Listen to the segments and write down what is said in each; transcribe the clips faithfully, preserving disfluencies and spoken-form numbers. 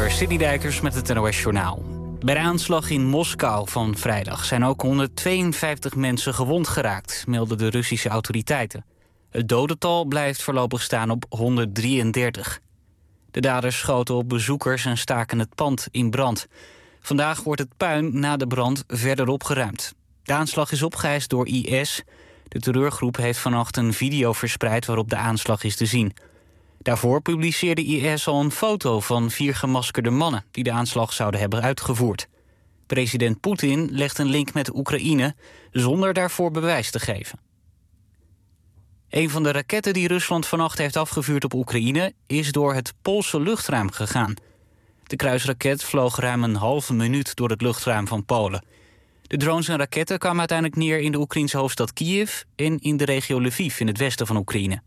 uur, Sidney Dijkers met het N O S Journaal. Bij de aanslag in Moskou van vrijdag zijn ook honderdtweeënvijftig mensen gewond geraakt, melden de Russische autoriteiten. Het dodental blijft voorlopig staan op honderddrieëndertig. De daders schoten op bezoekers en staken het pand in brand. Vandaag wordt het puin na de brand verder opgeruimd. De aanslag is opgeëist door I S. De terreurgroep heeft vannacht een video verspreid waarop de aanslag is te zien. Daarvoor publiceerde I S al een foto van vier gemaskerde mannen die de aanslag zouden hebben uitgevoerd. President Poetin legt een link met Oekraïne zonder daarvoor bewijs te geven. Een van de raketten die Rusland vannacht heeft afgevuurd op Oekraïne is door het Poolse luchtruim gegaan. De kruisraket vloog ruim een halve minuut door het luchtruim van Polen. De drones en raketten kwamen uiteindelijk neer in de Oekraïnse hoofdstad Kiev en in de regio Lviv in het westen van Oekraïne.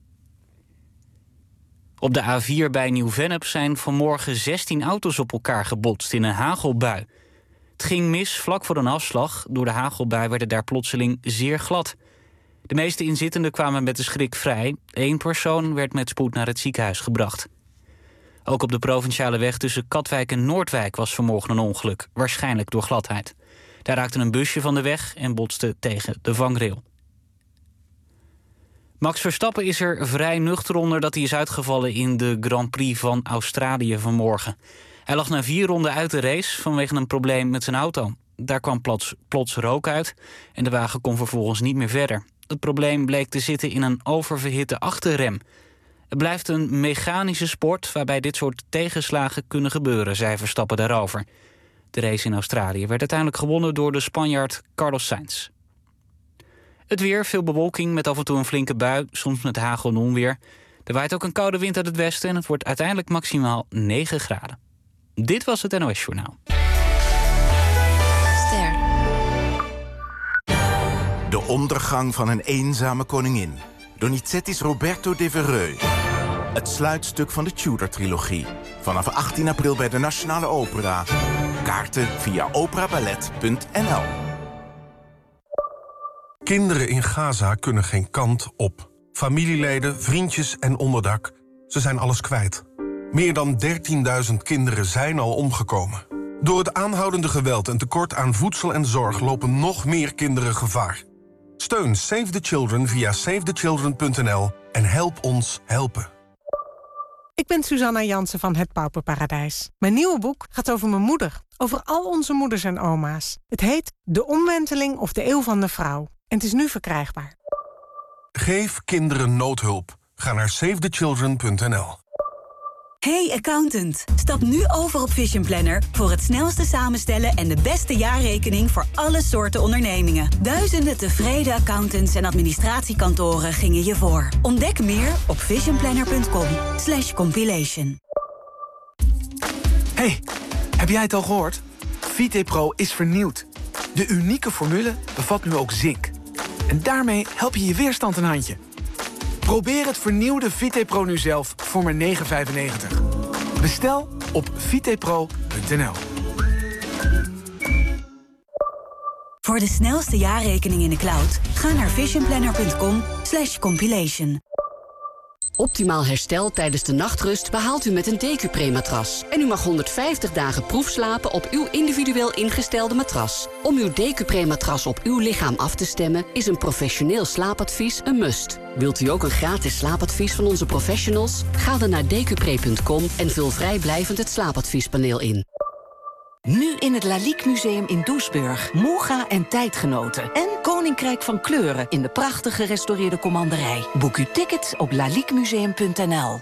Op de A vier bij Nieuw-Vennep zijn vanmorgen zestien auto's op elkaar gebotst in een hagelbui. Het ging mis vlak voor een afslag. Door de hagelbui werden daar plotseling zeer glad. De meeste inzittenden kwamen met de schrik vrij. Eén persoon werd met spoed naar het ziekenhuis gebracht. Ook op de provinciale weg tussen Katwijk en Noordwijk was vanmorgen een ongeluk, waarschijnlijk door gladheid. Daar raakte een busje van de weg en botste tegen de vangrail. Max Verstappen is er vrij nuchter onder dat hij is uitgevallen in de Grand Prix van Australië vanmorgen. Hij lag na vier ronden uit de race vanwege een probleem met zijn auto. Daar kwam plots, plots rook uit en de wagen kon vervolgens niet meer verder. Het probleem bleek te zitten in een oververhitte achterrem. Het blijft een mechanische sport waarbij dit soort tegenslagen kunnen gebeuren, zei Verstappen daarover. De race in Australië werd uiteindelijk gewonnen door de Spanjaard Carlos Sainz. Het weer, veel bewolking met af en toe een flinke bui, soms met hagel en onweer. Er waait ook een koude wind uit het westen en het wordt uiteindelijk maximaal negen graden. Dit was het N O S Journaal. Ster. De ondergang van een eenzame koningin. Donizetti's Roberto Devereux. Het sluitstuk van de Tudor-trilogie. Vanaf achttien april bij de Nationale Opera. Kaarten via operaballet punt n l. Kinderen in Gaza kunnen geen kant op. Familieleden, vriendjes en onderdak, ze zijn alles kwijt. Meer dan dertienduizend kinderen zijn al omgekomen. Door het aanhoudende geweld en tekort aan voedsel en zorg lopen nog meer kinderen gevaar. Steun Save the Children via save the children punt n l en help ons helpen. Ik ben Suzanna Jansen van Het Pauperparadijs. Mijn nieuwe boek gaat over mijn moeder. Over al onze moeders en oma's. Het heet De Omwenteling of de Eeuw van de Vrouw. En het is nu verkrijgbaar. Geef kinderen noodhulp. Ga naar save the children punt n l. Hey accountant, stap nu over op Vision Planner voor het snelste samenstellen en de beste jaarrekening voor alle soorten ondernemingen. Duizenden tevreden accountants en administratiekantoren gingen je voor. Ontdek meer op vision planner punt com slash compilation. Hey, heb jij het al gehoord? VitePro is vernieuwd. De unieke formule bevat nu ook zink. En daarmee help je je weerstand een handje. Probeer het vernieuwde VitePro nu zelf voor maar negen vijfennegentig. Bestel op vitepro punt n l. Voor de snelste jaarrekening in de cloud, ga naar vision planner punt com slash compilation. Optimaal herstel tijdens de nachtrust behaalt u met een Decupre-matras. En u mag honderdvijftig dagen proefslapen op uw individueel ingestelde matras. Om uw Decupre-matras op uw lichaam af te stemmen is een professioneel slaapadvies een must. Wilt u ook een gratis slaapadvies van onze professionals? Ga dan naar decupre punt com en vul vrijblijvend het slaapadviespaneel in. Nu in het Lalique Museum in Doesburg. Moga en tijdgenoten. En Koninkrijk van Kleuren in de prachtig gerestaureerde commanderij. Boek uw tickets op lalique museum punt n l.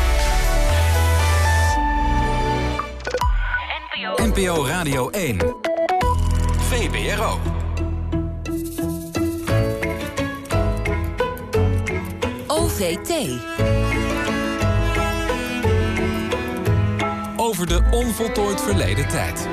N P O Radio één. V B R O. O V T. Over de onvoltooid verleden tijd.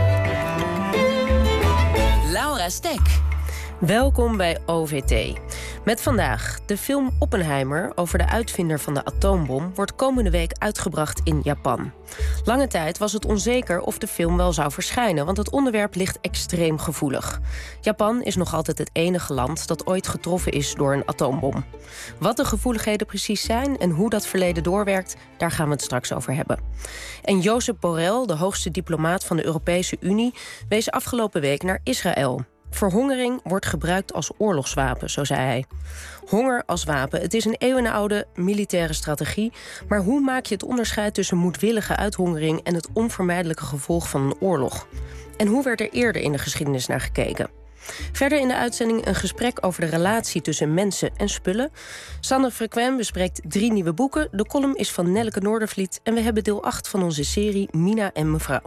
Laura Stek. Welkom bij O V T. Met vandaag. De film Oppenheimer over de uitvinder van de atoombom wordt komende week uitgebracht in Japan. Lange tijd was het onzeker of de film wel zou verschijnen, want het onderwerp ligt extreem gevoelig. Japan is nog altijd het enige land dat ooit getroffen is door een atoombom. Wat de gevoeligheden precies zijn en hoe dat verleden doorwerkt, daar gaan we het straks over hebben. En Josep Borrell, de hoogste diplomaat van de Europese Unie, wees afgelopen week naar Israël. Verhongering wordt gebruikt als oorlogswapen, zo zei hij. Honger als wapen, het is een eeuwenoude militaire strategie, maar hoe maak je het onderscheid tussen moedwillige uithongering en het onvermijdelijke gevolg van een oorlog? En hoe werd er eerder in de geschiedenis naar gekeken? Verder in de uitzending een gesprek over de relatie tussen mensen en spullen. Sander Frequem bespreekt drie nieuwe boeken. De column is van Nelleke Noordervliet en we hebben deel acht van onze serie Mina en mevrouw.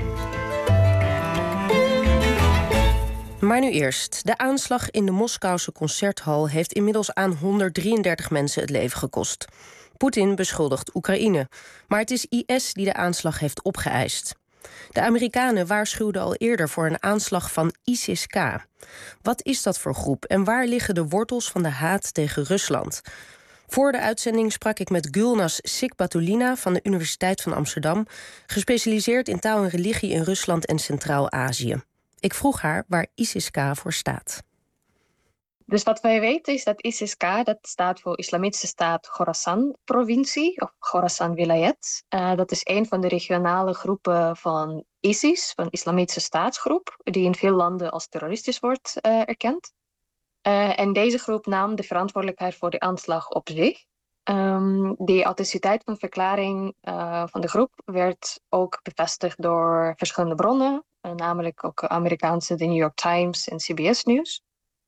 Maar nu eerst. De aanslag in de Moskouse concerthal heeft inmiddels aan honderddrieëndertig mensen het leven gekost. Poetin beschuldigt Oekraïne, maar het is I S die de aanslag heeft opgeëist. De Amerikanen waarschuwden al eerder voor een aanslag van ISIS-K. Wat is dat voor groep en waar liggen de wortels van de haat tegen Rusland? Voor de uitzending sprak ik met Gulnaz Sikbatulina van de Universiteit van Amsterdam, gespecialiseerd in taal en religie in Rusland en Centraal-Azië. Ik vroeg haar waar ISIS-K voor staat. Dus wat wij weten is dat ISIS-K, dat staat voor Islamitische staat Khorasan-provincie, of Khorasan-wilayet. Uh, dat is een van de regionale groepen van ISIS, van Islamitische staatsgroep, die in veel landen als terroristisch wordt uh, erkend. Uh, en deze groep nam de verantwoordelijkheid voor de aanslag op zich. Um, de authenticiteit van de verklaring uh, van de groep werd ook bevestigd door verschillende bronnen, uh, namelijk ook Amerikaanse The New York Times en C B S News.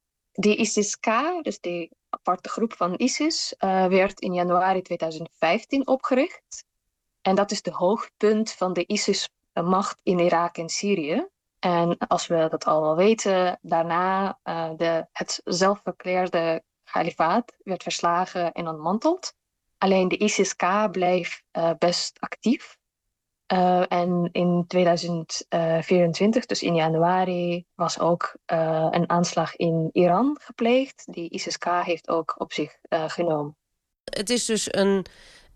De ISIS-K, dus de aparte groep van ISIS, uh, werd in januari tweeduizend vijftien opgericht. En dat is de hoogtepunt van de ISIS-macht in Irak en Syrië. En als we dat al wel weten, daarna uh, de, het zelfverklaarde kalifaat werd verslagen en ontmanteld. Alleen de ISIS-K bleef uh, best actief. Uh, en in tweeduizend vierentwintig, dus in januari, was ook uh, een aanslag in Iran gepleegd. Die ISIS-K heeft ook op zich uh, genomen. Het is dus een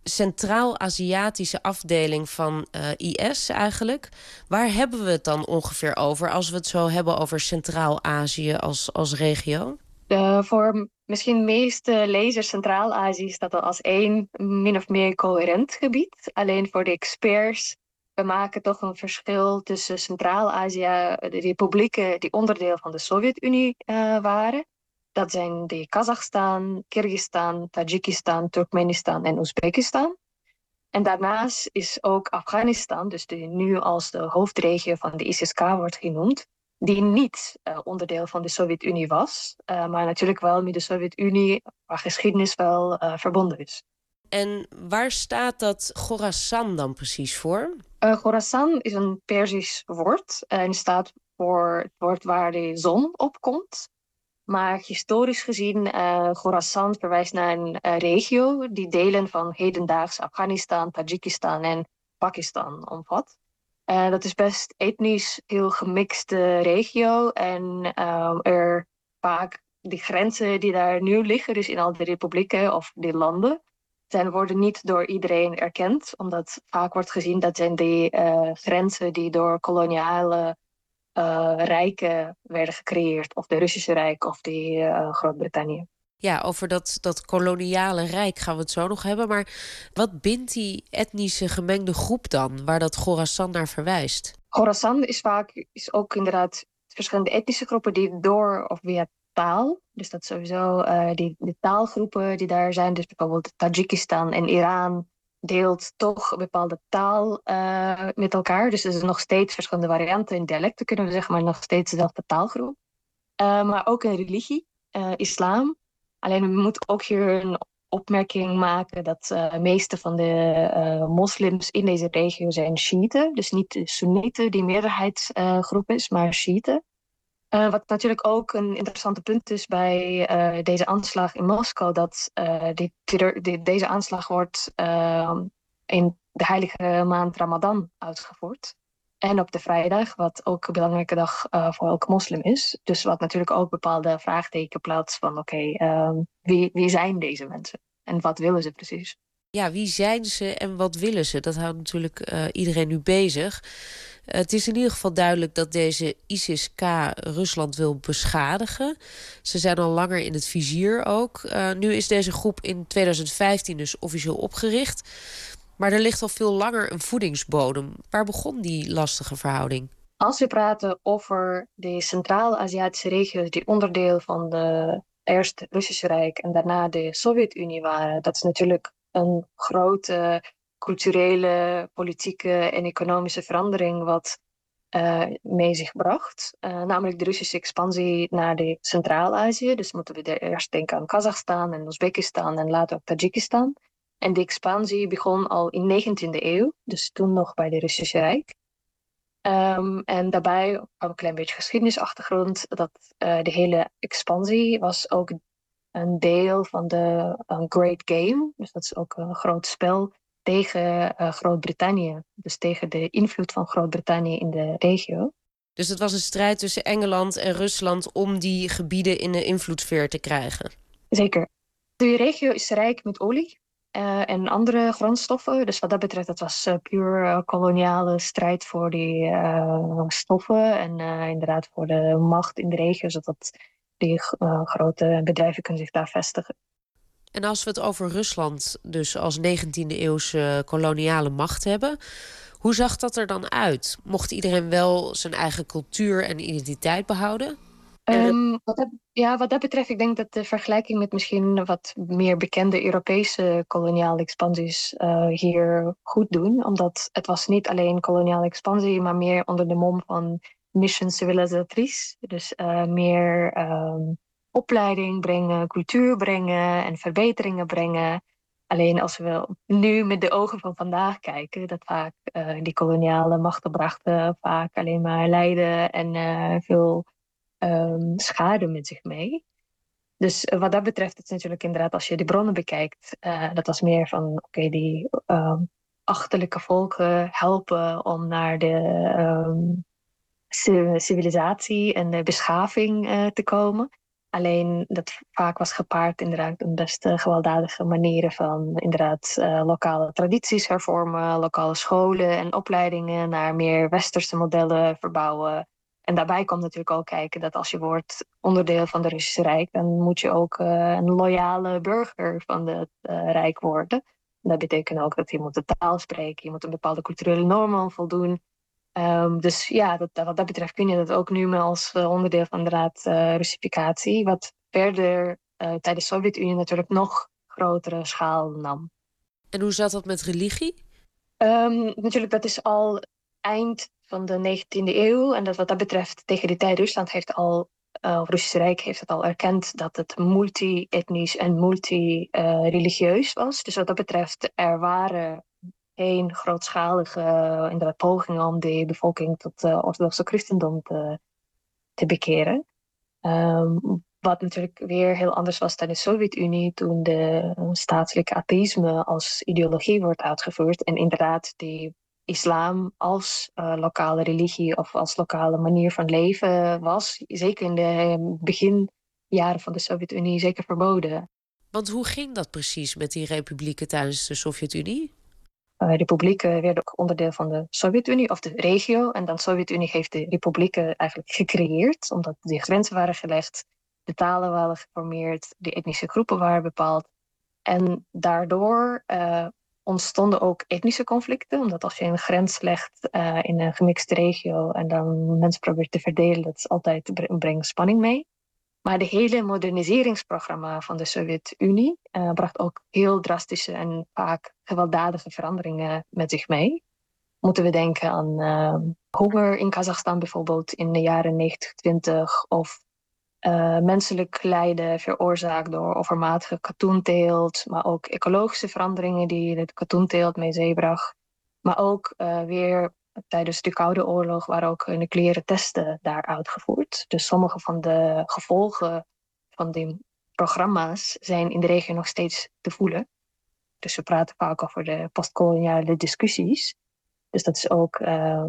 Centraal-Aziatische afdeling van uh, I S eigenlijk. Waar hebben we het dan ongeveer over als we het zo hebben over Centraal-Azië als, als regio? Uh, voor misschien de meeste lezers Centraal-Azië staat al als één min of meer coherent gebied. Alleen voor de experts, we maken toch een verschil tussen Centraal-Azië, de republieken die onderdeel van de Sovjet-Unie uh, waren. Dat zijn de Kazachstan, Kyrgyzstan, Tajikistan, Turkmenistan en Oezbekistan. En daarnaast is ook Afghanistan, dus die nu als de hoofdregio van de ISIS-K wordt genoemd, die niet uh, onderdeel van de Sovjet-Unie was, uh, maar natuurlijk wel met de Sovjet-Unie, waar geschiedenis wel uh, verbonden is. En waar staat dat Khorasan dan precies voor? Uh, Khorasan is een Persisch woord en staat voor het woord waar de zon opkomt. Maar historisch gezien, uh, Khorasan verwijst naar een uh, regio die delen van hedendaags Afghanistan, Tajikistan en Pakistan omvat. Uh, dat is best etnisch heel gemixte regio en uh, er vaak die grenzen die daar nu liggen, dus in al die republieken of die landen, zijn, worden niet door iedereen erkend, omdat vaak wordt gezien dat zijn die uh, grenzen die door koloniale uh, rijken werden gecreëerd, of de Russische Rijk of de uh, Groot-Brittannië. Ja, over dat, dat koloniale rijk gaan we het zo nog hebben. Maar wat bindt die etnische gemengde groep dan, waar dat Khorasan naar verwijst? Khorasan is vaak is ook inderdaad verschillende etnische groepen die door of via taal, dus dat sowieso uh, die, die taalgroepen die daar zijn, dus bijvoorbeeld Tajikistan en Iran deelt toch een bepaalde taal uh, met elkaar. Dus er zijn nog steeds verschillende varianten in dialecten, kunnen we zeggen, maar nog steeds dezelfde taalgroep. Uh, maar ook een religie, uh, islam. Alleen we moeten ook hier een opmerking maken dat uh, de meeste van de uh, moslims in deze regio zijn Shiiten. Dus niet de Soenieten die meerderheidsgroep uh, is, maar Shiiten. Uh, wat natuurlijk ook een interessante punt is bij uh, deze aanslag in Moskou, dat uh, die, die, deze aanslag wordt uh, in de heilige maand Ramadan uitgevoerd. En op de vrijdag, wat ook een belangrijke dag uh, voor elke moslim is. Dus wat natuurlijk ook bepaalde vraagteken plaatst van oké, okay, um, wie, wie zijn deze mensen? En wat willen ze precies? Ja, wie zijn ze en wat willen ze? Dat houdt natuurlijk uh, iedereen nu bezig. Uh, het is in ieder geval duidelijk dat deze ISIS-K Rusland wil beschadigen. Ze zijn al langer in het vizier ook. Uh, nu is deze groep in tweeduizend vijftien dus officieel opgericht. Maar er ligt al veel langer een voedingsbodem. Waar begon die lastige verhouding? Als we praten over de Centraal-Aziatische regio's die onderdeel van de eerst Russische Rijk en daarna de Sovjet-Unie waren, dat is natuurlijk een grote culturele, politieke en economische verandering wat uh, mee zich bracht. Uh, namelijk de Russische expansie naar de Centraal-Azië. Dus moeten we eerst denken aan Kazachstan en Oezbekistan en later ook Tajikistan. En die expansie begon al in de negentiende eeuw, dus toen nog bij de Russische Rijk. Um, en daarbij een klein beetje geschiedenisachtergrond, dat uh, de hele expansie was ook een deel van de um, Great Game. Dus dat is ook een groot spel tegen uh, Groot-Brittannië. Dus tegen de invloed van Groot-Brittannië in de regio. Dus het was een strijd tussen Engeland en Rusland om die gebieden in de invloedssfeer te krijgen? Zeker. De regio is rijk met olie. Uh, en andere grondstoffen. Dus wat dat betreft, dat was uh, puur uh, koloniale strijd voor die uh, stoffen. En uh, inderdaad voor de macht in de regio, zodat die uh, grote bedrijven kunnen zich daar vestigen. En als we het over Rusland dus als negentiende eeuwse koloniale macht hebben, hoe zag dat er dan uit? Mocht iedereen wel zijn eigen cultuur en identiteit behouden? Um, wat dat, ja, wat dat betreft, ik denk dat de vergelijking met misschien wat meer bekende Europese koloniale expansies uh, hier goed doen. Omdat het was niet alleen koloniale expansie, maar meer onder de mom van mission civilisatrice. Dus uh, meer um, opleiding brengen, cultuur brengen en verbeteringen brengen. Alleen als we nu met de ogen van vandaag kijken, dat vaak uh, die koloniale machten brachten vaak alleen maar lijden en uh, veel Um, schade met zich mee. Dus uh, wat dat betreft, het is natuurlijk inderdaad, als je de bronnen bekijkt, uh, dat was meer van, oké, okay, die um, achterlijke volken helpen om naar de um, civilisatie en de beschaving uh, te komen. Alleen dat vaak was gepaard inderdaad een best uh, gewelddadige manieren van inderdaad uh, lokale tradities hervormen, lokale scholen en opleidingen naar meer westerse modellen verbouwen. En daarbij komt natuurlijk ook kijken dat als je wordt onderdeel van de Russische Rijk, dan moet je ook uh, een loyale burger van het uh, Rijk worden. En dat betekent ook dat je moet de taal spreken, je moet een bepaalde culturele normen voldoen. Um, dus ja, dat, wat dat betreft kun je dat ook nu maar als uh, onderdeel van de raad uh, Russificatie, wat verder uh, tijdens de Sovjet-Unie natuurlijk nog grotere schaal nam. En hoe zat dat met religie? Um, natuurlijk, dat is al eind van de negentiende eeuw. En dat wat dat betreft, tegen die tijd Rusland heeft al, uh, of Russische Rijk heeft het al erkend dat het multi-etnisch en multi-religieus uh, was. Dus wat dat betreft, er waren geen grootschalige uh, inderdaad, pogingen om de bevolking tot uh, orthodoxe christendom te, te bekeren. Um, wat natuurlijk weer heel anders was tijdens de Sovjet-Unie, toen de uh, staatselijke atheïsme als ideologie wordt uitgevoerd. En inderdaad, die islam als uh, lokale religie of als lokale manier van leven was, zeker in de beginjaren van de Sovjet-Unie, zeker verboden. Want hoe ging dat precies met die republieken tijdens de Sovjet-Unie? Uh, republieken werden ook onderdeel van de Sovjet-Unie of de regio. En dan de Sovjet-Unie heeft de republieken eigenlijk gecreëerd, omdat de grenzen waren gelegd, de talen waren geformeerd, de etnische groepen waren bepaald. En daardoor uh, ontstonden ook etnische conflicten, omdat als je een grens legt uh, in een gemixte regio en dan mensen probeert te verdelen, dat is altijd brengt spanning mee. Maar de hele moderniseringsprogramma van de Sovjet-Unie uh, bracht ook heel drastische en vaak gewelddadige veranderingen met zich mee. Moeten we denken aan uh, honger in Kazachstan bijvoorbeeld in de jaren negentig twintig of Uh, menselijk lijden veroorzaakt door overmatige katoenteelt, maar ook ecologische veranderingen die de katoenteelt mee zich bracht. Maar ook uh, weer tijdens de Koude Oorlog waren ook nucleaire testen daar uitgevoerd. Dus sommige van de gevolgen van die programma's zijn in de regio nog steeds te voelen. Dus we praten vaak over de postkoloniale discussies. Dus dat is ook uh,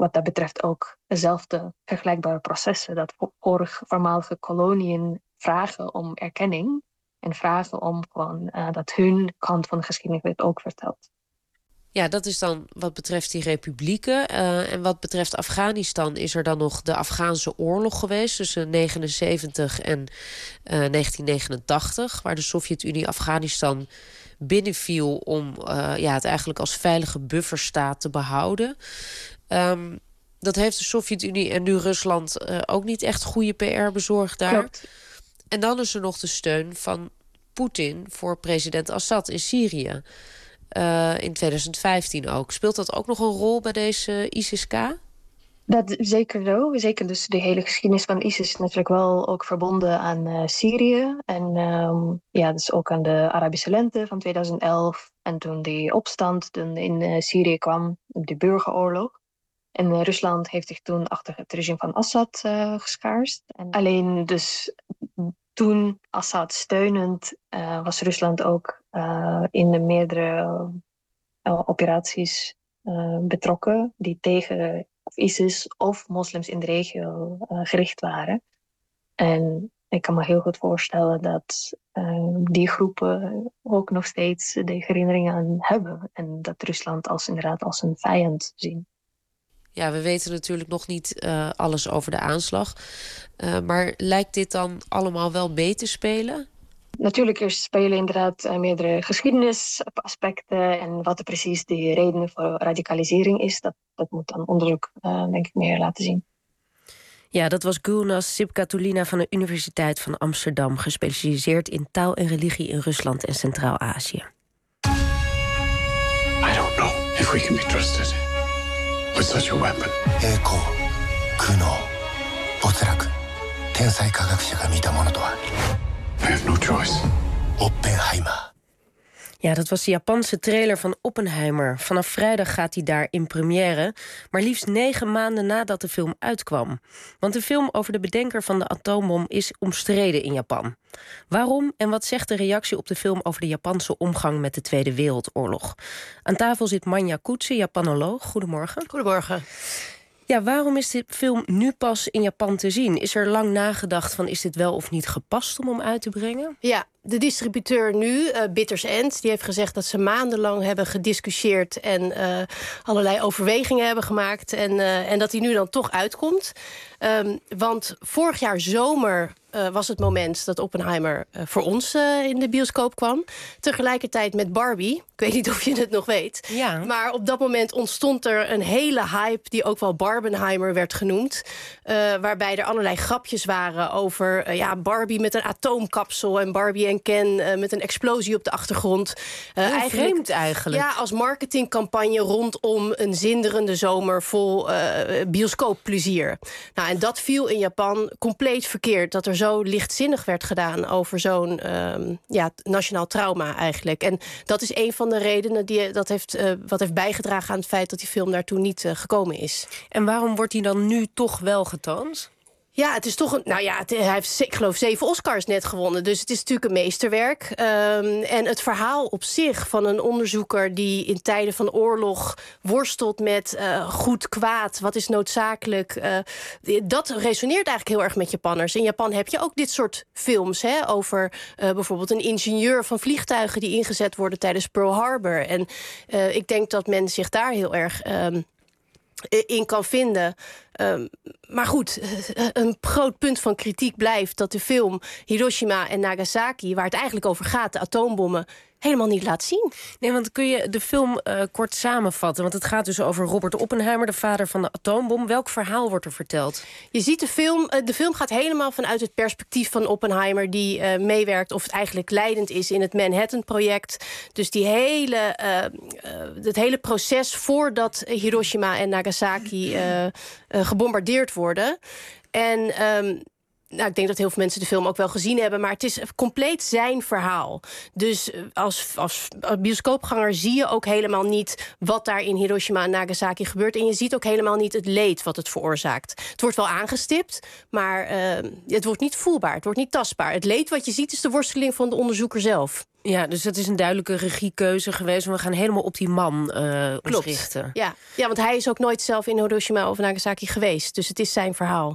wat dat betreft ook dezelfde vergelijkbare processen. Dat vorige voormalige koloniën vragen om erkenning. En vragen om gewoon uh, dat hun kant van de geschiedenis werd ook verteld. Ja, dat is dan wat betreft die republieken. Uh, en wat betreft Afghanistan is er dan nog de Afghaanse oorlog geweest tussen negenenzeventig en uh, negentien negenentachtig, waar de Sovjet-Unie Afghanistan binnenviel om uh, ja, het eigenlijk als veilige bufferstaat te behouden. Um, dat heeft de Sovjet-Unie en nu Rusland uh, ook niet echt goede P R bezorgd daar. Klopt. En dan is er nog de steun van Poetin voor president Assad in Syrië. Uh, in twintig vijftien ook. Speelt dat ook nog een rol bij deze ISIS-K? Dat zeker zo. Zeker dus de hele geschiedenis van ISIS is natuurlijk wel ook verbonden aan uh, Syrië. En um, ja, dus ook aan de Arabische lente van twintig elf. En toen die opstand toen in uh, Syrië kwam, de burgeroorlog. En uh, Rusland heeft zich toen achter het regime van Assad uh, geschaarst. En alleen dus toen Assad steunend uh, was Rusland ook uh, in de meerdere uh, operaties uh, betrokken die tegen of ISIS of moslims in de regio uh, gericht waren. En ik kan me heel goed voorstellen dat uh, die groepen ook nog steeds de herinneringen aan hebben. En dat Rusland als inderdaad als een vijand zien. Ja, we weten natuurlijk nog niet uh, alles over de aanslag. Uh, maar lijkt dit dan allemaal wel mee te spelen? Natuurlijk, er spelen inderdaad uh, meerdere geschiedenisaspecten. En wat er precies de reden voor radicalisering is, dat, dat moet dan onderzoek uh, denk ik meer laten zien. Ja, dat was Gulnaz Sibkatulina van de Universiteit van Amsterdam, gespecialiseerd in taal en religie in Rusland en Centraal-Azië. I don't know if we can be trusted with such a weapon. Eiko, Kuno, Botsuraku, tensai kagakusha ga mita mono to wa. I have no choice. Oppenheimer. Ja, dat was de Japanse trailer van Oppenheimer. Vanaf vrijdag gaat hij daar in première, maar liefst negen maanden nadat de film uitkwam. Want de film over de bedenker van de atoombom is omstreden in Japan. Waarom en wat zegt de reactie op de film over de Japanse omgang met de Tweede Wereldoorlog? Aan tafel zit Manja Koetsen, Japanoloog. Goedemorgen. Goedemorgen. Ja, waarom is dit film nu pas in Japan te zien? Is er lang nagedacht van, is dit wel of niet gepast om hem uit te brengen? Ja, de distributeur nu, uh, Bitters End, die heeft gezegd dat ze maandenlang hebben gediscussieerd en uh, allerlei overwegingen hebben gemaakt. En, uh, en dat hij nu dan toch uitkomt. Um, want vorig jaar zomer uh, was het moment dat Oppenheimer uh, voor ons uh, in de bioscoop kwam. Tegelijkertijd met Barbie. Ik weet niet of je het nog weet. Ja. Maar op dat moment ontstond er een hele hype die ook wel Barbenheimer werd genoemd. Uh, waarbij er allerlei grapjes waren over uh, ja, Barbie met een atoomkapsel en Barbie en Ken uh, met een explosie op de achtergrond. Uh, Heel eigenlijk, vreemd eigenlijk. Ja, als marketingcampagne rondom een zinderende zomer vol uh, bioscoopplezier. Nou, en dat viel in Japan compleet verkeerd. Dat er zo lichtzinnig werd gedaan over zo'n um, ja, nationaal trauma eigenlijk. En dat is een van de redenen die dat heeft, uh, wat heeft bijgedragen aan het feit dat die film daartoe niet uh, gekomen is. En waarom wordt die dan nu toch wel getoond? Ja, het is toch een. Nou ja, het, hij heeft, ik geloof, zeven Oscars net gewonnen. Dus het is natuurlijk een meesterwerk. Um, en het verhaal op zich van een onderzoeker die in tijden van oorlog worstelt met uh, goed, kwaad, wat is noodzakelijk. Uh, dat resoneert eigenlijk heel erg met Japanners. In Japan heb je ook dit soort films, hè, over uh, bijvoorbeeld een ingenieur van vliegtuigen die ingezet worden tijdens Pearl Harbor. En uh, ik denk dat men zich daar heel erg Um, in kan vinden. Um, maar goed, een groot punt van kritiek blijft dat de film Hiroshima en Nagasaki, waar het eigenlijk over gaat, de atoombommen, helemaal niet laat zien. Nee, want kun je de film uh, kort samenvatten? Want het gaat dus over Robert Oppenheimer, de vader van de atoombom. Welk verhaal wordt er verteld? Je ziet de film, uh, de film gaat helemaal vanuit het perspectief van Oppenheimer, die uh, meewerkt of het eigenlijk leidend is in het Manhattan-project. Dus die hele, uh, uh, het hele proces voordat Hiroshima en Nagasaki uh, uh, gebombardeerd worden. En Um, nou, ik denk dat heel veel mensen de film ook wel gezien hebben, maar het is compleet zijn verhaal. Dus als, als, als bioscoopganger zie je ook helemaal niet wat daar in Hiroshima en Nagasaki gebeurt. En je ziet ook helemaal niet het leed wat het veroorzaakt. Het wordt wel aangestipt, maar uh, het wordt niet voelbaar. Het wordt niet tastbaar. Het leed wat je ziet is de worsteling van de onderzoeker zelf. Ja, dus dat is een duidelijke regiekeuze geweest. We gaan helemaal op die man uh, ons richten. Ja. ja, want hij is ook nooit zelf in Hiroshima of Nagasaki geweest. Dus het is zijn verhaal.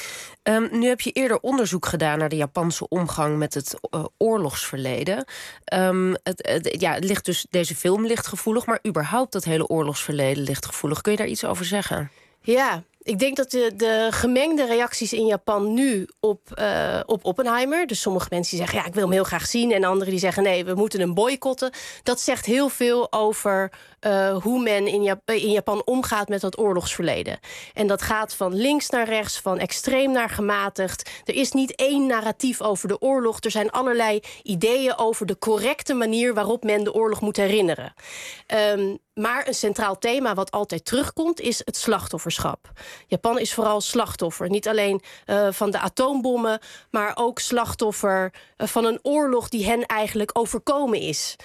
Um, nu heb je eerder onderzoek gedaan naar de Japanse omgang met het uh, oorlogsverleden. Um, het, het, ja, het ligt dus, deze film ligt gevoelig, maar überhaupt dat hele oorlogsverleden ligt gevoelig. Kun je daar iets over zeggen? Ja, ik denk dat de, de gemengde reacties in Japan nu op, uh, op Oppenheimer... dus sommige mensen die zeggen, ja, ik wil hem heel graag zien... en anderen die zeggen, nee, we moeten hem boycotten. Dat zegt heel veel over uh, hoe men in, Jap- in Japan omgaat met dat oorlogsverleden. En dat gaat van links naar rechts, van extreem naar gematigd. Er is niet één narratief over de oorlog. Er zijn allerlei ideeën over de correcte manier... waarop men de oorlog moet herinneren. Um, Maar een centraal thema wat altijd terugkomt is het slachtofferschap. Japan is vooral slachtoffer. Niet alleen uh, van de atoombommen, maar ook slachtoffer uh, van een oorlog die hen eigenlijk overkomen is.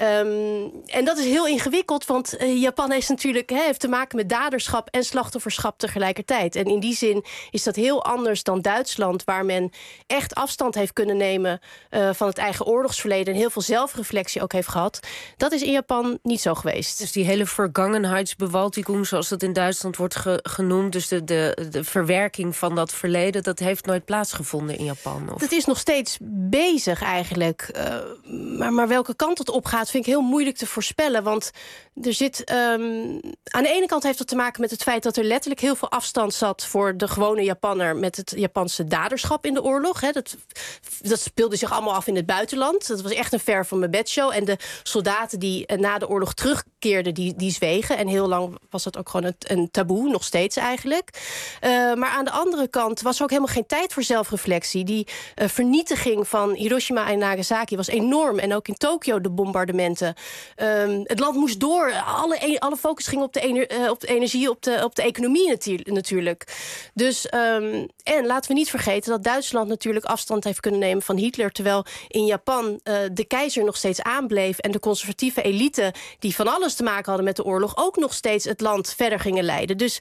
Um, en dat is heel ingewikkeld, want uh, Japan is natuurlijk, he, heeft te maken met daderschap en slachtofferschap tegelijkertijd. En in die zin is dat heel anders dan Duitsland, waar men echt afstand heeft kunnen nemen uh, van het eigen oorlogsverleden en heel veel zelfreflectie ook heeft gehad. Dat is in Japan niet zo geweest. Dus die hele Vergangenheitsbewältigung, zoals dat in Duitsland wordt ge- genoemd... dus de, de, de verwerking van dat verleden... dat heeft nooit plaatsgevonden in Japan? Of? Dat is nog steeds bezig eigenlijk. Uh, maar, maar welke kant het op gaat, vind ik heel moeilijk te voorspellen. Want er zit... Um, aan de ene kant heeft dat te maken met het feit... dat er letterlijk heel veel afstand zat voor de gewone Japanner... met het Japanse daderschap in de oorlog. Hè. Dat, dat speelde zich allemaal af in het buitenland. Dat was echt een ver van mijn bedshow. En de soldaten die uh, na de oorlog terugkeerden... Die, die zwegen. En heel lang was dat ook gewoon een, een taboe, nog steeds eigenlijk. Uh, maar aan de andere kant was er ook helemaal geen tijd voor zelfreflectie. Die uh, vernietiging van Hiroshima en Nagasaki was enorm. En ook in Tokio de bombardementen. Um, het land moest door. Alle, alle focus ging op de, ener, uh, op de energie, op de, op de economie natu- natuurlijk. Dus, um, en laten we niet vergeten dat Duitsland natuurlijk afstand heeft kunnen nemen van Hitler. Terwijl in Japan uh, de keizer nog steeds aanbleef. En de conservatieve elite die van alles te maken hadden met de oorlog, ook nog steeds het land verder gingen leiden. Dus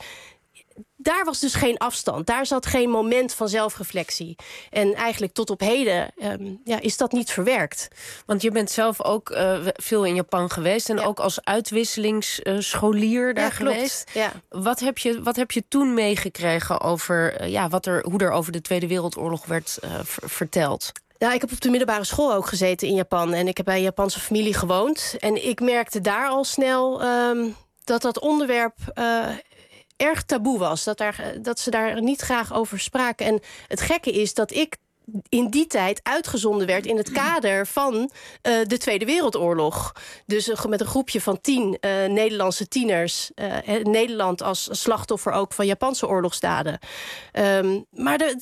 daar was dus geen afstand. Daar zat geen moment van zelfreflectie. En eigenlijk tot op heden um, ja, is dat niet verwerkt. Want je bent zelf ook uh, veel in Japan geweest... en ja. ook als uitwisselingsscholier uh, daar ja, geweest. Ja. Wat, heb je, wat heb je toen meegekregen over uh, ja, wat er, hoe er over de Tweede Wereldoorlog werd uh, v- verteld? Ja, ik heb op de middelbare school ook gezeten in Japan. En ik heb bij een Japanse familie gewoond. En ik merkte daar al snel um, dat dat onderwerp uh, erg taboe was. Dat, daar, dat ze daar niet graag over spraken. En het gekke is dat ik in die tijd uitgezonden werd in het kader van uh, de Tweede Wereldoorlog. Dus uh, met een groepje van tien uh, Nederlandse tieners. Uh, Nederland als slachtoffer ook van Japanse oorlogsdaden. Um, maar er,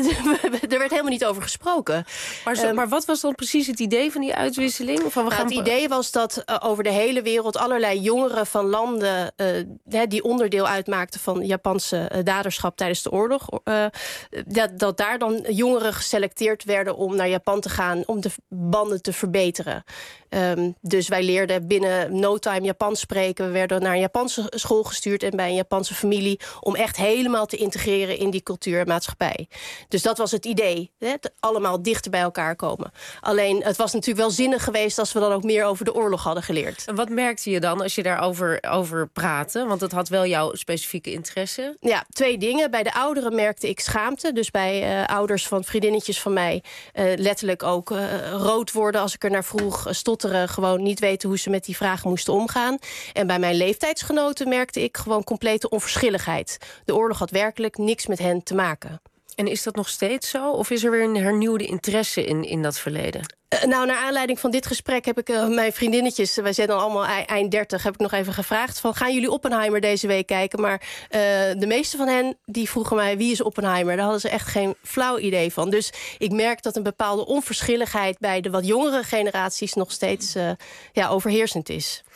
er werd helemaal niet over gesproken. Maar, zo, um, maar wat was dan precies het idee van die uitwisseling? Van we nou, gaan... Het idee was dat uh, over de hele wereld allerlei jongeren van landen uh, die onderdeel uitmaakten van Japanse uh, daderschap tijdens de oorlog. Uh, dat, dat daar dan jongeren geselecteerd werden om naar Japan te gaan om de banden te verbeteren. Um, dus wij leerden binnen no time Japans spreken. We werden naar een Japanse school gestuurd en bij een Japanse familie om echt helemaal te integreren in die cultuur en maatschappij. Dus dat was het idee. Hè? Allemaal dichter bij elkaar komen. Alleen, het was natuurlijk wel zinnig geweest als we dan ook meer over de oorlog hadden geleerd. En wat merkte je dan als je daarover over praatte? Want het had wel jouw specifieke interesse. Ja, twee dingen. Bij de ouderen merkte ik schaamte. Dus bij uh, ouders van vriendinnetjes van mij uh, letterlijk ook uh, rood worden als ik er naar vroeg, uh, stotteren, gewoon niet weten hoe ze met die vragen moesten omgaan. En bij mijn leeftijdsgenoten merkte ik gewoon complete onverschilligheid. De oorlog had werkelijk niks met hen te maken. En is dat nog steeds zo? Of is er weer een hernieuwde interesse in, in dat verleden? Uh, nou, naar aanleiding van dit gesprek heb ik uh, mijn vriendinnetjes, wij zijn dan allemaal e- eind dertig, heb ik nog even gevraagd van, gaan jullie Oppenheimer deze week kijken? Maar uh, de meeste van hen, die vroegen mij, wie is Oppenheimer? Daar hadden ze echt geen flauw idee van. Dus ik merk dat een bepaalde onverschilligheid bij de wat jongere generaties nog steeds uh, ja, overheersend is.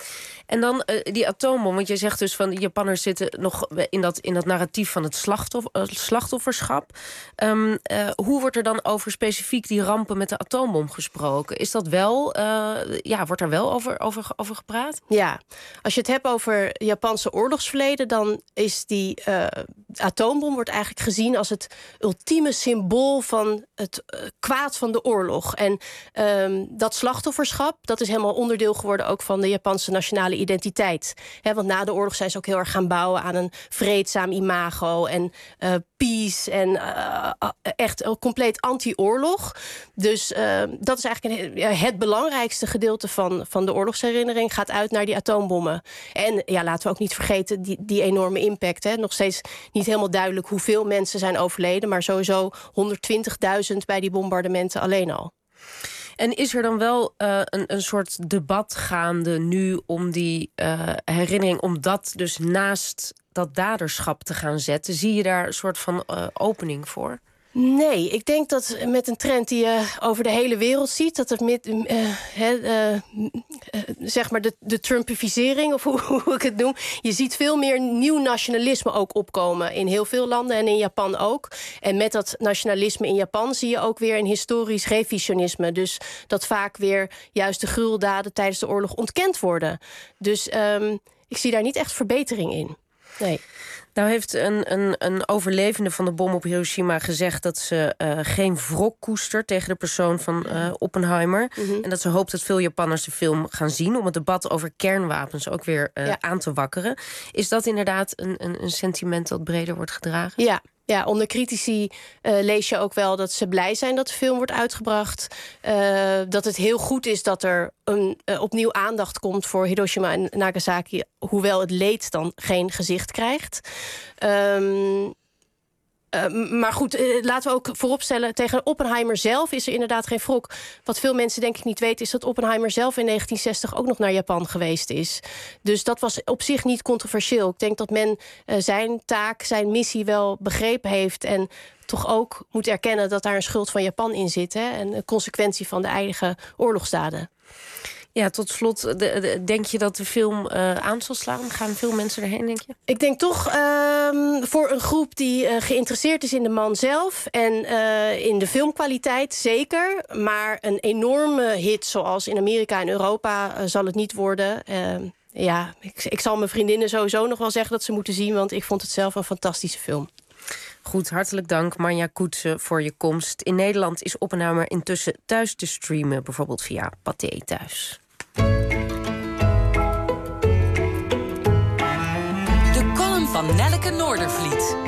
En dan uh, die atoombom, want je zegt dus van de Japanners zitten nog in dat, in dat narratief van het slachtoffer, uh, slachtofferschap. Um, uh, hoe wordt er dan over specifiek die rampen met de atoombom gesproken? Is dat wel, uh, ja, wordt er wel over, over, over gepraat? Ja, als je het hebt over Japanse oorlogsverleden, dan is die uh, atoombom wordt eigenlijk gezien als het ultieme symbool van het uh, kwaad van de oorlog. En um, dat slachtofferschap, dat is helemaal onderdeel geworden ook van de Japanse nationale identiteit. He, want na de oorlog zijn ze ook heel erg gaan bouwen aan een vreedzaam imago en uh, peace en uh, uh, echt een compleet anti-oorlog. Dus uh, dat is eigenlijk een, uh, het belangrijkste gedeelte van, van de oorlogsherinnering gaat uit naar die atoombommen. En ja, laten we ook niet vergeten die, die enorme impact. Hè. Nog steeds niet helemaal duidelijk hoeveel mensen zijn overleden, maar sowieso honderdtwintigduizend bij die bombardementen alleen al. En is er dan wel uh, een, een soort debat gaande nu om die uh, herinnering, om dat dus naast dat daderschap te gaan zetten? Zie je daar een soort van uh, opening voor? Nee, ik denk dat met een trend die je over de hele wereld ziet, dat het met, uh, he, uh, uh, zeg maar de, de Trumpificering, of hoe, hoe ik het noem, je ziet veel meer nieuw nationalisme ook opkomen in heel veel landen en in Japan ook. En met dat nationalisme in Japan zie je ook weer een historisch revisionisme. Dus dat vaak weer juist de gruweldaden tijdens de oorlog ontkend worden. Dus um, ik zie daar niet echt verbetering in. Nee. Nou heeft een, een, een overlevende van de bom op Hiroshima gezegd dat ze uh, geen wrok koestert tegen de persoon van uh, Oppenheimer. Mm-hmm. En dat ze hoopt dat veel Japanners de film gaan zien om het debat over kernwapens ook weer uh, ja. aan te wakkeren. Is dat inderdaad een, een, een sentiment dat breder wordt gedragen? Ja. Ja, onder critici uh, lees je ook wel dat ze blij zijn dat de film wordt uitgebracht. Uh, dat het heel goed is dat er een, uh, opnieuw aandacht komt voor Hiroshima en Nagasaki, hoewel het leed dan geen gezicht krijgt. Um, Uh, maar goed, uh, laten we ook vooropstellen, tegen Oppenheimer zelf is er inderdaad geen wrok. Wat veel mensen denk ik niet weten, is dat Oppenheimer zelf in negentien zestig ook nog naar Japan geweest is. Dus dat was op zich niet controversieel. Ik denk dat men uh, zijn taak, zijn missie wel begrepen heeft en toch ook moet erkennen dat daar een schuld van Japan in zit. Hè, en een consequentie van de eigen oorlogsdaden. Ja, tot slot, de, de, denk je dat de film uh, aan zal slaan? Gaan veel mensen erheen, denk je? Ik denk toch uh, voor een groep die uh, geïnteresseerd is in de man zelf en uh, in de filmkwaliteit zeker. Maar een enorme hit zoals in Amerika en Europa uh, zal het niet worden. Uh, ja, ik, ik zal mijn vriendinnen sowieso nog wel zeggen dat ze moeten zien, want ik vond het zelf een fantastische film. Goed, hartelijk dank Manja Koetsen voor je komst. In Nederland is Oppenheimer intussen thuis te streamen, bijvoorbeeld via Pathé Thuis. De column van Nelleke Noordervliet.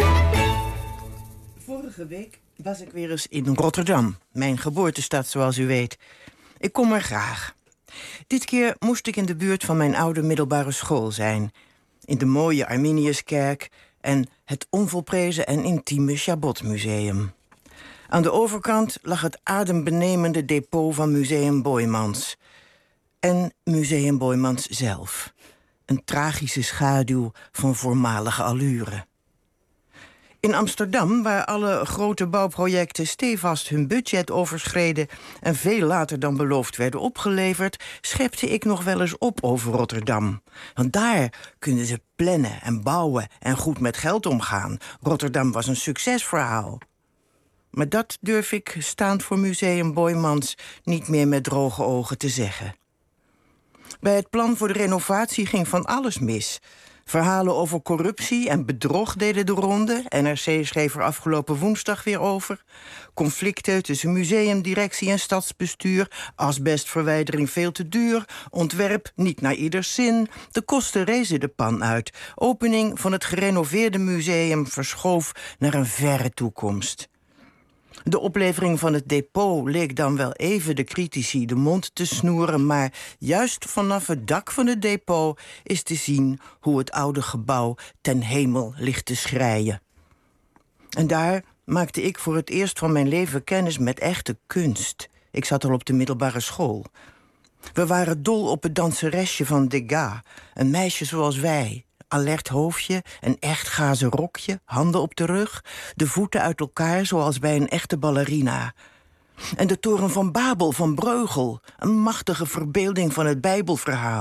Vorige week was ik weer eens in Rotterdam, mijn geboortestad zoals u weet. Ik kom er graag. Dit keer moest ik in de buurt van mijn oude middelbare school zijn. In de mooie Arminiuskerk en het onvolprezen en intieme Chabot-museum. Aan de overkant lag het adembenemende depot van Museum Boijmans. En Museum Boijmans zelf. Een tragische schaduw van voormalige allure. In Amsterdam, waar alle grote bouwprojecten stevast hun budget overschreden en veel later dan beloofd werden opgeleverd, schepte ik nog wel eens op over Rotterdam. Want daar kunnen ze plannen en bouwen en goed met geld omgaan. Rotterdam was een succesverhaal. Maar dat durf ik, staand voor Museum Boijmans, niet meer met droge ogen te zeggen. Bij het plan voor de renovatie ging van alles mis. Verhalen over corruptie en bedrog deden de ronde. N R C schreef er afgelopen woensdag weer over. Conflicten tussen museumdirectie en stadsbestuur. Asbestverwijdering veel te duur. Ontwerp niet naar ieders zin. De kosten rezen de pan uit. Opening van het gerenoveerde museum verschoof naar een verre toekomst. De oplevering van het depot leek dan wel even de critici de mond te snoeren, maar juist vanaf het dak van het depot is te zien hoe het oude gebouw ten hemel ligt te schreien. En daar maakte ik voor het eerst van mijn leven kennis met echte kunst. Ik zat al op de middelbare school. We waren dol op het danseresje van Degas, een meisje zoals wij. Alert hoofdje, een echt gazen rokje, handen op de rug, de voeten uit elkaar zoals bij een echte ballerina. En de toren van Babel van Breugel, een machtige verbeelding van het Bijbelverhaal.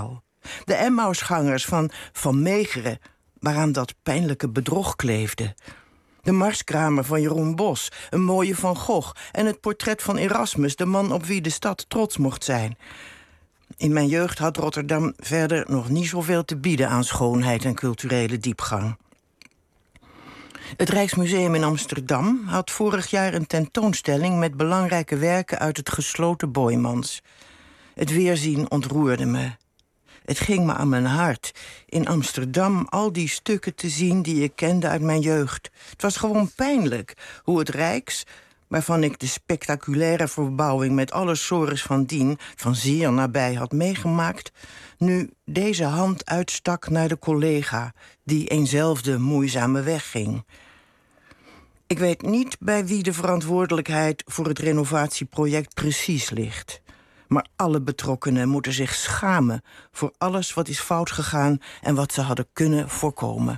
De Emmausgangers van Van Meegeren, waaraan dat pijnlijke bedrog kleefde. De Marskramer van Jeroen Bos, een mooie Van Gogh... en het portret van Erasmus, de man op wie de stad trots mocht zijn. In mijn jeugd had Rotterdam verder nog niet zoveel te bieden aan schoonheid en culturele diepgang. Het Rijksmuseum in Amsterdam had vorig jaar een tentoonstelling met belangrijke werken uit het gesloten Boijmans. Het weerzien ontroerde me. Het ging me aan mijn hart. In Amsterdam al die stukken te zien die ik kende uit mijn jeugd. Het was gewoon pijnlijk hoe het Rijks, waarvan ik de spectaculaire verbouwing met alle sores van dien van zeer nabij had meegemaakt, nu deze hand uitstak naar de collega die eenzelfde moeizame weg ging. Ik weet niet bij wie de verantwoordelijkheid voor het renovatieproject precies ligt. Maar alle betrokkenen moeten zich schamen voor alles wat is fout gegaan en wat ze hadden kunnen voorkomen.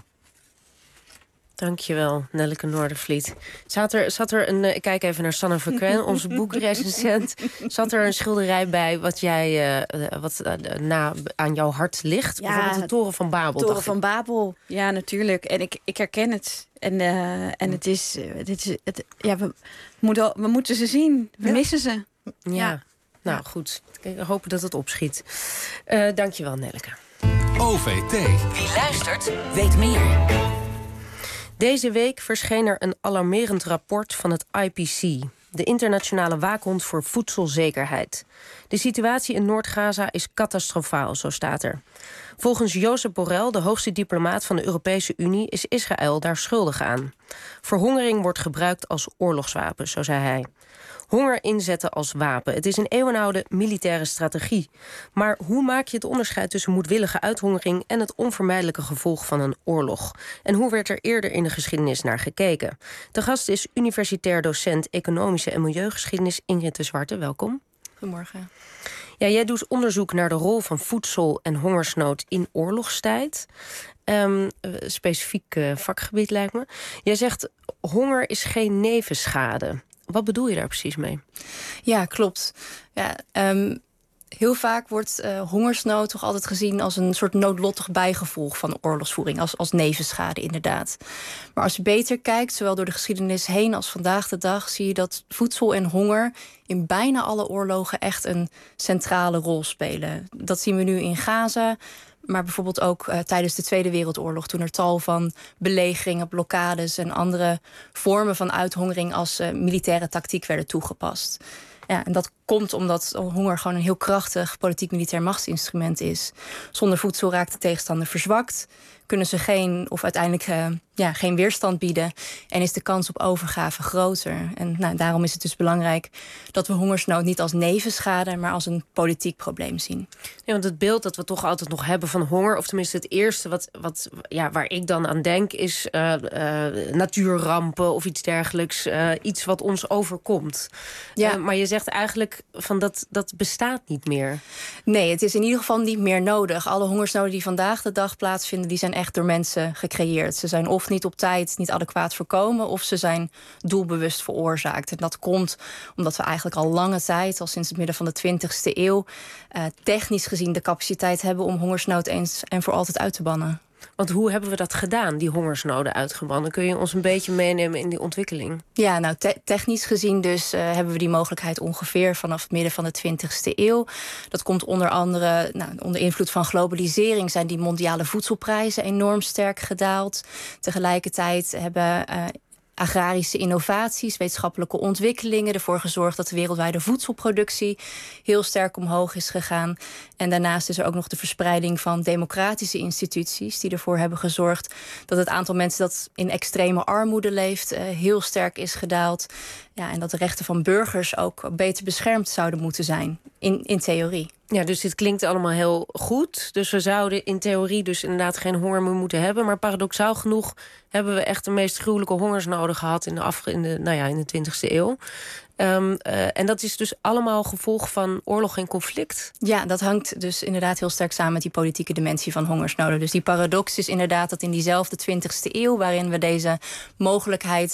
Dankjewel, Nelleke Noordervliet. Zat er, zat er een, ik kijk even naar Sanne Verkwen, onze boekrecensent. Zat er een schilderij bij wat jij uh, wat uh, na aan jouw hart ligt? Ja, bijvoorbeeld de Toren van Babel. Toren van Babel, ja, natuurlijk. En ik, ik herken het. En, uh, en het is, dit is het, ja, we moeten, we moeten ze zien. We ja. missen ze. Ja, ja. nou ja. goed. Ik hoop dat het opschiet. Uh, dankjewel, Nelleke. O V T. Wie luistert, weet meer. Deze week verscheen er een alarmerend rapport van het I P C, de internationale waakhond voor voedselzekerheid. De situatie in Noord-Gaza is catastrofaal, zo staat er. Volgens Josep Borrell, de hoogste diplomaat van de Europese Unie, is Israël daar schuldig aan. Verhongering wordt gebruikt als oorlogswapen, zo zei hij. Honger inzetten als wapen. Het is een eeuwenoude militaire strategie. Maar hoe maak je het onderscheid tussen moedwillige uithongering en het onvermijdelijke gevolg van een oorlog? En hoe werd er eerder in de geschiedenis naar gekeken? De gast is universitair docent economische en milieugeschiedenis Ingrid de Zwarte. Welkom. Goedemorgen. Ja, jij doet onderzoek naar de rol van voedsel en hongersnood in oorlogstijd. Um, specifiek uh, vakgebied lijkt me. Jij zegt honger is geen nevenschade. Wat bedoel je daar precies mee? Ja, klopt. Ja, um, heel vaak wordt uh, hongersnood toch altijd gezien als een soort noodlottig bijgevolg van oorlogsvoering, als, als nevenschade inderdaad. Maar als je beter kijkt, zowel door de geschiedenis heen als vandaag de dag, zie je dat voedsel en honger in bijna alle oorlogen echt een centrale rol spelen. Dat zien we nu in Gaza, maar bijvoorbeeld ook uh, tijdens de Tweede Wereldoorlog, toen er tal van belegeringen, blokkades en andere vormen van uithongering als uh, militaire tactiek werden toegepast. Ja, en dat komt omdat honger gewoon een heel krachtig politiek-militair machtsinstrument is. Zonder voedsel raakt de tegenstander verzwakt, kunnen ze geen of uiteindelijk uh, ja, geen weerstand bieden en is de kans op overgave groter. En nou, daarom is het dus belangrijk dat we hongersnood niet als nevenschade, maar als een politiek probleem zien. Ja, want het beeld dat we toch altijd nog hebben van honger, of tenminste het eerste wat, wat, ja, waar ik dan aan denk, is uh, uh, natuurrampen of iets dergelijks. Uh, iets wat ons overkomt. Ja. Uh, maar je zegt eigenlijk van dat, dat bestaat niet meer. Nee, het is in ieder geval niet meer nodig. Alle hongersnoden die vandaag de dag plaatsvinden, die zijn echt door mensen gecreëerd. Ze zijn of niet op tijd, niet adequaat voorkomen, of ze zijn doelbewust veroorzaakt. En dat komt omdat we eigenlijk al lange tijd, al sinds het midden van de twintigste eeuw, uh, technisch gezien de capaciteit hebben om hongersnood eens en voor altijd uit te bannen. Want hoe hebben we dat gedaan, die hongersnoden uitgebannen? Kun je ons een beetje meenemen in die ontwikkeling? Ja, nou, te- technisch gezien dus uh, hebben we die mogelijkheid ongeveer vanaf het midden van de twintigste eeuw. Dat komt onder andere, nou, onder invloed van globalisering zijn die mondiale voedselprijzen enorm sterk gedaald. Tegelijkertijd hebben uh, agrarische innovaties, wetenschappelijke ontwikkelingen ervoor gezorgd dat de wereldwijde voedselproductie heel sterk omhoog is gegaan. En daarnaast is er ook nog de verspreiding van democratische instituties die ervoor hebben gezorgd dat het aantal mensen dat in extreme armoede leeft uh, heel sterk is gedaald. Ja, en dat de rechten van burgers ook beter beschermd zouden moeten zijn, in, in theorie. Ja, dus dit klinkt allemaal heel goed. Dus we zouden in theorie dus inderdaad geen honger meer moeten hebben. Maar paradoxaal genoeg hebben we echt de meest gruwelijke hongersnoden gehad in de, afge- in de, nou ja, in de twintigste eeuw. Um, uh, en dat is dus allemaal gevolg van oorlog en conflict? Ja, dat hangt dus inderdaad heel sterk samen met die politieke dimensie van hongersnoden. Dus die paradox is inderdaad dat in diezelfde twintigste eeuw, waarin we deze mogelijkheid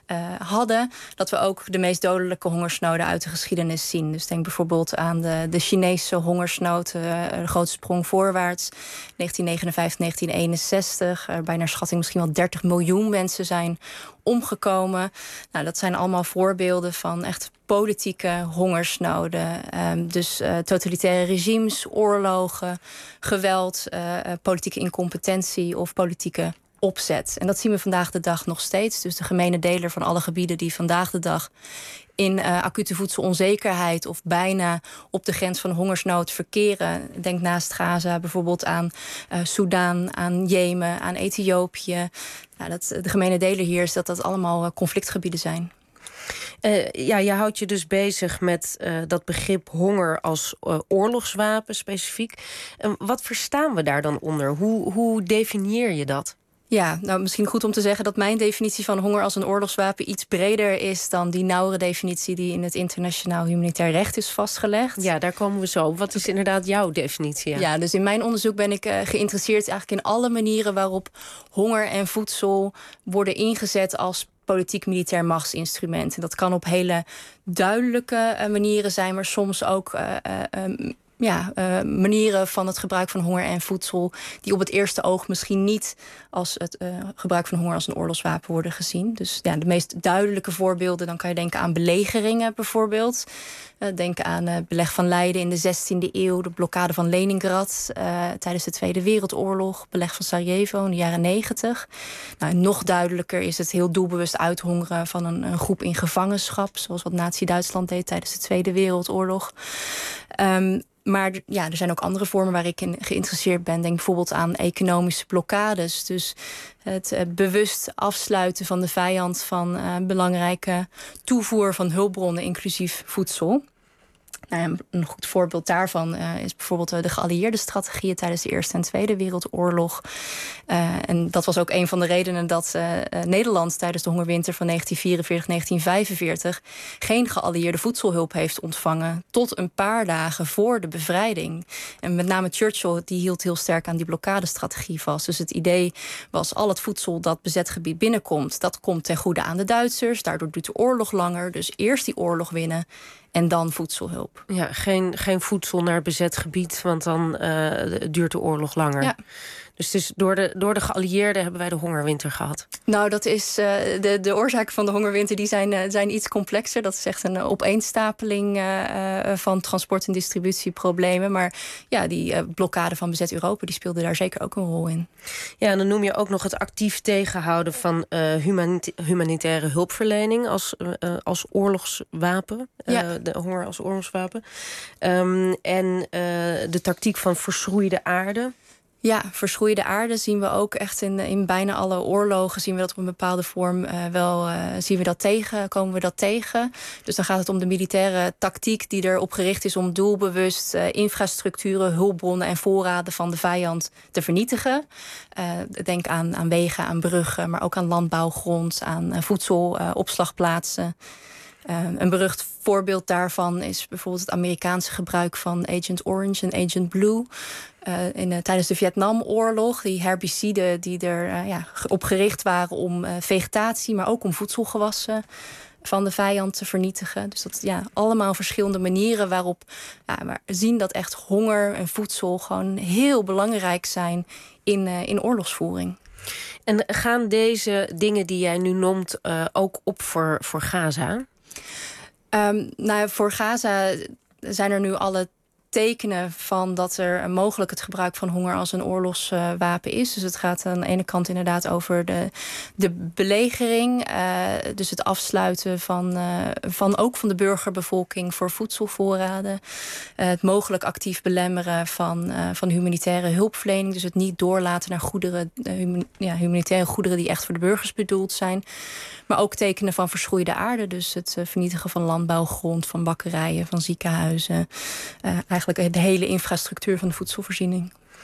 uh, hadden, dat we ook de meest dodelijke hongersnoden uit de geschiedenis zien. Dus denk bijvoorbeeld aan de, de Chinese hongersnood, uh, de grote sprong voorwaarts, negentien negenenvijftig, negentien eenenzestig. Uh, bijna schatting misschien wel dertig miljoen mensen zijn omgekomen. Nou, dat zijn allemaal voorbeelden van echt politieke hongersnoden. Um, dus uh, totalitaire regimes, oorlogen, geweld, uh, politieke incompetentie of politieke opzet. En dat zien we vandaag de dag nog steeds. Dus de gemene deler van alle gebieden die vandaag de dag in uh, acute voedselonzekerheid of bijna op de grens van hongersnood verkeren. Denk naast Gaza bijvoorbeeld aan uh, Soedan, aan Jemen, aan Ethiopië. Nou, dat, de gemene deler hier is dat dat allemaal uh, conflictgebieden zijn. Uh, ja, je houdt je dus bezig met uh, dat begrip honger als uh, oorlogswapen specifiek. Uh, wat verstaan we daar dan onder? Hoe, hoe definieer je dat? Ja, nou misschien goed om te zeggen dat mijn definitie van honger als een oorlogswapen iets breder is dan die nauwere definitie die in het internationaal humanitair recht is vastgelegd. Ja, daar komen we zo op. Wat is inderdaad jouw definitie? Ja, ja dus in mijn onderzoek ben ik uh, geïnteresseerd eigenlijk in alle manieren waarop honger en voedsel worden ingezet als politiek-militair machtsinstrument. En dat kan op hele duidelijke uh, manieren zijn, maar soms ook Uh, uh, um, Ja, uh, manieren van het gebruik van honger en voedsel die op het eerste oog misschien niet als het uh, gebruik van honger als een oorlogswapen worden gezien. Dus ja, de meest duidelijke voorbeelden, dan kan je denken aan belegeringen bijvoorbeeld. Uh, denk aan het uh, beleg van Leiden in de zestiende eeuw, de blokkade van Leningrad uh, tijdens de Tweede Wereldoorlog, beleg van Sarajevo in de jaren negentig. Nou, nog duidelijker is het heel doelbewust uithongeren van een, een groep in gevangenschap, zoals wat Nazi-Duitsland deed tijdens de Tweede Wereldoorlog. Um, Maar ja, er zijn ook andere vormen waar ik in geïnteresseerd ben. Denk bijvoorbeeld aan economische blokkades. Dus het uh, bewust afsluiten van de vijand van uh, belangrijke toevoer van hulpbronnen, inclusief voedsel. Nou, een goed voorbeeld daarvan uh, is bijvoorbeeld uh, de geallieerde strategieën tijdens de Eerste en Tweede Wereldoorlog. Uh, en dat was ook een van de redenen dat uh, uh, Nederland tijdens de hongerwinter van negentien vierenveertig negentien vijfenveertig geen geallieerde voedselhulp heeft ontvangen tot een paar dagen voor de bevrijding. En met name Churchill die hield heel sterk aan die blokkadestrategie vast. Dus het idee was al het voedsel dat bezet gebied binnenkomt, dat komt ten goede aan de Duitsers. Daardoor duurt de oorlog langer. Dus eerst die oorlog winnen en dan voedselhulp. Ja, geen, geen voedsel naar bezet gebied, want dan uh, duurt de oorlog langer. Ja. Dus, dus door, de, door de geallieerden hebben wij de hongerwinter gehad. Nou, dat is uh, de, de oorzaken van de hongerwinter die zijn, uh, zijn iets complexer. Dat is echt een opeenstapeling uh, van transport- en distributieproblemen. Maar ja, die uh, blokkade van bezet Europa, die speelde daar zeker ook een rol in. Ja, en dan noem je ook nog het actief tegenhouden van uh, humanita- humanitaire hulpverlening als, uh, als oorlogswapen. Ja. Uh, de honger als oorlogswapen. Um, en uh, de tactiek van verschroeide aarde. Ja, verschroeide aarde zien we ook echt in, in bijna alle oorlogen. Zien we dat op een bepaalde vorm uh, wel uh, zien we dat tegen, komen we dat tegen. Dus dan gaat het om de militaire tactiek die erop gericht is om doelbewust uh, infrastructuren, hulpbronnen en voorraden van de vijand te vernietigen. Uh, denk aan, aan wegen, aan bruggen, maar ook aan landbouwgrond, aan uh, voedselopslagplaatsen. Uh, een berucht voorbeeld daarvan is bijvoorbeeld het Amerikaanse gebruik van Agent Orange en Agent Blue. Uh, in, uh, tijdens de Vietnamoorlog, die herbiciden die er uh, ja, op gericht waren om uh, vegetatie, maar ook om voedselgewassen van de vijand te vernietigen. Dus dat ja, allemaal verschillende manieren waarop ja, we zien dat echt honger en voedsel gewoon heel belangrijk zijn in, uh, in oorlogsvoering. En gaan deze dingen die jij nu noemt uh, ook op voor, voor Gaza? Um, nou ja, voor Gaza zijn er nu alle tekenen van dat er mogelijk het gebruik van honger als een oorlogswapen uh, is. Dus het gaat aan de ene kant inderdaad over de, de belegering. Uh, dus het afsluiten van, uh, van ook van de burgerbevolking voor voedselvoorraden. Uh, het mogelijk actief belemmeren van, uh, van humanitaire hulpverlening. Dus het niet doorlaten naar goederen, uh, hum, ja, humanitaire goederen die echt voor de burgers bedoeld zijn. Maar ook tekenen van verschroeide aarde. Dus het uh, vernietigen van landbouwgrond, van bakkerijen, van ziekenhuizen. Uh, eigenlijk de hele infrastructuur van de voedselvoorziening.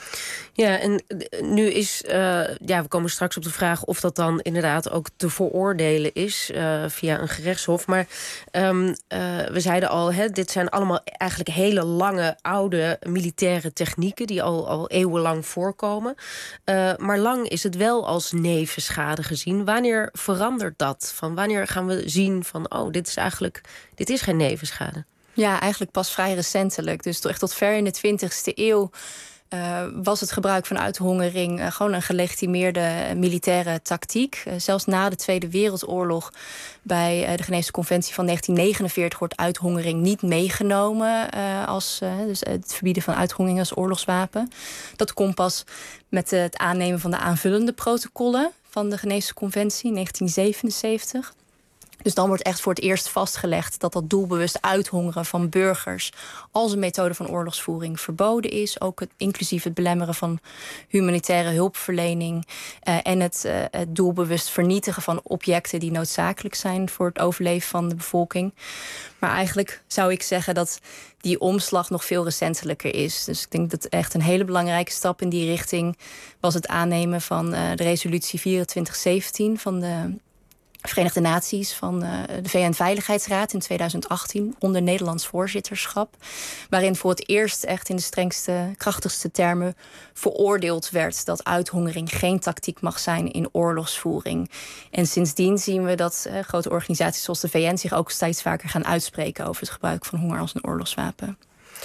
Ja, en nu is, uh, ja, we komen straks op de vraag of dat dan inderdaad ook te veroordelen is uh, via een gerechtshof. Maar um, uh, we zeiden al, hè, dit zijn allemaal eigenlijk hele lange, oude militaire technieken die al, al eeuwenlang voorkomen. Uh, maar lang is het wel als nevenschade gezien. Wanneer verandert dat? Van wanneer gaan we zien van, oh, dit is eigenlijk, dit is geen nevenschade? Ja, eigenlijk pas vrij recentelijk. Dus echt tot ver in de twintigste eeuw Uh, was het gebruik van uithongering uh, gewoon een gelegitimeerde uh, militaire tactiek. Uh, zelfs na de Tweede Wereldoorlog bij uh, de Geneefse Conventie van negentien negenenveertig wordt uithongering niet meegenomen uh, als uh, dus het verbieden van uithongering als oorlogswapen. Dat komt pas met uh, het aannemen van de aanvullende protocollen van de Geneefse Conventie in negentien zevenenzeventig. Dus dan wordt echt voor het eerst vastgelegd dat dat doelbewust uithongeren van burgers als een methode van oorlogsvoering verboden is. Ook het, inclusief het belemmeren van humanitaire hulpverlening uh, en het, uh, het doelbewust vernietigen van objecten die noodzakelijk zijn voor het overleven van de bevolking. Maar eigenlijk zou ik zeggen dat die omslag nog veel recentelijker is. Dus ik denk dat echt een hele belangrijke stap in die richting was het aannemen van uh, de resolutie vierentwintig zeventien van de Verenigde Naties van uh, de V N-veiligheidsraad in tweeduizend achttien onder Nederlands voorzitterschap. Waarin voor het eerst echt in de strengste, krachtigste termen veroordeeld werd dat uithongering geen tactiek mag zijn in oorlogsvoering. En sindsdien zien we dat uh, grote organisaties zoals de V N zich ook steeds vaker gaan uitspreken over het gebruik van honger als een oorlogswapen.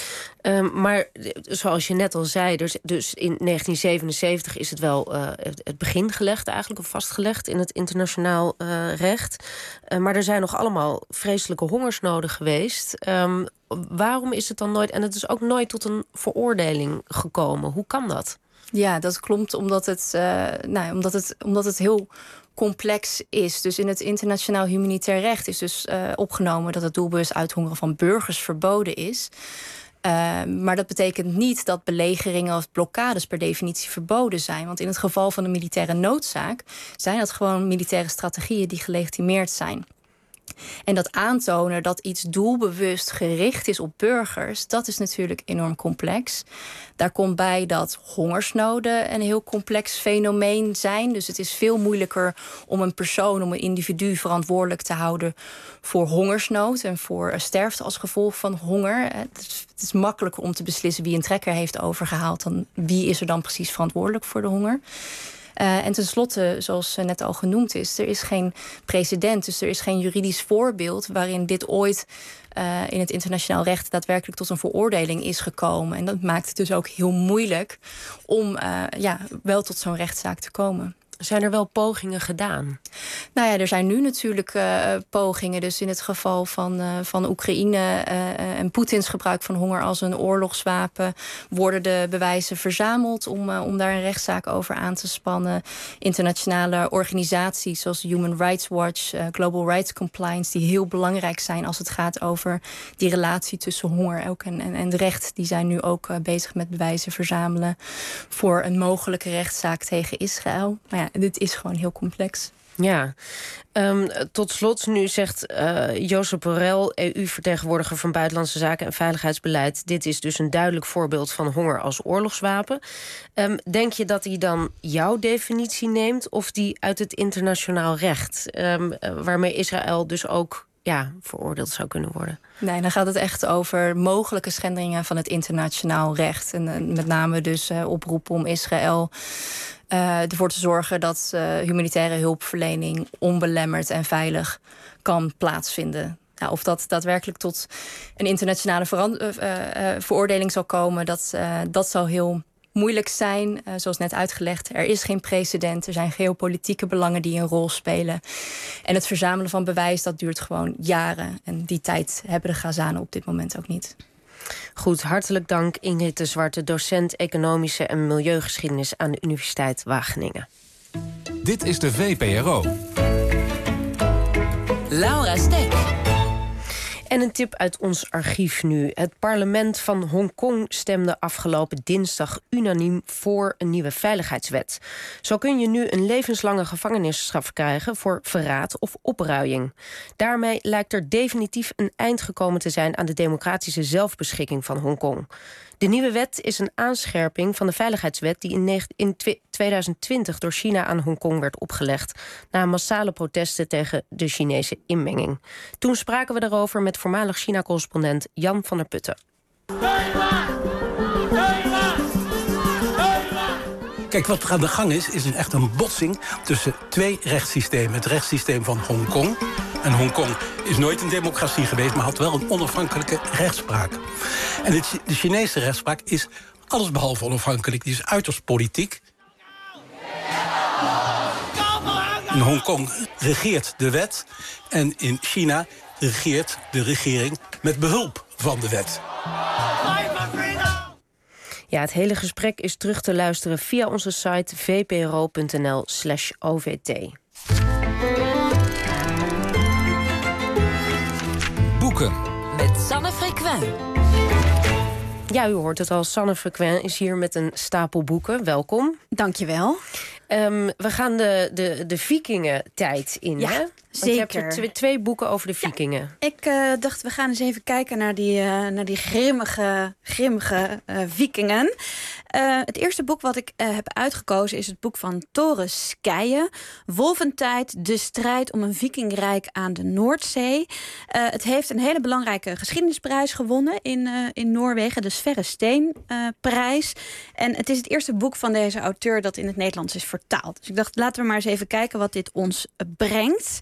Um, maar zoals je net al zei, dus, dus in negentien zevenenzeventig is het wel uh, het begin gelegd eigenlijk, of vastgelegd in het internationaal uh, recht. Uh, maar er zijn nog allemaal vreselijke hongersnoden geweest. Um, waarom is het dan nooit, en het is ook nooit tot een veroordeling gekomen? Hoe kan dat? Ja, dat klopt omdat het, uh, nou, omdat het, omdat het heel complex is. Dus in het internationaal humanitair recht is dus uh, opgenomen dat het doelbewust uithongeren van burgers verboden is. Uh, maar dat betekent niet dat belegeringen of blokkades per definitie verboden zijn. Want in het geval van een militaire noodzaak zijn dat gewoon militaire strategieën die gelegitimeerd zijn. En dat aantonen dat iets doelbewust gericht is op burgers, dat is natuurlijk enorm complex. Daar komt bij dat hongersnoden een heel complex fenomeen zijn. Dus het is veel moeilijker om een persoon, om een individu verantwoordelijk te houden voor hongersnood en voor sterfte als gevolg van honger. Het is, het is makkelijker om te beslissen wie een trekker heeft overgehaald dan wie is er dan precies verantwoordelijk voor de honger. Uh, en tenslotte, zoals net al genoemd is, er is geen precedent. Dus er is geen juridisch voorbeeld waarin dit ooit uh, in het internationaal recht daadwerkelijk tot een veroordeling is gekomen. En dat maakt het dus ook heel moeilijk om uh, ja, wel tot zo'n rechtszaak te komen. Zijn er wel pogingen gedaan? Nou ja, er zijn nu natuurlijk uh, pogingen. Dus in het geval van, uh, van Oekraïne uh, en Poetins gebruik van honger als een oorlogswapen worden de bewijzen verzameld om, uh, om daar een rechtszaak over aan te spannen. Internationale organisaties zoals Human Rights Watch, uh, Global Rights Compliance, die heel belangrijk zijn als het gaat over die relatie tussen honger ook en, en, en recht. Die zijn nu ook uh, bezig met bewijzen verzamelen voor een mogelijke rechtszaak tegen Israël. Maar ja, dit is gewoon heel complex. Ja, um, tot slot, nu zegt uh, Josep Borrell, E U-vertegenwoordiger van Buitenlandse Zaken en Veiligheidsbeleid, dit is dus een duidelijk voorbeeld van honger als oorlogswapen. Um, denk je dat hij dan jouw definitie neemt of die uit het internationaal recht, um, uh, waarmee Israël dus ook ja, veroordeeld zou kunnen worden? Nee, dan gaat het echt over mogelijke schendingen van het internationaal recht. En uh, met name dus uh, oproepen om Israël Uh, ervoor te zorgen dat uh, humanitaire hulpverlening onbelemmerd en veilig kan plaatsvinden. Nou, of dat daadwerkelijk tot een internationale uh, uh, veroordeling zal komen, dat, uh, dat zal heel moeilijk zijn. Uh, zoals net uitgelegd, er is geen precedent. Er zijn geopolitieke belangen die een rol spelen. En het verzamelen van bewijs, dat duurt gewoon jaren. En die tijd hebben de Gazanen op dit moment ook niet. Goed, hartelijk dank Ingrid de Zwarte, docent Economische en Milieugeschiedenis aan de Universiteit Wageningen. Dit is de V P R O. Laura Stek. En een tip uit ons archief nu. Het parlement van Hongkong stemde afgelopen dinsdag unaniem voor een nieuwe veiligheidswet. Zo kun je nu een levenslange gevangenisstraf krijgen voor verraad of opruiing. Daarmee lijkt er definitief een eind gekomen te zijn aan de democratische zelfbeschikking van Hongkong. De nieuwe wet is een aanscherping van de veiligheidswet die in tweeduizend twintig door China aan Hongkong werd opgelegd na massale protesten tegen de Chinese inmenging. Toen spraken we daarover met voormalig China-correspondent Jan van der Putten. Kijk, wat er aan de gang is, is een echt een botsing tussen twee rechtssystemen. Het rechtssysteem van Hongkong. En Hongkong is nooit een democratie geweest, maar had wel een onafhankelijke rechtspraak. En het, de Chinese rechtspraak is allesbehalve onafhankelijk. Die is uiterst politiek. In Hongkong regeert de wet. En in China regeert de regering met behulp van de wet. Ja, het hele gesprek is terug te luisteren via onze site v p r o punt n l slash o v t. Boeken. Met Sanne Frequin. Ja, u hoort het al. Sanne Frequin is hier met een stapel boeken. Welkom. Dank je wel. Um, we gaan de, de, de vikingentijd in, ja, hè? Want zeker. je hebt er twee, twee boeken over de vikingen. Ja, ik uh, dacht, we gaan eens even kijken naar die, uh, naar die grimmige, grimmige uh, vikingen. Uh, het eerste boek wat ik uh, heb uitgekozen is het boek van Tore Skeye. Wolventijd, de strijd om een vikingrijk aan de Noordzee. Uh, het heeft een hele belangrijke geschiedenisprijs gewonnen in, uh, in Noorwegen. De Sverre Steen-prijs. Uh, en het is het eerste boek van deze auteur dat in het Nederlands is vertaald. Dus ik dacht, laten we maar eens even kijken wat dit ons brengt.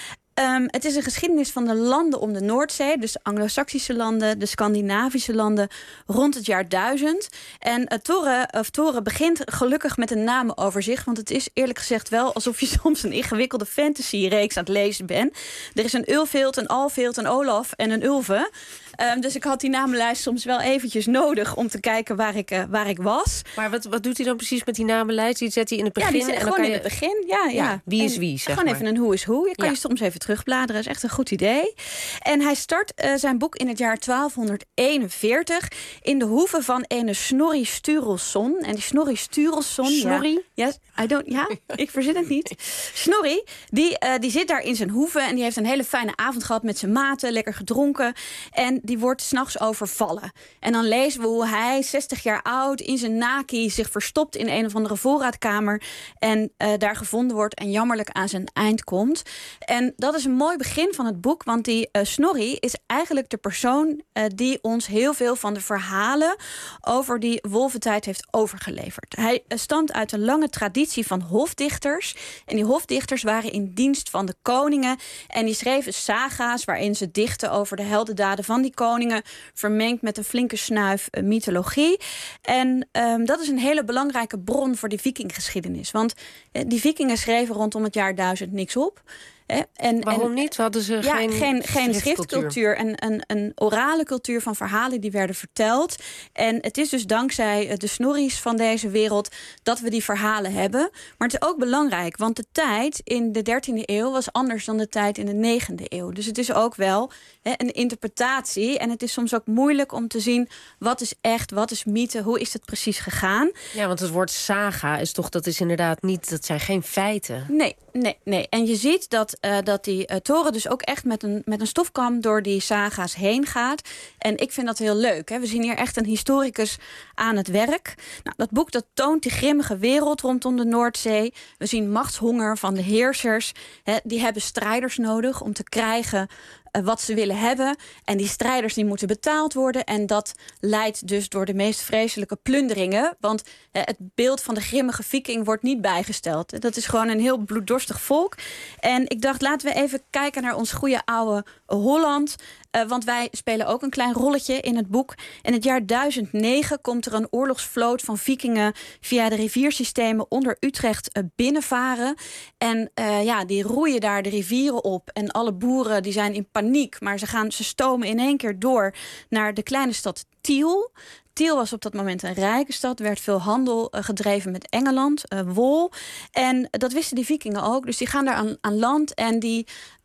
Um, het is een geschiedenis van de landen om de Noordzee. Dus de Anglo-Saxische landen, de Scandinavische landen rond het jaar duizend. En uh, Tore, of Tore begint gelukkig met een namenoverzicht. Want het is eerlijk gezegd wel alsof je soms een ingewikkelde fantasy-reeks aan het lezen bent. Er is een Ulfhild, een Alfhild, een Olaf en een Ulve. Um, dus ik had die namenlijst soms wel eventjes nodig om te kijken waar ik, uh, waar ik was. Maar wat, wat doet hij dan precies met die namenlijst? Die zet hij in het begin? Ja, die zet en gewoon dan kan in je... het begin. Ja, ja. ja wie is en wie, zeg Gewoon maar. even een hoe is hoe. Je kan ja. je soms even terugbladeren. Dat is echt een goed idee. En hij start uh, zijn boek in het jaar twaalfhonderdeenenveertig... in de hoeve van ene Snorri Sturluson. En die Snorri Sturluson... Snorri? Ja, yes, I don't, ja, ik verzin het niet. Snorri, die, uh, die zit daar in zijn hoeve... en die heeft een hele fijne avond gehad met zijn maten. Lekker gedronken. En die wordt 's nachts overvallen. En dan lezen we hoe hij, zestig jaar oud, in zijn naki zich verstopt in een of andere voorraadkamer. En uh, daar gevonden wordt en jammerlijk aan zijn eind komt. En dat is een mooi begin van het boek, want die uh, Snorri is eigenlijk de persoon uh, die ons heel veel van de verhalen over die wolventijd heeft overgeleverd. Hij uh, stamt uit een lange traditie van hofdichters. En die hofdichters waren in dienst van de koningen. En die schreven saga's waarin ze dichten over de heldendaden van die koningen, vermengd met een flinke snuif uh, mythologie. En um, dat is een hele belangrijke bron voor de vikinggeschiedenis. Want uh, die vikingen schreven rondom het jaar duizend niks op. En, Waarom en, niet? Hadden ze ja, geen, geen, geen schriftcultuur. En een, een orale cultuur van verhalen die werden verteld. En het is dus dankzij de Snorri's van deze wereld dat we die verhalen hebben. Maar het is ook belangrijk, want de tijd in de dertiende eeuw was anders dan de tijd in de negende eeuw. Dus het is ook wel he, een interpretatie. En het is soms ook moeilijk om te zien wat is echt, wat is mythe, hoe is het precies gegaan. Ja, want het woord saga is toch, dat is inderdaad niet, dat zijn geen feiten. Nee, nee, nee. En je ziet dat Uh, dat die uh, Tore dus ook echt met een, met een stofkam door die saga's heen gaat. En ik vind dat heel leuk. Hè? We zien hier echt een historicus aan het werk. Nou, dat boek dat toont die grimmige wereld rondom de Noordzee. We zien machtshonger van de heersers. Hè? Die hebben strijders nodig om te krijgen Uh, wat ze willen hebben. En die strijders die moeten betaald worden. En dat leidt dus door de meest vreselijke plunderingen. Want uh, het beeld van de grimmige viking wordt niet bijgesteld. Dat is gewoon een heel bloeddorstig volk. En ik dacht, laten we even kijken naar ons goede oude Holland. Uh, want wij spelen ook een klein rolletje in het boek. In het jaar duizend negen komt er een oorlogsvloot van vikingen via de riviersystemen onder Utrecht uh, binnenvaren. En uh, ja, die roeien daar de rivieren op. En alle boeren die zijn in paniek. Maar ze, gaan, ze stomen in één keer door naar de kleine stad Tiel. Tiel was op dat moment een rijke stad. Er werd veel handel uh, gedreven met Engeland, uh, wol. En dat wisten die vikingen ook. Dus die gaan daar aan, aan land en die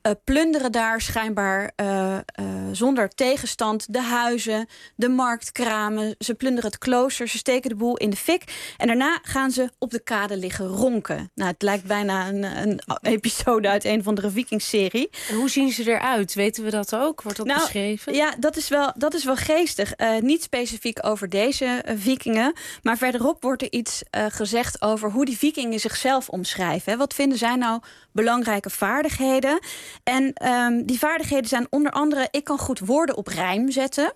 uh, plunderen daar schijnbaar uh, uh, zonder tegenstand de huizen, de marktkramen. Ze plunderen het klooster, ze steken de boel in de fik. En daarna gaan ze op de kade liggen ronken. Nou, het lijkt bijna een, een episode uit een van de Vikings-serie. En hoe zien ze eruit? Weten we dat ook? Wordt dat nou, beschreven? Ja, dat is wel, dat is wel geestig. Uh, niet specifiek over deze uh, vikingen. Maar verderop wordt er iets uh, gezegd over hoe die vikingen zichzelf omschrijven. Hè. Wat vinden zij nou belangrijke vaardigheden? En um, die vaardigheden zijn onder andere: ik kan goed woorden op rijm zetten.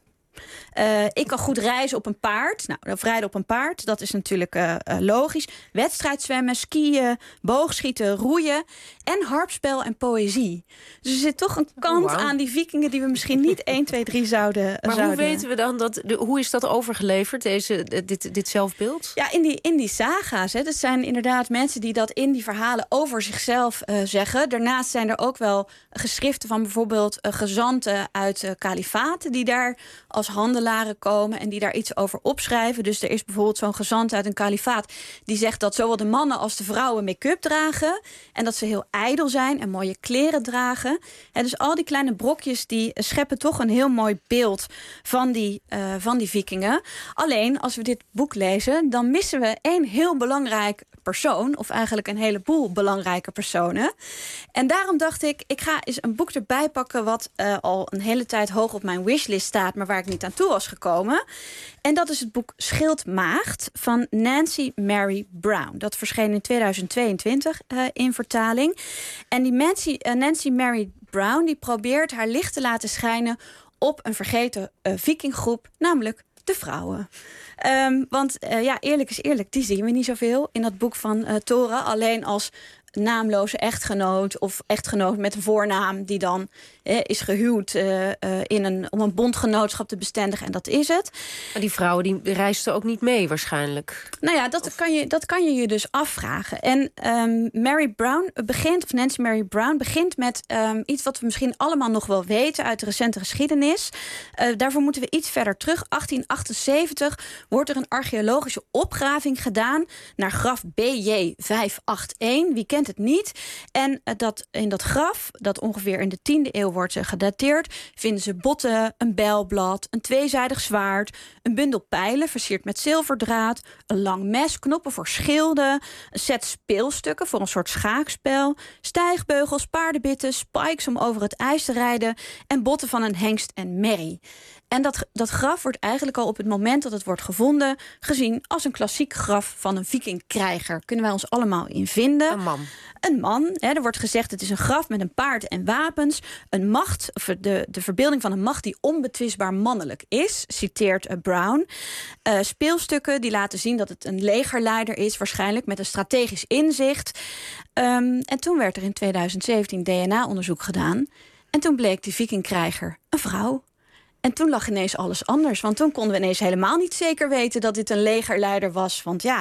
Uh, ik kan goed reizen op een paard. Nou, of rijden op een paard, dat is natuurlijk uh, uh, logisch. Wedstrijdzwemmen, skiën, boogschieten, roeien. En harpspel en poëzie. Dus er zit toch een kant oh, wow. aan die vikingen die we misschien niet één, twee, drie zouden... Maar zouden... hoe weten we dan dat... De, hoe is dat overgeleverd, deze, dit, dit zelfbeeld? Ja, in die, in die saga's. Hè, dat zijn inderdaad mensen die dat in die verhalen over zichzelf uh, zeggen. Daarnaast zijn er ook wel geschriften van bijvoorbeeld uh, gezanten uit uh, kalifaten die daar als handelaren komen en die daar iets over opschrijven. Dus er is bijvoorbeeld zo'n gezant uit een kalifaat die zegt dat zowel de mannen als de vrouwen make-up dragen en dat ze heel ijdel zijn en mooie kleren dragen. En dus al die kleine brokjes die scheppen toch een heel mooi beeld van die, uh, van die vikingen. Alleen als we dit boek lezen, dan missen we één heel belangrijk persoon, of eigenlijk een heleboel belangrijke personen. En daarom dacht ik, ik ga eens een boek erbij pakken wat uh, al een hele tijd hoog op mijn wishlist staat, maar waar ik niet aan toe was gekomen. En dat is het boek Schildmaagd van Nancy Mary Brown. Dat verscheen in tweeduizend tweeëntwintig uh, in vertaling. En die Nancy, uh, Nancy Mary Brown die probeert haar licht te laten schijnen op een vergeten uh, vikinggroep, namelijk de vrouwen. Um, want uh, ja, eerlijk is eerlijk, die zien we niet zoveel in dat boek van uh, Thora. Alleen als naamloze echtgenoot of echtgenoot met een voornaam die dan eh, is gehuwd uh, uh, in een, om een bondgenootschap te bestendigen. En dat is het. Maar die vrouwen die reisden ook niet mee waarschijnlijk. Nou ja, dat, kan je, dat kan je je dus afvragen. En um, Mary Brown begint, of Nancy Mary Brown begint met um, iets wat we misschien allemaal nog wel weten uit de recente geschiedenis. Uh, daarvoor moeten we iets verder terug. achttien achtenzeventig wordt er een archeologische opgraving gedaan naar graf B J vijfhonderdeenentachtig. Wie kent het niet? En uh, dat, in dat graf, dat ongeveer in de tiende eeuw wordt uh, gedateerd, vinden ze botten, een bijlblad, een tweezijdig zwaard, een bundel pijlen versierd met zilverdraad, een lang mes, knoppen voor schilden, een set speelstukken voor een soort schaakspel, stijgbeugels, paardenbitten, spikes om over het ijs te rijden en botten van een hengst en merrie. En dat, dat graf wordt eigenlijk al op het moment dat het wordt gevonden gezien als een klassiek graf van een vikingkrijger. Kunnen wij ons allemaal in vinden. Een man. Een man. Hè, er wordt gezegd het is een graf met een paard en wapens. Een macht, of de, de verbeelding van een macht die onbetwistbaar mannelijk is, citeert uh, Brown. Uh, speelstukken die laten zien dat het een legerleider is, waarschijnlijk met een strategisch inzicht. Um, en toen werd er in tweeduizend zeventien D N A-onderzoek gedaan. En toen bleek die vikingkrijger een vrouw. En toen lag ineens alles anders. Want toen konden we ineens helemaal niet zeker weten dat dit een legerleider was. Want ja,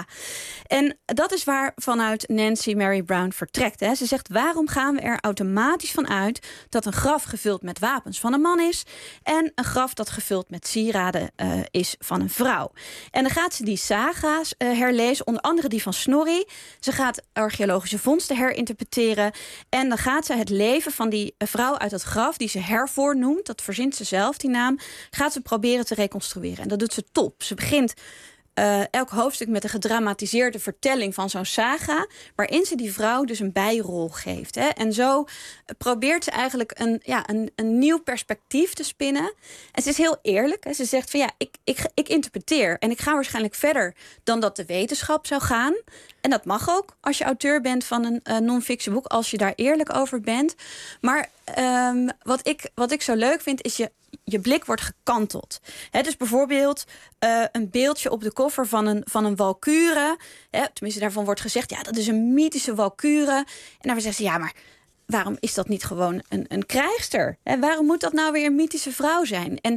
en dat is waar vanuit Nancy Mary Brown vertrekt. Hè. Ze zegt, waarom gaan we er automatisch van uit dat een graf gevuld met wapens van een man is en een graf dat gevuld met sieraden uh, is van een vrouw? En dan gaat ze die saga's uh, herlezen, onder andere die van Snorri. Ze gaat archeologische vondsten herinterpreteren. En dan gaat ze het leven van die vrouw uit het graf, die ze Hervor noemt, dat verzint ze zelf, die naam, gaat ze proberen te reconstrueren. En dat doet ze top. Ze begint uh, elk hoofdstuk met een gedramatiseerde vertelling van zo'n saga, waarin ze die vrouw dus een bijrol geeft. Hè. En zo probeert ze eigenlijk een, ja, een, een nieuw perspectief te spinnen. En ze is heel eerlijk. Hè. Ze zegt van ja, ik, ik, ik interpreteer en ik ga waarschijnlijk verder dan dat de wetenschap zou gaan. En dat mag ook als je auteur bent van een uh, non-fictieboek, als je daar eerlijk over bent. Maar um, wat, ik, wat ik zo leuk vind, is je je blik wordt gekanteld. He, dus bijvoorbeeld uh, een beeldje op de koffer van een, van een walkure. He, tenminste, daarvan wordt gezegd, ja, dat is een mythische walkure. En dan zeggen ze, ja, maar waarom is dat niet gewoon een, een krijgster? He, waarom moet dat nou weer een mythische vrouw zijn? En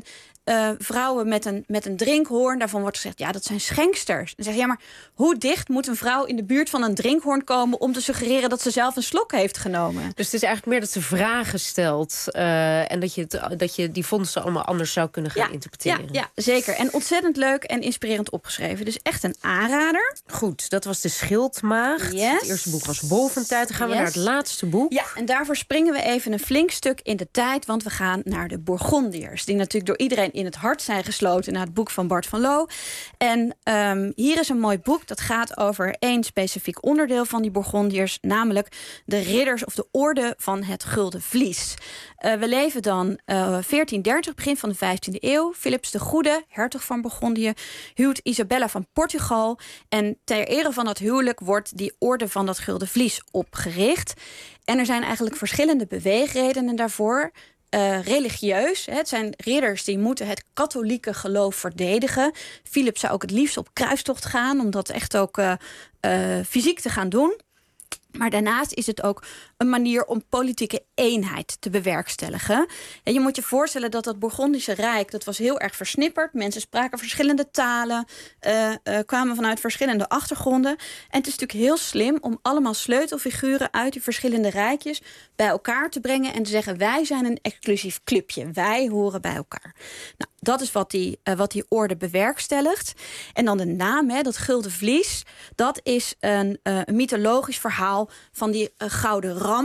uh, vrouwen met een, met een drinkhoorn. Daarvan wordt gezegd, ja, dat zijn schenksters. Dan zeg je, ja, maar hoe dicht moet een vrouw in de buurt van een drinkhoorn komen om te suggereren dat ze zelf een slok heeft genomen? Dus het is eigenlijk meer dat ze vragen stelt uh, en dat je, het, dat je die vondsten allemaal anders zou kunnen gaan ja, interpreteren. Ja, ja, zeker. En ontzettend leuk en inspirerend opgeschreven. Dus echt een aanrader. Goed, dat was de Schildmaagd. Yes. Het eerste boek was Wolventijd. Dan gaan we yes. naar het laatste boek. Ja, en daarvoor springen we even een flink stuk in de tijd, want we gaan naar de Bourgondiërs, die natuurlijk door iedereen in het hart zijn gesloten na het boek van Bart van Loo. En um, hier is een mooi boek dat gaat over één specifiek onderdeel van die Bourgondiërs, namelijk de ridders of de orde van het Gulden Vlies. Uh, we leven dan uh, veertien dertig, begin van de vijftiende eeuw. Philips de Goede, hertog van Bourgondië, huwt Isabella van Portugal. En ter ere van dat huwelijk wordt die orde van dat Gulden Vlies opgericht. En er zijn eigenlijk verschillende beweegredenen daarvoor. Uh, religieus. Hè, het zijn ridders die moeten het katholieke geloof verdedigen. Philips zou ook het liefst op kruistocht gaan, om dat echt ook uh, uh, fysiek te gaan doen. Maar daarnaast is het ook een manier om politieke eenheid te bewerkstelligen. En je moet je voorstellen dat dat Bourgondische Rijk, dat was heel erg versnipperd. Mensen spraken verschillende talen, uh, uh, kwamen vanuit verschillende achtergronden. En het is natuurlijk heel slim om allemaal sleutelfiguren uit die verschillende rijkjes bij elkaar te brengen en te zeggen, wij zijn een exclusief clubje. Wij horen bij elkaar. Nou, dat is wat die, uh, wat die orde bewerkstelligt. En dan de naam, hè, dat Gulden Vlies, dat is een, uh, een mythologisch verhaal van die uh, gouden ram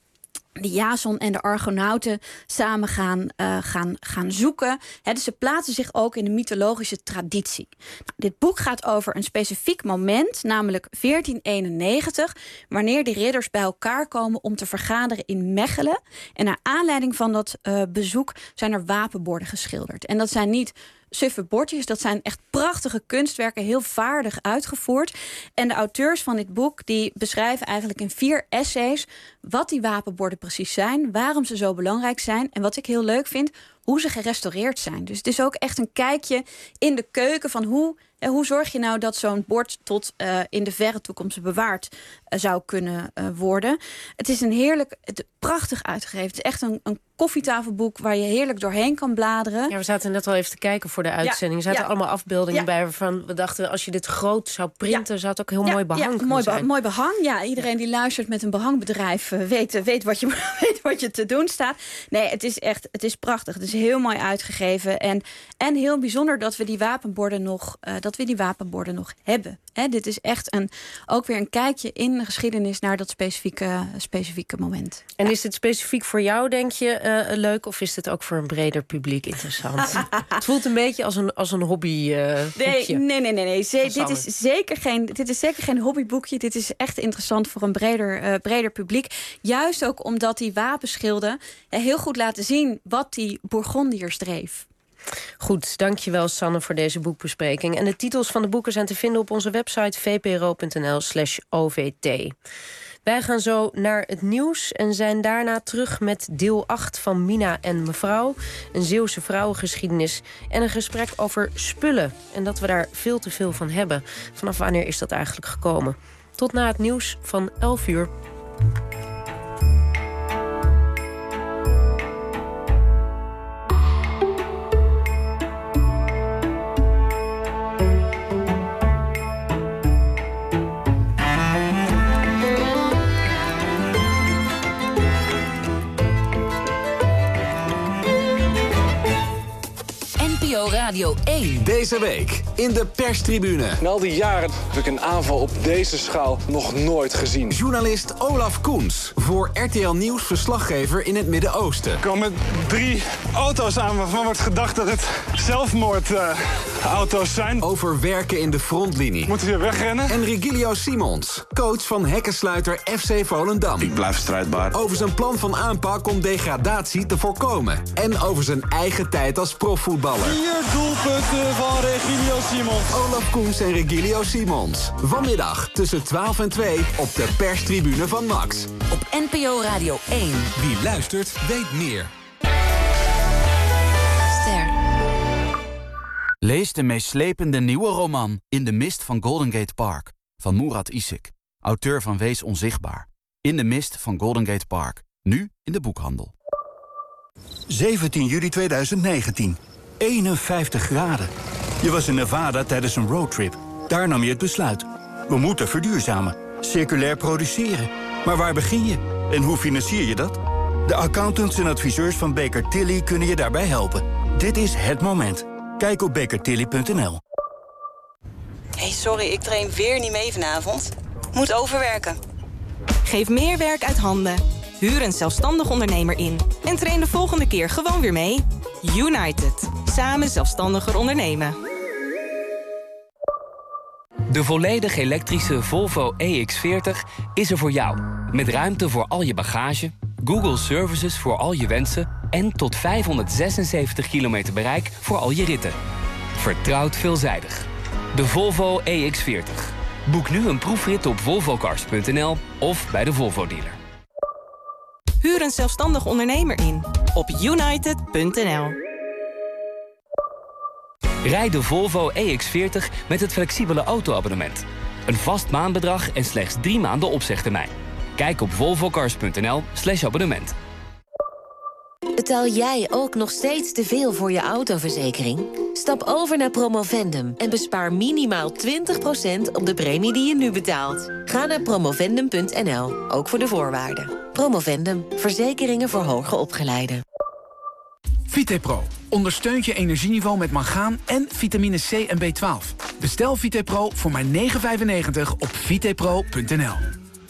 die Jason en de Argonauten samen gaan, uh, gaan, gaan zoeken. He, dus ze plaatsen zich ook in de mythologische traditie. Nou, dit boek gaat over een specifiek moment, namelijk veertien eenennegentig... wanneer die ridders bij elkaar komen om te vergaderen in Mechelen. En naar aanleiding van dat uh, bezoek zijn er wapenborden geschilderd. En dat zijn niet suffe bordjes, dat zijn echt prachtige kunstwerken, heel vaardig uitgevoerd. En de auteurs van dit boek die beschrijven eigenlijk in vier essays wat die wapenborden precies zijn, waarom ze zo belangrijk zijn en wat ik heel leuk vind, hoe ze gerestaureerd zijn. Dus het is ook echt een kijkje in de keuken van hoe, eh, hoe zorg je nou dat zo'n bord tot uh, in de verre toekomst bewaard uh, zou kunnen uh, worden. Het is een heerlijk, het, prachtig uitgegeven. Het is echt een, een koffietafelboek waar je heerlijk doorheen kan bladeren. Ja, we zaten net al even te kijken voor de uitzending. Er zaten ja. allemaal afbeeldingen ja. bij waarvan we dachten, als je dit groot zou printen, ja. zou het ook heel ja. mooi behang ja, mooi, zijn. Mooi behang, ja. Iedereen ja. die luistert met een behangbedrijf uh, weet, weet, wat je, weet wat je te doen staat. Nee, het is echt, het is prachtig. Het is heel mooi uitgegeven. En, en heel bijzonder dat we die wapenborden nog, uh, dat we die wapenborden nog hebben. He, dit is echt een, ook weer een kijkje in de geschiedenis naar dat specifieke, specifieke moment. En is dit specifiek voor jou, denk je, uh, leuk? Of is dit ook voor een breder publiek interessant? Het voelt een beetje als een, als een hobby uh, nee, nee, nee, nee, nee. Ze, dit, is zeker geen, dit is zeker geen hobbyboekje. Dit is echt interessant voor een breder, uh, breder publiek. Juist ook omdat die wapenschilden uh, heel goed laten zien wat die Bourgondiërs dreef. Goed, dankjewel Sanne voor deze boekbespreking. En de titels van de boeken zijn te vinden op onze website v p r o punt n l slash o v t. Wij gaan zo naar het nieuws en zijn daarna terug met deel acht van Mina en mevrouw. Een Zeeuwse vrouwengeschiedenis en een gesprek over spullen. En dat we daar veel te veel van hebben. Vanaf wanneer is dat eigenlijk gekomen? Tot na het nieuws van elf uur. Radio één. Deze week in de perstribune. In al die jaren heb ik een aanval op deze schaal nog nooit gezien. Journalist Olaf Koens, voor R T L Nieuws verslaggever in het Midden-Oosten. Er komen drie auto's aan waarvan wordt gedacht dat het zelfmoordauto's uh, zijn. Over werken in de frontlinie. Moeten we weer wegrennen? En Regilio Simons, coach van hekkensluiter F C Volendam. Ik blijf strijdbaar. Over zijn plan van aanpak om degradatie te voorkomen. En over zijn eigen tijd als profvoetballer. Vier doelpunten van Regilio Simons. Olaf Koens en Regilio Simons. Vanmiddag tussen twaalf en twee op de perstribune van Max. Op N P O Radio één. Wie luistert, weet meer. Ster. Lees de meeslepende nieuwe roman In de mist van Golden Gate Park van Murat Isik, auteur van Wees onzichtbaar. In de mist van Golden Gate Park, nu in de boekhandel. zeventien juli tweeduizend negentien. eenenvijftig graden. Je was in Nevada tijdens een roadtrip. Daar nam je het besluit. We moeten verduurzamen. Circulair produceren. Maar waar begin je? En hoe financier je dat? De accountants en adviseurs van Baker Tilly kunnen je daarbij helpen. Dit is het moment. Kijk op baker tilly punt n l. Hey, sorry, ik train weer niet mee vanavond. Moet overwerken. Geef meer werk uit handen. Huur een zelfstandig ondernemer in. En train de volgende keer gewoon weer mee. United. Samen zelfstandiger ondernemen. De volledig elektrische Volvo E X veertig is er voor jou. Met ruimte voor al je bagage, Google Services voor al je wensen... en tot vijfhonderdzesenzeventig kilometer bereik voor al je ritten. Vertrouwd veelzijdig. De Volvo E X veertig. Boek nu een proefrit op volvo cars punt n l of bij de Volvo-dealer. Huur een zelfstandig ondernemer in op united punt n l. Rijd de Volvo E X veertig met het flexibele auto-abonnement. Een vast maandbedrag en slechts drie maanden opzegtermijn. Kijk op volvo cars punt n l slash abonnement. Betaal jij ook nog steeds te veel voor je autoverzekering? Stap over naar Promovendum en bespaar minimaal twintig procent op de premie die je nu betaalt. Ga naar promovendum punt n l, ook voor de voorwaarden. Promovendum, verzekeringen voor hoger opgeleiden. VitePro ondersteunt je energieniveau met mangaan en vitamine C en B twaalf. Bestel VitePro voor maar negen vijfennegentig op vitepro punt n l.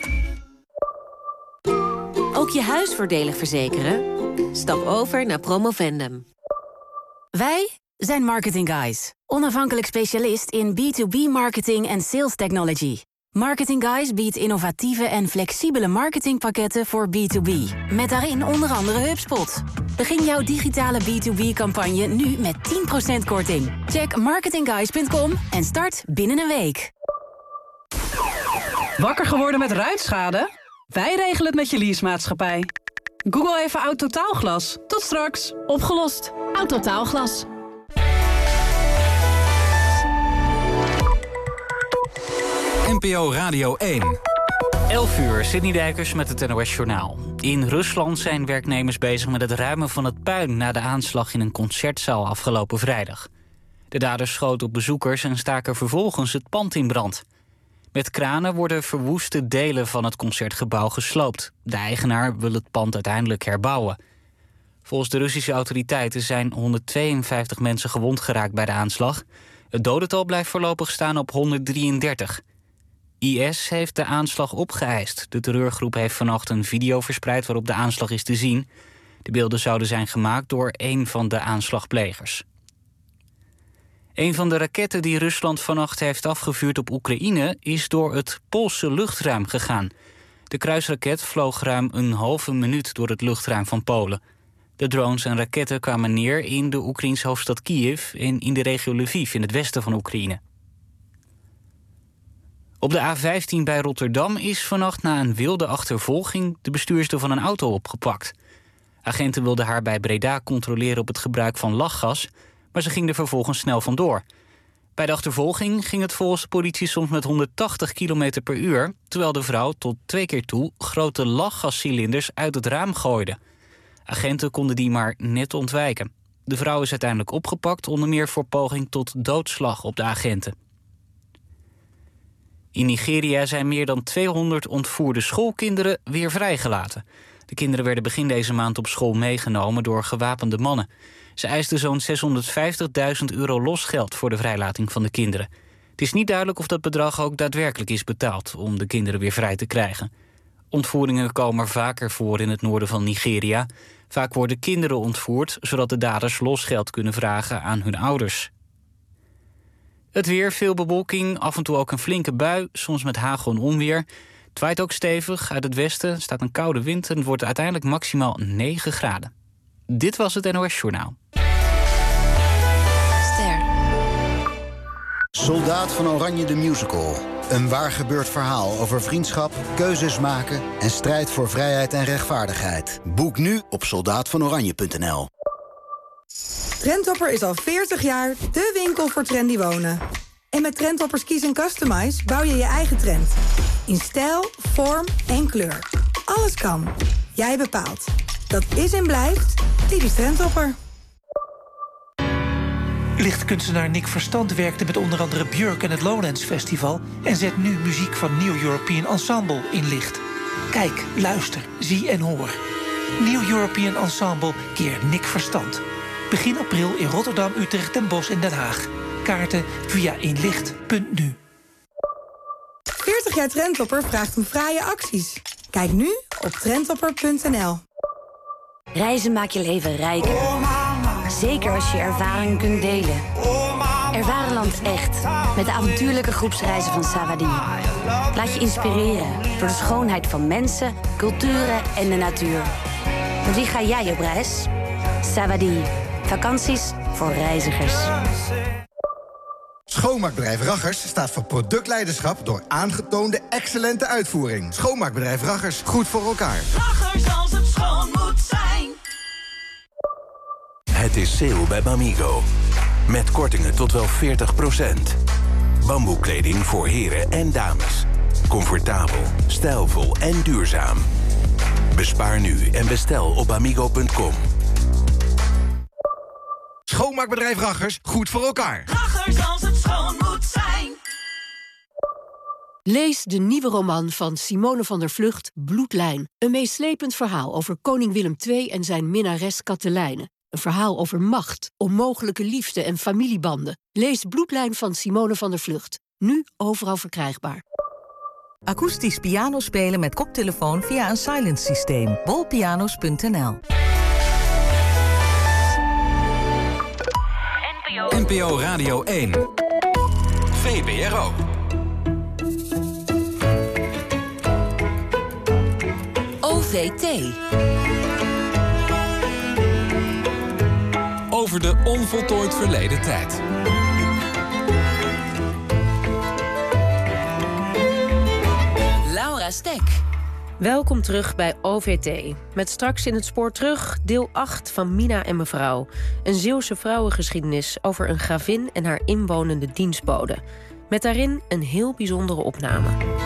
Ook je huis voordelig verzekeren? Stap over naar Promovendum. Wij zijn Marketing Guys, onafhankelijk specialist in B to B marketing en sales technology. Marketing Guys biedt innovatieve en flexibele marketingpakketten voor B to B. Met daarin onder andere HubSpot. Begin jouw digitale B to B-campagne nu met tien procent korting. Check marketing guys punt com en start binnen een week. Wakker geworden met ruitschade? Wij regelen het met je leasemaatschappij. Google even Oud Totaalglas. Tot straks. Opgelost. Oud Totaalglas. N P O Radio één. elf uur, Sidney Dijkers met het N O S-journaal. In Rusland zijn werknemers bezig met het ruimen van het puin... na de aanslag in een concertzaal afgelopen vrijdag. De daders schoten op bezoekers en staken vervolgens het pand in brand. Met kranen worden verwoeste delen van het concertgebouw gesloopt. De eigenaar wil het pand uiteindelijk herbouwen. Volgens de Russische autoriteiten zijn honderdtweeënvijftig mensen gewond geraakt bij de aanslag. Het dodental blijft voorlopig staan op honderddrieëndertig. I S heeft de aanslag opgeëist. De terreurgroep heeft vannacht een video verspreid waarop de aanslag is te zien. De beelden zouden zijn gemaakt door een van de aanslagplegers. Een van de raketten die Rusland vannacht heeft afgevuurd op Oekraïne is door het Poolse luchtruim gegaan. De kruisraket vloog ruim een halve minuut door het luchtruim van Polen. De drones en raketten kwamen neer in de Oekraïense hoofdstad Kiev en in de regio Lviv in het westen van Oekraïne. Op de A vijftien bij Rotterdam is vannacht na een wilde achtervolging de bestuurster van een auto opgepakt. Agenten wilden haar bij Breda controleren op het gebruik van lachgas, maar ze ging er vervolgens snel vandoor. Bij de achtervolging ging het volgens de politie soms met honderdtachtig kilometer per uur... terwijl de vrouw tot twee keer toe grote lachgascilinders uit het raam gooide. Agenten konden die maar net ontwijken. De vrouw is uiteindelijk opgepakt, onder meer voor poging tot doodslag op de agenten. In Nigeria zijn meer dan tweehonderd ontvoerde schoolkinderen weer vrijgelaten. De kinderen werden begin deze maand op school meegenomen door gewapende mannen. Ze eisten zo'n zeshonderdvijftigduizend euro losgeld voor de vrijlating van de kinderen. Het is niet duidelijk of dat bedrag ook daadwerkelijk is betaald om de kinderen weer vrij te krijgen. Ontvoeringen komen vaker voor in het noorden van Nigeria. Vaak worden kinderen ontvoerd, zodat de daders losgeld kunnen vragen aan hun ouders. Het weer, veel bewolking, af en toe ook een flinke bui, soms met hagel en onweer. Het waait ook stevig uit het westen, staat een koude wind en het wordt uiteindelijk maximaal negen graden. Dit was het N O S-journaal. Ster. Soldaat van Oranje de Musical. Een waar gebeurd verhaal over vriendschap, keuzes maken en strijd voor vrijheid en rechtvaardigheid. Boek nu op soldaat van oranje punt n l. Trendhopper is al veertig jaar de winkel voor trendy wonen. En met Trendhoppers Kies en Customize bouw je je eigen trend. In stijl, vorm en kleur. Alles kan. Jij bepaalt. Dat is en blijft typisch Trendhopper. Lichtkunstenaar Nick Verstand werkte met onder andere Björk en het Lowlands Festival en zet nu muziek van New European Ensemble in licht. Kijk, luister, zie en hoor. New European Ensemble keer Nick Verstand. Begin april in Rotterdam, Utrecht, Den Bosch en Den Haag. Kaarten via inlicht punt nu. veertig jaar Trendtopper vraagt om fraaie acties. Kijk nu op trendtopper punt n l. Reizen maakt je leven rijker. Zeker als je ervaring kunt delen. Ervaar land echt. Met de avontuurlijke groepsreizen van Savadi. Laat je inspireren door de schoonheid van mensen, culturen en de natuur. Met wie ga jij op reis? Savadi. Vakanties voor reizigers. Schoonmaakbedrijf Raggers staat voor productleiderschap door aangetoonde excellente uitvoering. Schoonmaakbedrijf Raggers, goed voor elkaar. Raggers als het schoon moet zijn. Het is sale bij Bamigo. Met kortingen tot wel veertig procent. Bamboekleding voor heren en dames. Comfortabel, stijlvol en duurzaam. Bespaar nu en bestel op bamigo punt com. Schoonmaakbedrijf Raggers, goed voor elkaar. Raggers als het schoon moet zijn. Lees de nieuwe roman van Simone van der Vlugt, Bloedlijn. Een meeslepend verhaal over koning Willem de Tweede en zijn minnares Katelijne. Een verhaal over macht, onmogelijke liefde en familiebanden. Lees Bloedlijn van Simone van der Vlugt. Nu overal verkrijgbaar. Akoestisch piano spelen met koptelefoon via een silence systeem. bol pianos punt n l. N P O Radio één. V B R O. O V T. Over de onvoltooid verleden tijd. Laura Stek. Welkom terug bij O V T. Met straks in het spoor terug deel acht van Mina en mevrouw. Een Zeeuwse vrouwengeschiedenis over een gravin en haar inwonende dienstbode. Met daarin een heel bijzondere opname.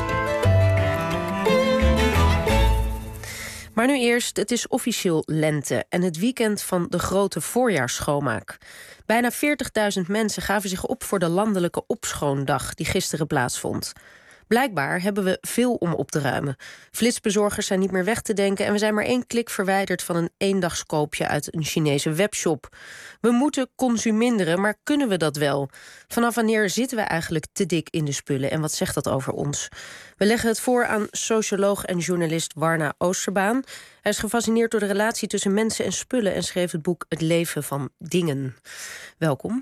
Maar nu eerst, het is officieel lente en het weekend van de grote voorjaarsschoonmaak. Bijna veertigduizend mensen gaven zich op voor de landelijke opschoondag die gisteren plaatsvond. Blijkbaar hebben we veel om op te ruimen. Flitsbezorgers zijn niet meer weg te denken en we zijn maar één klik verwijderd van een eendagskoopje uit een Chinese webshop. We moeten consuminderen, maar kunnen we dat wel? Vanaf wanneer zitten we eigenlijk te dik in de spullen en wat zegt dat over ons? We leggen het voor aan socioloog en journalist Warna Oosterbaan. Hij is gefascineerd door de relatie tussen mensen en spullen en schreef het boek Het leven van dingen. Welkom.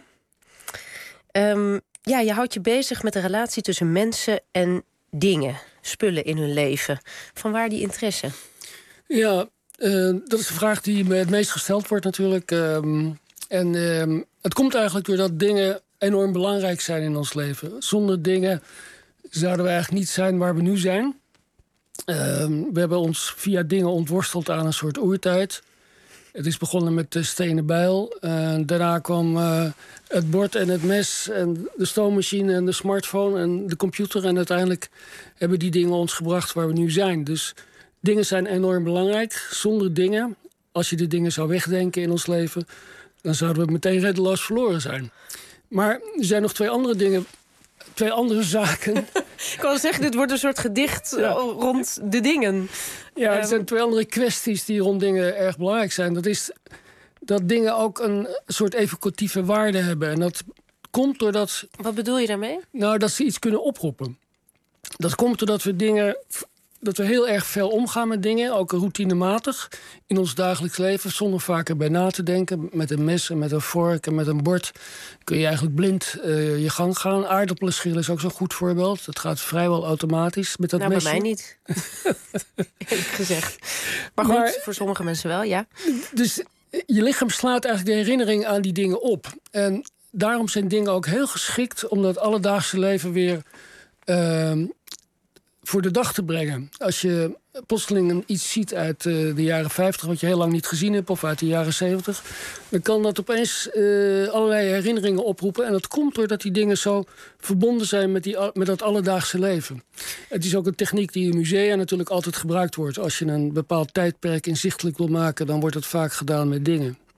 Um, Ja, je houdt je bezig met de relatie tussen mensen en dingen, spullen in hun leven. Vanwaar die interesse? Ja, uh, dat is de vraag die me het meest gesteld wordt natuurlijk. Um, en uh, het komt eigenlijk doordat dingen enorm belangrijk zijn in ons leven. Zonder dingen zouden we eigenlijk niet zijn waar we nu zijn. Uh, we hebben ons via dingen ontworsteld aan een soort oertijd. Het is begonnen met de stenen bijl. Uh, daarna kwam uh, het bord en het mes en de stoommachine en de smartphone en de computer. En uiteindelijk hebben die dingen ons gebracht waar we nu zijn. Dus dingen zijn enorm belangrijk. Zonder dingen, als je de dingen zou wegdenken in ons leven, dan zouden we meteen reddeloos verloren zijn. Maar er zijn nog twee andere dingen, twee andere zaken. Ik wil zeggen, dit wordt een soort gedicht ja. rond de dingen. Ja, er zijn twee andere kwesties die rond dingen erg belangrijk zijn. Dat is dat dingen ook een soort evocatieve waarde hebben. En dat komt doordat... Wat bedoel je daarmee? Nou, dat ze iets kunnen oproepen. Dat komt doordat we dingen... dat we heel erg veel omgaan met dingen, ook routinematig in ons dagelijks leven, zonder vaak erbij na te denken. Met een mes en met een vork en met een bord kun je eigenlijk blind uh, je gang gaan. Aardappelen schillen is ook zo'n goed voorbeeld. Dat gaat vrijwel automatisch met dat nou, mesje. Bij mij niet, eerlijk gezegd. Maar goed, maar, voor sommige mensen wel, ja. Dus je lichaam slaat eigenlijk de herinnering aan die dingen op. En daarom zijn dingen ook heel geschikt om dat alledaagse leven weer Uh, voor de dag te brengen. Als je plotseling iets ziet uit uh, de jaren vijftig... wat je heel lang niet gezien hebt, of uit de jaren zeventig... dan kan dat opeens uh, allerlei herinneringen oproepen. En dat komt doordat die dingen zo verbonden zijn met, die, met dat alledaagse leven. Het is ook een techniek die in musea natuurlijk altijd gebruikt wordt. Als je een bepaald tijdperk inzichtelijk wil maken, dan wordt het vaak gedaan met dingen.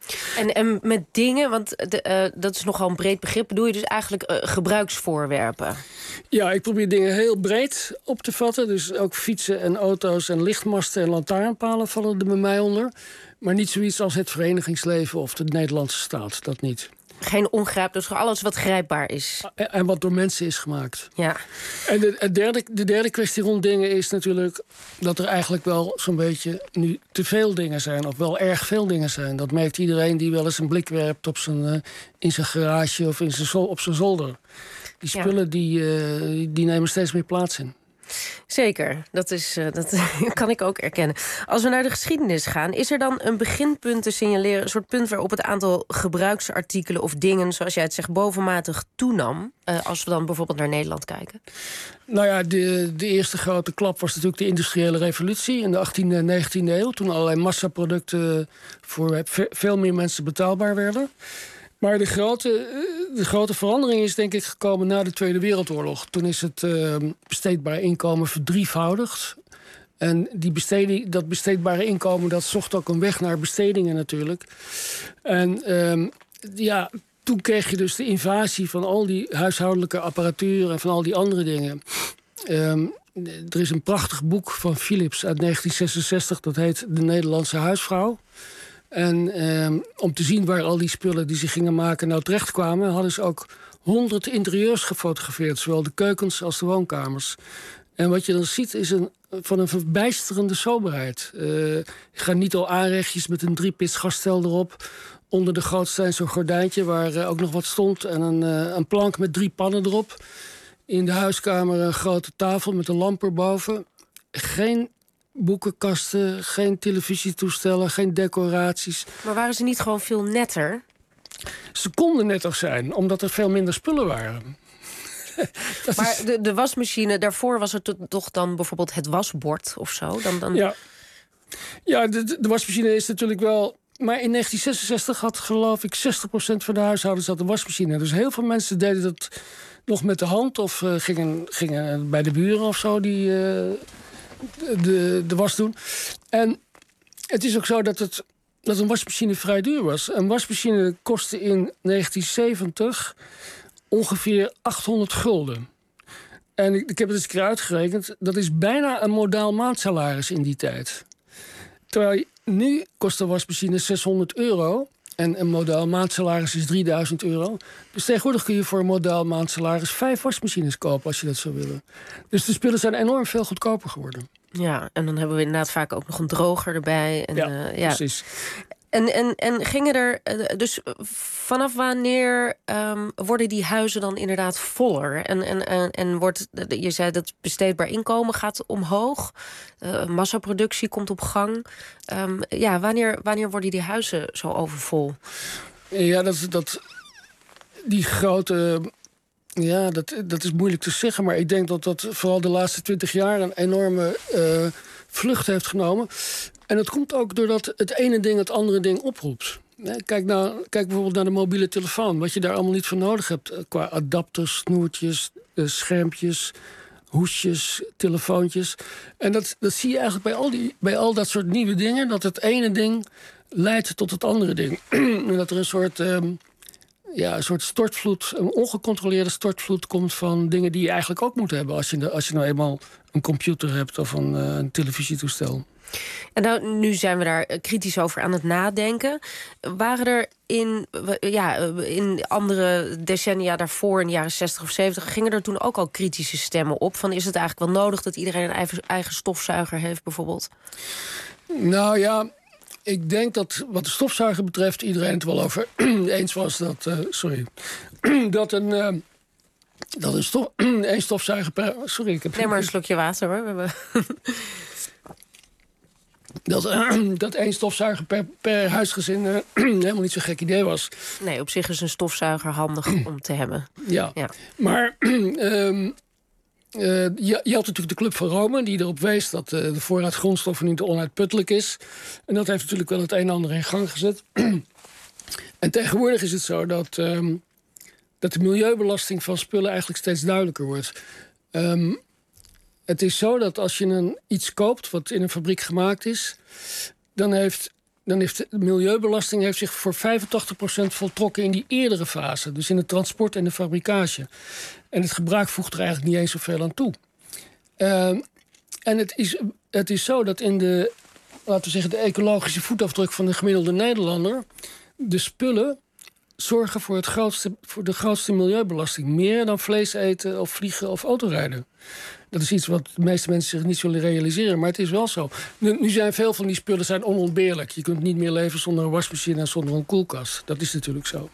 En, en met dingen, want de, uh, dat is nogal een breed begrip... bedoel je dus eigenlijk uh, gebruiksvoorwerpen? Ja, ik probeer dingen heel breed op te vatten. Dus ook fietsen en auto's en lichtmasten en lantaarnpalen vallen er bij mij onder. Maar niet zoiets als het verenigingsleven of de Nederlandse staat, dat niet. Geen ongrijp, dus alles wat grijpbaar is. En, en wat door mensen is gemaakt. Ja. En de, de, derde, de derde kwestie rond dingen is natuurlijk... dat er eigenlijk wel zo'n beetje nu te veel dingen zijn. Of wel erg veel dingen zijn. Dat merkt iedereen die wel eens een blik werpt op zijn, uh, in zijn garage of in zijn zol, op zijn zolder. Die spullen ja. die, uh, die nemen steeds meer plaats in. Zeker, dat, is, uh, dat kan ik ook erkennen. Als we naar de geschiedenis gaan, is er dan een beginpunt te signaleren... een soort punt waarop het aantal gebruiksartikelen of dingen... zoals jij het zegt, bovenmatig toenam... Uh, als we dan bijvoorbeeld naar Nederland kijken? Nou ja, de, de eerste grote klap was natuurlijk de industriële revolutie... in de achttiende en negentiende eeuw, toen allerlei massaproducten... voor veel meer mensen betaalbaar werden... Maar de grote, de grote verandering is denk ik gekomen na de Tweede Wereldoorlog. Toen is het uh, besteedbare inkomen verdrievoudigd. En die besteding, dat besteedbare inkomen dat zocht ook een weg naar bestedingen natuurlijk. En um, ja, toen kreeg je dus de invasie van al die huishoudelijke apparatuur... en van al die andere dingen. Um, er is een prachtig boek van Philips uit negentien zesenzestig... dat heet De Nederlandse Huisvrouw. En eh, om te zien waar al die spullen die ze gingen maken nou terechtkwamen... hadden ze ook honderd interieurs gefotografeerd. Zowel de keukens als de woonkamers. En wat je dan ziet is een, van een verbijsterende soberheid. Uh, je gaat niet al aanrechtjes met een driepits gasstel erop. Onder de gootsteen zo'n gordijntje waar uh, ook nog wat stond. En een, uh, een plank met drie pannen erop. In de huiskamer een grote tafel met een lamp erboven. Geen... boekenkasten, geen televisietoestellen, geen decoraties. Maar waren ze niet gewoon veel netter? Ze konden netter zijn, omdat er veel minder spullen waren. Maar is... de, de wasmachine, daarvoor was er toch dan bijvoorbeeld het wasbord of zo? Dan, dan... Ja, ja de, de wasmachine is natuurlijk wel... Maar in negentien zesenzestig had geloof ik zestig procent van de huishoudens had een wasmachine. Dus heel veel mensen deden dat nog met de hand... of uh, gingen, gingen bij de buren of zo die... Uh, De, de was doen. En het is ook zo dat, het, dat een wasmachine vrij duur was. Een wasmachine kostte in negentien zeventig ongeveer achthonderd gulden. En ik, ik heb het eens een keer uitgerekend. Dat is bijna een modaal maandsalaris in die tijd. Terwijl nu kost een wasmachine zeshonderd euro... en een modaal maandsalaris is drieduizend euro. Dus tegenwoordig kun je voor een modaal maandsalaris... vijf wasmachines kopen als je dat zou willen. Dus de spullen zijn enorm veel goedkoper geworden. Ja, en dan hebben we inderdaad vaak ook nog een droger erbij. En, ja, uh, ja, precies. En, en, en gingen er... Uh, dus vanaf wanneer um, worden die huizen dan inderdaad voller? En, en, en, en wordt... Je zei dat besteedbaar inkomen gaat omhoog. Uh, massaproductie komt op gang. Um, ja, wanneer, wanneer worden die huizen zo overvol? Ja, dat... dat die grote... Ja, dat, dat is moeilijk te zeggen. Maar ik denk dat dat vooral de laatste twintig jaar... een enorme uh, vlucht heeft genomen. En dat komt ook doordat het ene ding het andere ding oproept. Kijk, nou, kijk bijvoorbeeld naar de mobiele telefoon. Wat je daar allemaal niet voor nodig hebt. Qua adapters, snoertjes, schermpjes, hoesjes, telefoontjes. En dat, dat zie je eigenlijk bij al, die, bij al dat soort nieuwe dingen. Dat het ene ding leidt tot het andere ding. En dat er een soort... Um, Ja, een soort stortvloed, een ongecontroleerde stortvloed komt van dingen die je eigenlijk ook moet hebben als je, als je nou eenmaal een computer hebt of een, uh, een televisietoestel. En nou, nu zijn we daar kritisch over aan het nadenken. Waren er in, ja, in andere decennia daarvoor, in de jaren zestig of zeventig... gingen er toen ook al kritische stemmen op? Van, is het eigenlijk wel nodig dat iedereen een eigen, eigen stofzuiger heeft bijvoorbeeld? Nou ja... Ik denk dat wat de stofzuiger betreft iedereen het wel over eens was dat, uh, sorry, dat een, uh, dat een stof, één stofzuiger per, sorry, ik heb neem maar een slokje water hoor. We hebben... dat, uh, dat één stofzuiger per, per huisgezin uh, helemaal niet zo'n gek idee was. Nee, op zich is een stofzuiger handig om te hebben. Ja, ja. maar um, Uh, je, je had natuurlijk de Club van Rome die erop wees dat uh, de voorraad grondstoffen niet onuitputtelijk is. En dat heeft natuurlijk wel het een en ander in gang gezet. En tegenwoordig is het zo dat, um, dat de milieubelasting van spullen eigenlijk steeds duidelijker wordt. Um, het is zo dat als je een, iets koopt wat in een fabriek gemaakt is, dan heeft dan heeft de milieubelasting heeft zich voor vijfentachtig procent voltrokken in die eerdere fase. Dus in het transport en de fabricage. En het gebruik voegt er eigenlijk niet eens zoveel aan toe. Uh, en het is, het is zo dat in de, laten we zeggen, de ecologische voetafdruk van de gemiddelde Nederlander, de spullen zorgen voor, het grootste, voor de grootste milieubelasting. Meer dan vlees eten of vliegen of autorijden. Dat is iets wat de meeste mensen zich niet zullen realiseren. Maar het is wel zo. Nu, nu zijn veel van die spullen zijn onontbeerlijk. Je kunt niet meer leven zonder een wasmachine en zonder een koelkast. Dat is natuurlijk zo.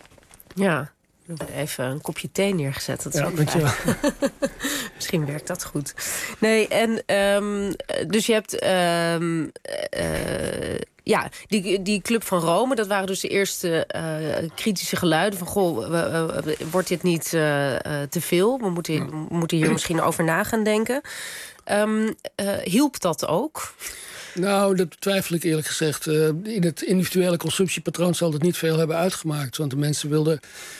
Ja, even een kopje thee neergezet. Dat is ja, ook dankjewel. Misschien werkt dat goed. Nee, en um, dus je hebt um, uh, ja, die, die Club van Rome. Dat waren dus de eerste uh, kritische geluiden van goh, uh, uh, wordt dit niet uh, uh, te veel? We moeten, we moeten hier misschien over na gaan denken. Um, uh, hielp dat ook? Nou, dat betwijfel ik eerlijk gezegd. Uh, in het individuele consumptiepatroon zal dat niet veel hebben uitgemaakt. Want de mensen wilden.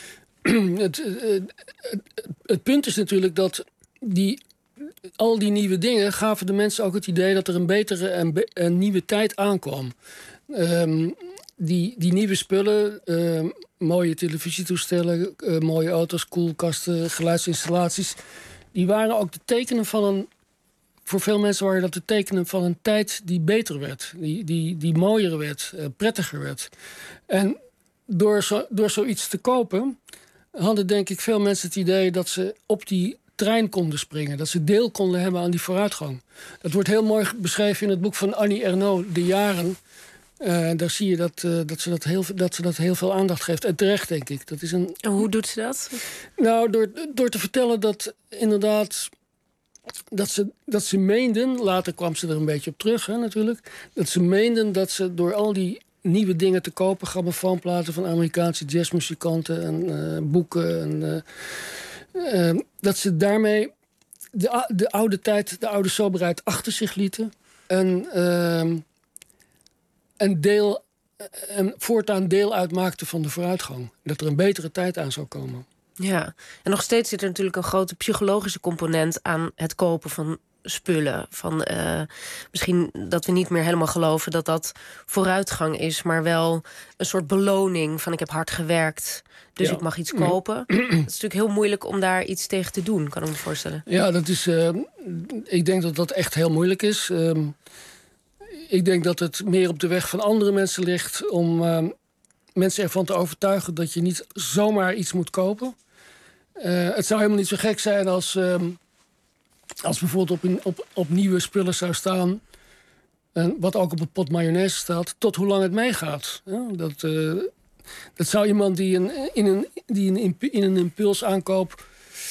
het, het, het, het punt is natuurlijk dat die, al die nieuwe dingen gaven de mensen ook het idee dat er een betere en be, een nieuwe tijd aankwam. Um, die, die nieuwe spullen, uh, mooie televisietoestellen, uh, mooie auto's, koelkasten, geluidsinstallaties, die waren ook de tekenen van een. Voor veel mensen waren dat de tekenen van een tijd die beter werd, die, die, die mooier werd, uh, prettiger werd. En door, zo, door zoiets te kopen hadden denk ik veel mensen het idee dat ze op die trein konden springen. Dat ze deel konden hebben aan die vooruitgang. Dat wordt heel mooi beschreven in het boek van Annie Ernaux, De Jaren. Uh, daar zie je dat, uh, dat, ze dat, heel, dat ze dat heel veel aandacht geeft. En terecht, denk ik. Dat is een... En hoe doet ze dat? Nou, door, door te vertellen dat inderdaad dat ze, dat ze meenden, later kwam ze er een beetje op terug, hè, natuurlijk, dat ze meenden dat ze door al die nieuwe dingen te kopen, grammofoonplaten van Amerikaanse jazzmuzikanten en uh, boeken, en, uh, uh, dat ze daarmee de, de oude tijd, de oude soberheid achter zich lieten en, uh, en, deel, en voortaan deel uitmaakten van de vooruitgang. Dat er een betere tijd aan zou komen. Ja, en nog steeds zit er natuurlijk een grote psychologische component aan het kopen van spullen. Van, uh, misschien dat we niet meer helemaal geloven dat dat vooruitgang is, maar wel een soort beloning van ik heb hard gewerkt, dus ja. ik mag iets kopen. Het is natuurlijk heel moeilijk om daar iets tegen te doen, kan ik me voorstellen. Ja, dat is. Uh, ik denk dat dat echt heel moeilijk is. Uh, ik denk dat het meer op de weg van andere mensen ligt om uh, mensen ervan te overtuigen dat je niet zomaar iets moet kopen. Uh, het zou helemaal niet zo gek zijn als, uh, als bijvoorbeeld op, in, op, op nieuwe spullen zou staan, en wat ook op een pot mayonaise staat, tot hoe lang het meegaat. Ja, dat, uh, dat zou iemand die een, in, een, die een, in een impulsaankoop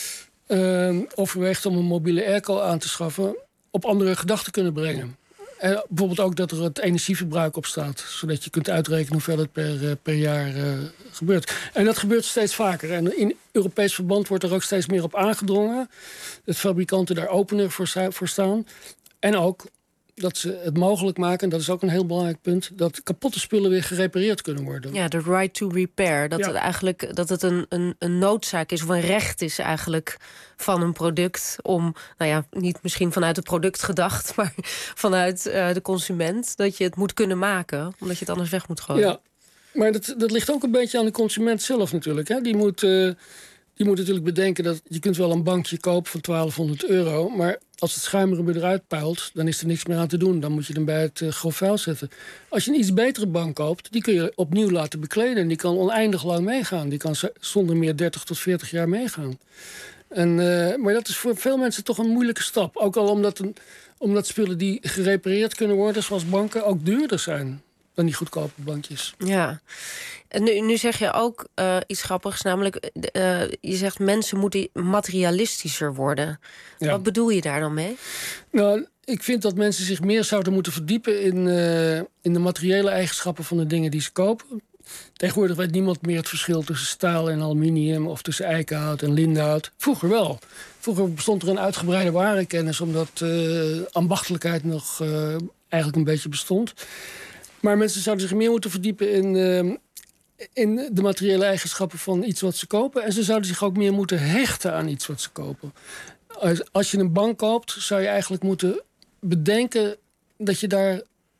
uh, overweegt om een mobiele airco aan te schaffen, op andere gedachten kunnen brengen. En bijvoorbeeld ook dat er het energieverbruik op staat, zodat je kunt uitrekenen hoeveel het per, uh, per jaar uh, gebeurt. En dat gebeurt steeds vaker. En in Europees verband wordt er ook steeds meer op aangedrongen. Dat fabrikanten daar opener voor, voor staan. En ook dat ze het mogelijk maken, en dat is ook een heel belangrijk punt, dat kapotte spullen weer gerepareerd kunnen worden. Ja, de right to repair. Dat ja. het eigenlijk dat het een, een, een noodzaak is, of een recht is eigenlijk van een product om, nou ja, niet misschien vanuit het product gedacht, maar vanuit uh, de consument, dat je het moet kunnen maken, omdat je het anders weg moet gooien. Ja, maar dat, dat ligt ook een beetje aan de consument zelf natuurlijk. Hè. Die moet, uh, die moet natuurlijk bedenken dat je kunt wel een bankje kopen van twaalfhonderd euro, maar als het schuimrubber eruit puilt, dan is er niks meer aan te doen. Dan moet je hem bij het uh, grof vuil zetten. Als je een iets betere bank koopt, die kun je opnieuw laten bekleden. En die kan oneindig lang meegaan. Die kan zonder meer dertig tot veertig jaar meegaan. En, uh, maar dat is voor veel mensen toch een moeilijke stap. Ook al omdat, een, omdat spullen die gerepareerd kunnen worden, zoals banken, ook duurder zijn dan die goedkope bankjes. Ja. En nu, nu zeg je ook uh, iets grappigs, namelijk uh, je zegt mensen moeten materialistischer worden. Ja. Wat bedoel je daar dan mee? Nou, ik vind dat mensen zich meer zouden moeten verdiepen in, uh, in de materiële eigenschappen van de dingen die ze kopen. Tegenwoordig weet niemand meer het verschil tussen staal en aluminium, of tussen eikenhout en lindenhout. Vroeger wel. Vroeger bestond er een uitgebreide warenkennis, omdat uh, ambachtelijkheid nog uh, eigenlijk een beetje bestond. Maar mensen zouden zich meer moeten verdiepen in, uh, in de materiële eigenschappen van iets wat ze kopen. En ze zouden zich ook meer moeten hechten aan iets wat ze kopen. Als, als je een bank koopt, zou je eigenlijk moeten bedenken dat je daar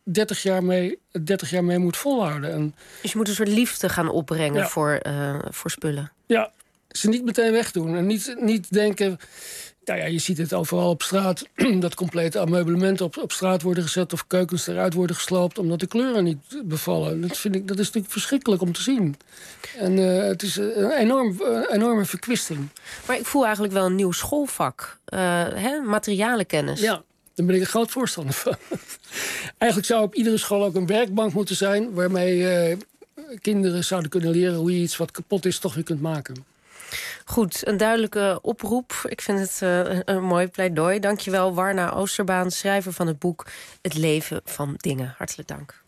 dertig jaar mee, dertig jaar mee moet volhouden. En, dus je moet een soort liefde gaan opbrengen ja. voor, uh, voor spullen. Ja, ze niet meteen wegdoen. En niet, niet denken... Nou ja, je ziet het overal op straat. Dat complete ameublementen op, op straat worden gezet... of keukens eruit worden gesloopt... omdat de kleuren niet bevallen. Dat, vind ik, dat is natuurlijk verschrikkelijk om te zien. En uh, het is een enorm, uh, enorme verkwisting. Maar ik voel eigenlijk wel een nieuw schoolvak. Uh, hè? Materialenkennis. Ja, daar ben ik een groot voorstander van. Eigenlijk zou op iedere school ook een werkbank moeten zijn... waarmee uh, kinderen zouden kunnen leren... hoe je iets wat kapot is toch weer kunt maken. Goed, een duidelijke oproep. Ik vind het uh, een mooi pleidooi. Dankjewel, Warna Oosterbaan, schrijver van het boek Het leven van dingen. Hartelijk dank.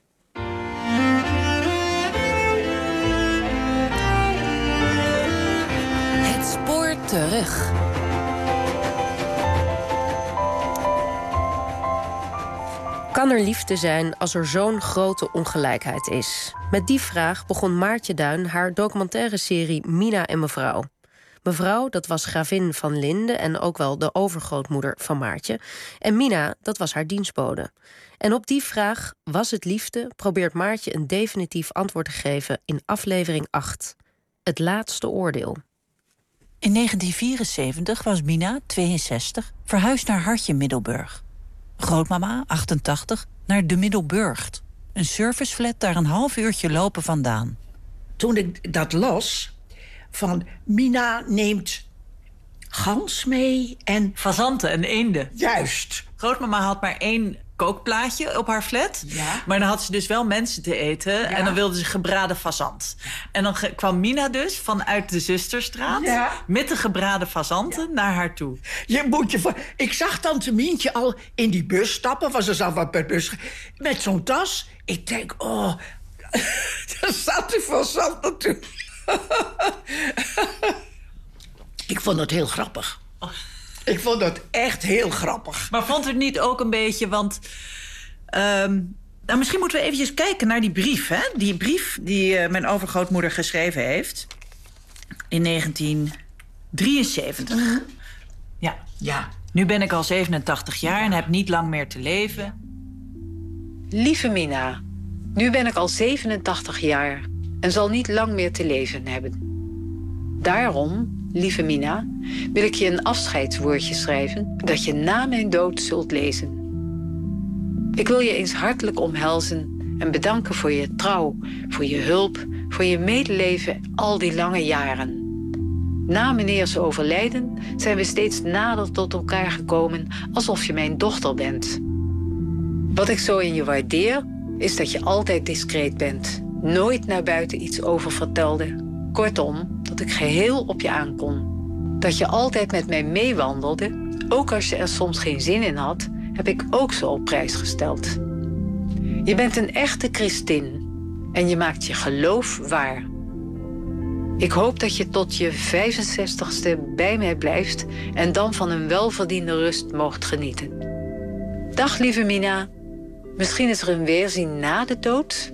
Het spoor terug. Kan er liefde zijn als er zo'n grote ongelijkheid is? Met die vraag begon Maartje Duin haar documentaire serie Mina en Mevrouw. Mevrouw, dat was gravin van Linde en ook wel de overgrootmoeder van Maartje. En Mina, dat was haar dienstbode. En op die vraag, was het liefde, probeert Maartje een definitief antwoord te geven in aflevering acht. Het laatste oordeel. In negentien vierenzeventig was Mina, tweeënzestig, verhuisd naar Hartje Middelburg. Grootmama, achtentachtig, naar de Middelburgt. Een serviceflat daar een half uurtje lopen vandaan. Toen ik dat las... van Mina neemt gans mee en... fazanten en eenden. Juist. Grootmama had maar één kookplaatje op haar flat. Ja. Maar dan had ze dus wel mensen te eten. Ja. En dan wilde ze gebraden fazant. En dan kwam Mina dus vanuit de Zusterstraat... Ja. met de gebraden fazanten ja. naar haar toe. Je moet je voor... Ik zag tante Mientje al in die bus stappen... was ze zelf wat per bus... met zo'n tas. Ik denk, oh... daar staat die fazant natuurlijk. Ik vond het heel grappig. Ik vond het echt heel grappig. Maar vond het niet ook een beetje, want... Um, nou, misschien moeten we eventjes kijken naar die brief, hè? Die brief die uh, mijn overgrootmoeder geschreven heeft. In negentien drieënzeventig. Mm-hmm. Ja. Ja. Nu ben ik al zevenentachtig jaar ja. en heb niet lang meer te leven. Lieve Mina, nu ben ik al zevenentachtig jaar... en zal niet lang meer te leven hebben. Daarom, lieve Mina, wil ik je een afscheidswoordje schrijven... dat je na mijn dood zult lezen. Ik wil je eens hartelijk omhelzen en bedanken voor je trouw... voor je hulp, voor je medeleven al die lange jaren. Na meneers overlijden zijn we steeds nader tot elkaar gekomen... alsof je mijn dochter bent. Wat ik zo in je waardeer, is dat je altijd discreet bent... nooit naar buiten iets over vertelde. Kortom, dat ik geheel op je aankon. Dat je altijd met mij meewandelde, ook als je er soms geen zin in had... heb ik ook zo op prijs gesteld. Je bent een echte Christin en je maakt je geloof waar. Ik hoop dat je tot je vijfenzestigste bij mij blijft... en dan van een welverdiende rust moogt genieten. Dag, lieve Mina. Misschien is er een weerzien na de dood...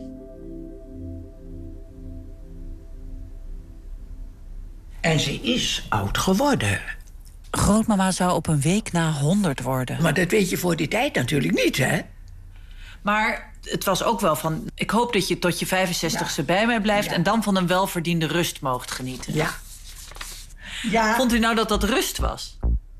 En ze is oud geworden. Grootmama zou op een week na honderd worden. Maar dat weet je voor die tijd natuurlijk niet, hè? Maar het was ook wel van... ik hoop dat je tot je vijfenzestigste ja. bij mij blijft... Ja. en dan van een welverdiende rust moogt genieten. Ja. ja. Vond u nou dat dat rust was?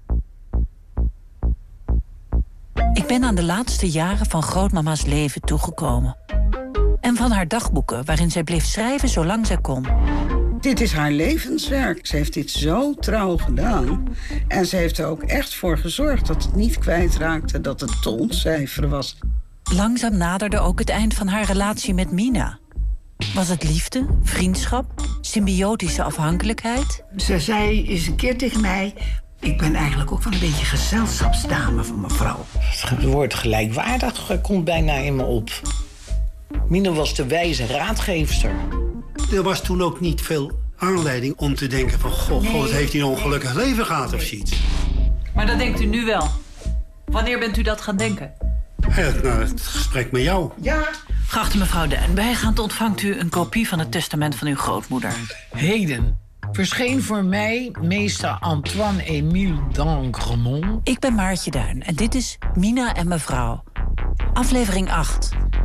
Ik ben aan de laatste jaren van grootmama's leven toegekomen. En van haar dagboeken, waarin zij bleef schrijven zolang zij kon. Dit is haar levenswerk. Ze heeft dit zo trouw gedaan. En ze heeft er ook echt voor gezorgd dat het niet kwijtraakte... dat het te ontcijferen was. Langzaam naderde ook het eind van haar relatie met Mina. Was het liefde, vriendschap, symbiotische afhankelijkheid? Ze zei eens een keer tegen mij... ik ben eigenlijk ook wel een beetje gezelschapsdame van mevrouw. Het woord gelijkwaardig komt bijna in me op. Mina was de wijze raadgeefster. Er was toen ook niet veel aanleiding om te denken van... goh, nee, God heeft hij een ongelukkig nee. leven gehad of zoiets. Maar dat denkt u nu wel. Wanneer bent u dat gaan denken? Eigenlijk na het gesprek met jou. Ja. Geachte mevrouw Duin, bijgaand ontvangt u een kopie van het testament van uw grootmoeder. Heden verscheen voor mij meester Antoine-Émile d'Angremont. Ik ben Maartje Duin en dit is Mina en mevrouw. Aflevering acht.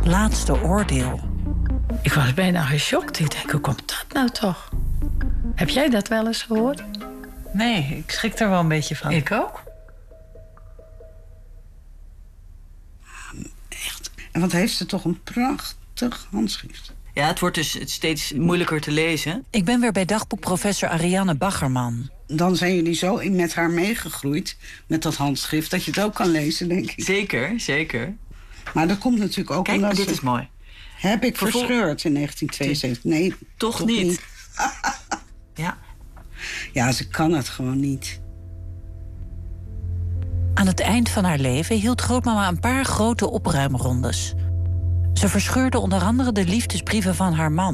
laatste oordeel. Ik was bijna geschokt. Ik denk, hoe komt dat nou toch? Heb jij dat wel eens gehoord? Nee, ik schrik er wel een beetje van. Ik ook. Echt. En wat heeft ze toch een prachtig handschrift. Ja, het wordt dus steeds moeilijker te lezen. Ik ben weer bij dagboekprofessor Ariane Baggerman. Dan zijn jullie zo in met haar meegegroeid met dat handschrift dat je het ook kan lezen, denk ik. Zeker, zeker. Maar dat komt natuurlijk ook Kijk, omdat dit ze... is mooi. Heb ik Vervol... verscheurd in negentien tweeënzeventig? Nee, toch, toch niet. niet. Ja. Ja, ze kan het gewoon niet. Aan het eind van haar leven hield grootmama een paar grote opruimrondes. Ze verscheurde onder andere de liefdesbrieven van haar man.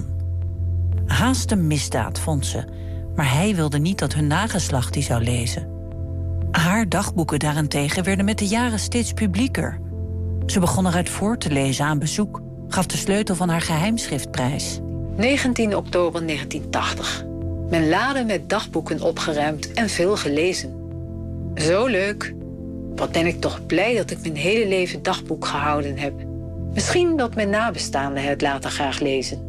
Haast een misdaad, vond ze. Maar hij wilde niet dat hun nageslacht die zou lezen. Haar dagboeken daarentegen werden met de jaren steeds publieker. Ze begon eruit voor te lezen aan bezoek. Gaf de sleutel van haar geheimschriftprijs. negentien oktober negentien tachtig. Mijn lade met dagboeken opgeruimd en veel gelezen. Zo leuk. Wat ben ik toch blij dat ik mijn hele leven dagboek gehouden heb. Misschien dat mijn nabestaanden het later graag lezen.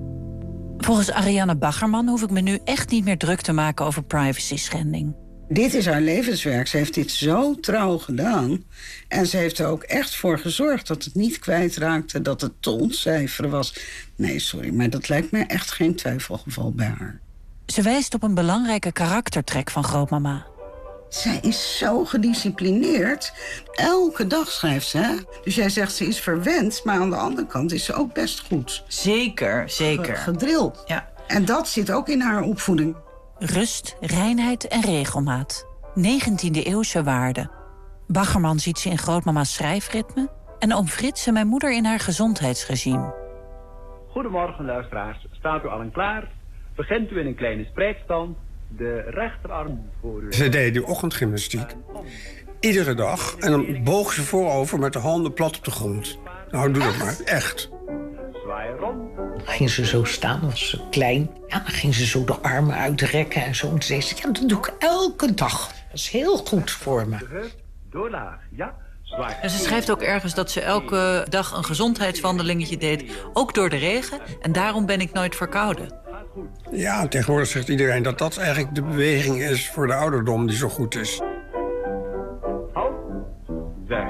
Volgens Ariane Baggerman hoef ik me nu echt niet meer druk te maken over privacy-schending. Dit is haar levenswerk. Ze heeft dit zo trouw gedaan. En ze heeft er ook echt voor gezorgd dat het niet kwijtraakte, dat het te ontcijferen was. Nee, sorry, maar dat lijkt me echt geen twijfelgeval bij haar. Ze wijst op een belangrijke karaktertrek van grootmama. Zij is zo gedisciplineerd. Elke dag schrijft ze, hè? Dus jij zegt ze is verwend, maar aan de andere kant is ze ook best goed. Zeker, zeker. Gedrild. Ja. En dat zit ook in haar opvoeding. Rust, reinheid en regelmaat. negentiende-eeuwse waarden. Baggerman ziet ze in grootmama's schrijfritme en oom Frits en mijn moeder in haar gezondheidsregime. Goedemorgen, luisteraars. Staat u allen klaar? Begint u in een kleine spreekstand. De rechterarm voor u. Ze deed die ochtendgymnastiek. Iedere dag. En dan boog ze voorover met de handen plat op de grond. Nou, doe dat maar. Echt. Zwaai rond. Dan ging ze zo staan, was ze klein. Ja, dan ging ze zo de armen uitrekken en zo. En toen zei ze, ja, dat doe ik elke dag. Dat is heel goed voor me. Doorlaag, ja. En ze schrijft ook ergens dat ze elke dag een gezondheidswandelingetje deed. Ook door de regen. En daarom ben ik nooit verkouden. Ja, tegenwoordig zegt iedereen dat dat eigenlijk de beweging is voor de ouderdom die zo goed is. Weg.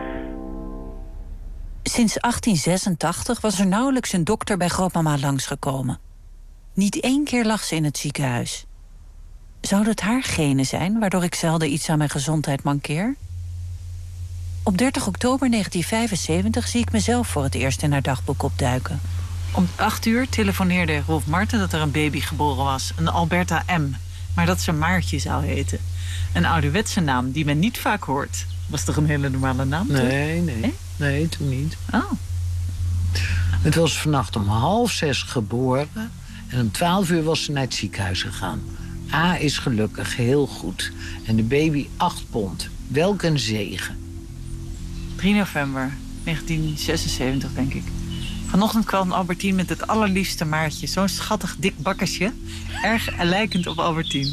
Sinds achttien zesentachtig was er nauwelijks een dokter bij grootmama langsgekomen. Niet één keer lag ze in het ziekenhuis. Zou het haar genen zijn, waardoor ik zelden iets aan mijn gezondheid mankeer? Op dertig oktober negentien vijfenzeventig zie ik mezelf voor het eerst in haar dagboek opduiken. Om acht uur telefoneerde Rolf Marten dat er een baby geboren was. Een Alberta M. Maar dat ze Maartje zou heten. Een ouderwetse naam die men niet vaak hoort. Was toch een hele normale naam? Nee, nee. Nee, nee toen niet. Oh. Het was vannacht om half zes geboren. En om twaalf uur was ze naar het ziekenhuis gegaan. A is gelukkig heel goed. En de baby acht pond. Welk een zegen. drie november negentien zesenzeventig, denk ik. Vanochtend kwam Albertien met het allerliefste Maartje. Zo'n schattig dik bakkersje. Erg lijkend op Albertien.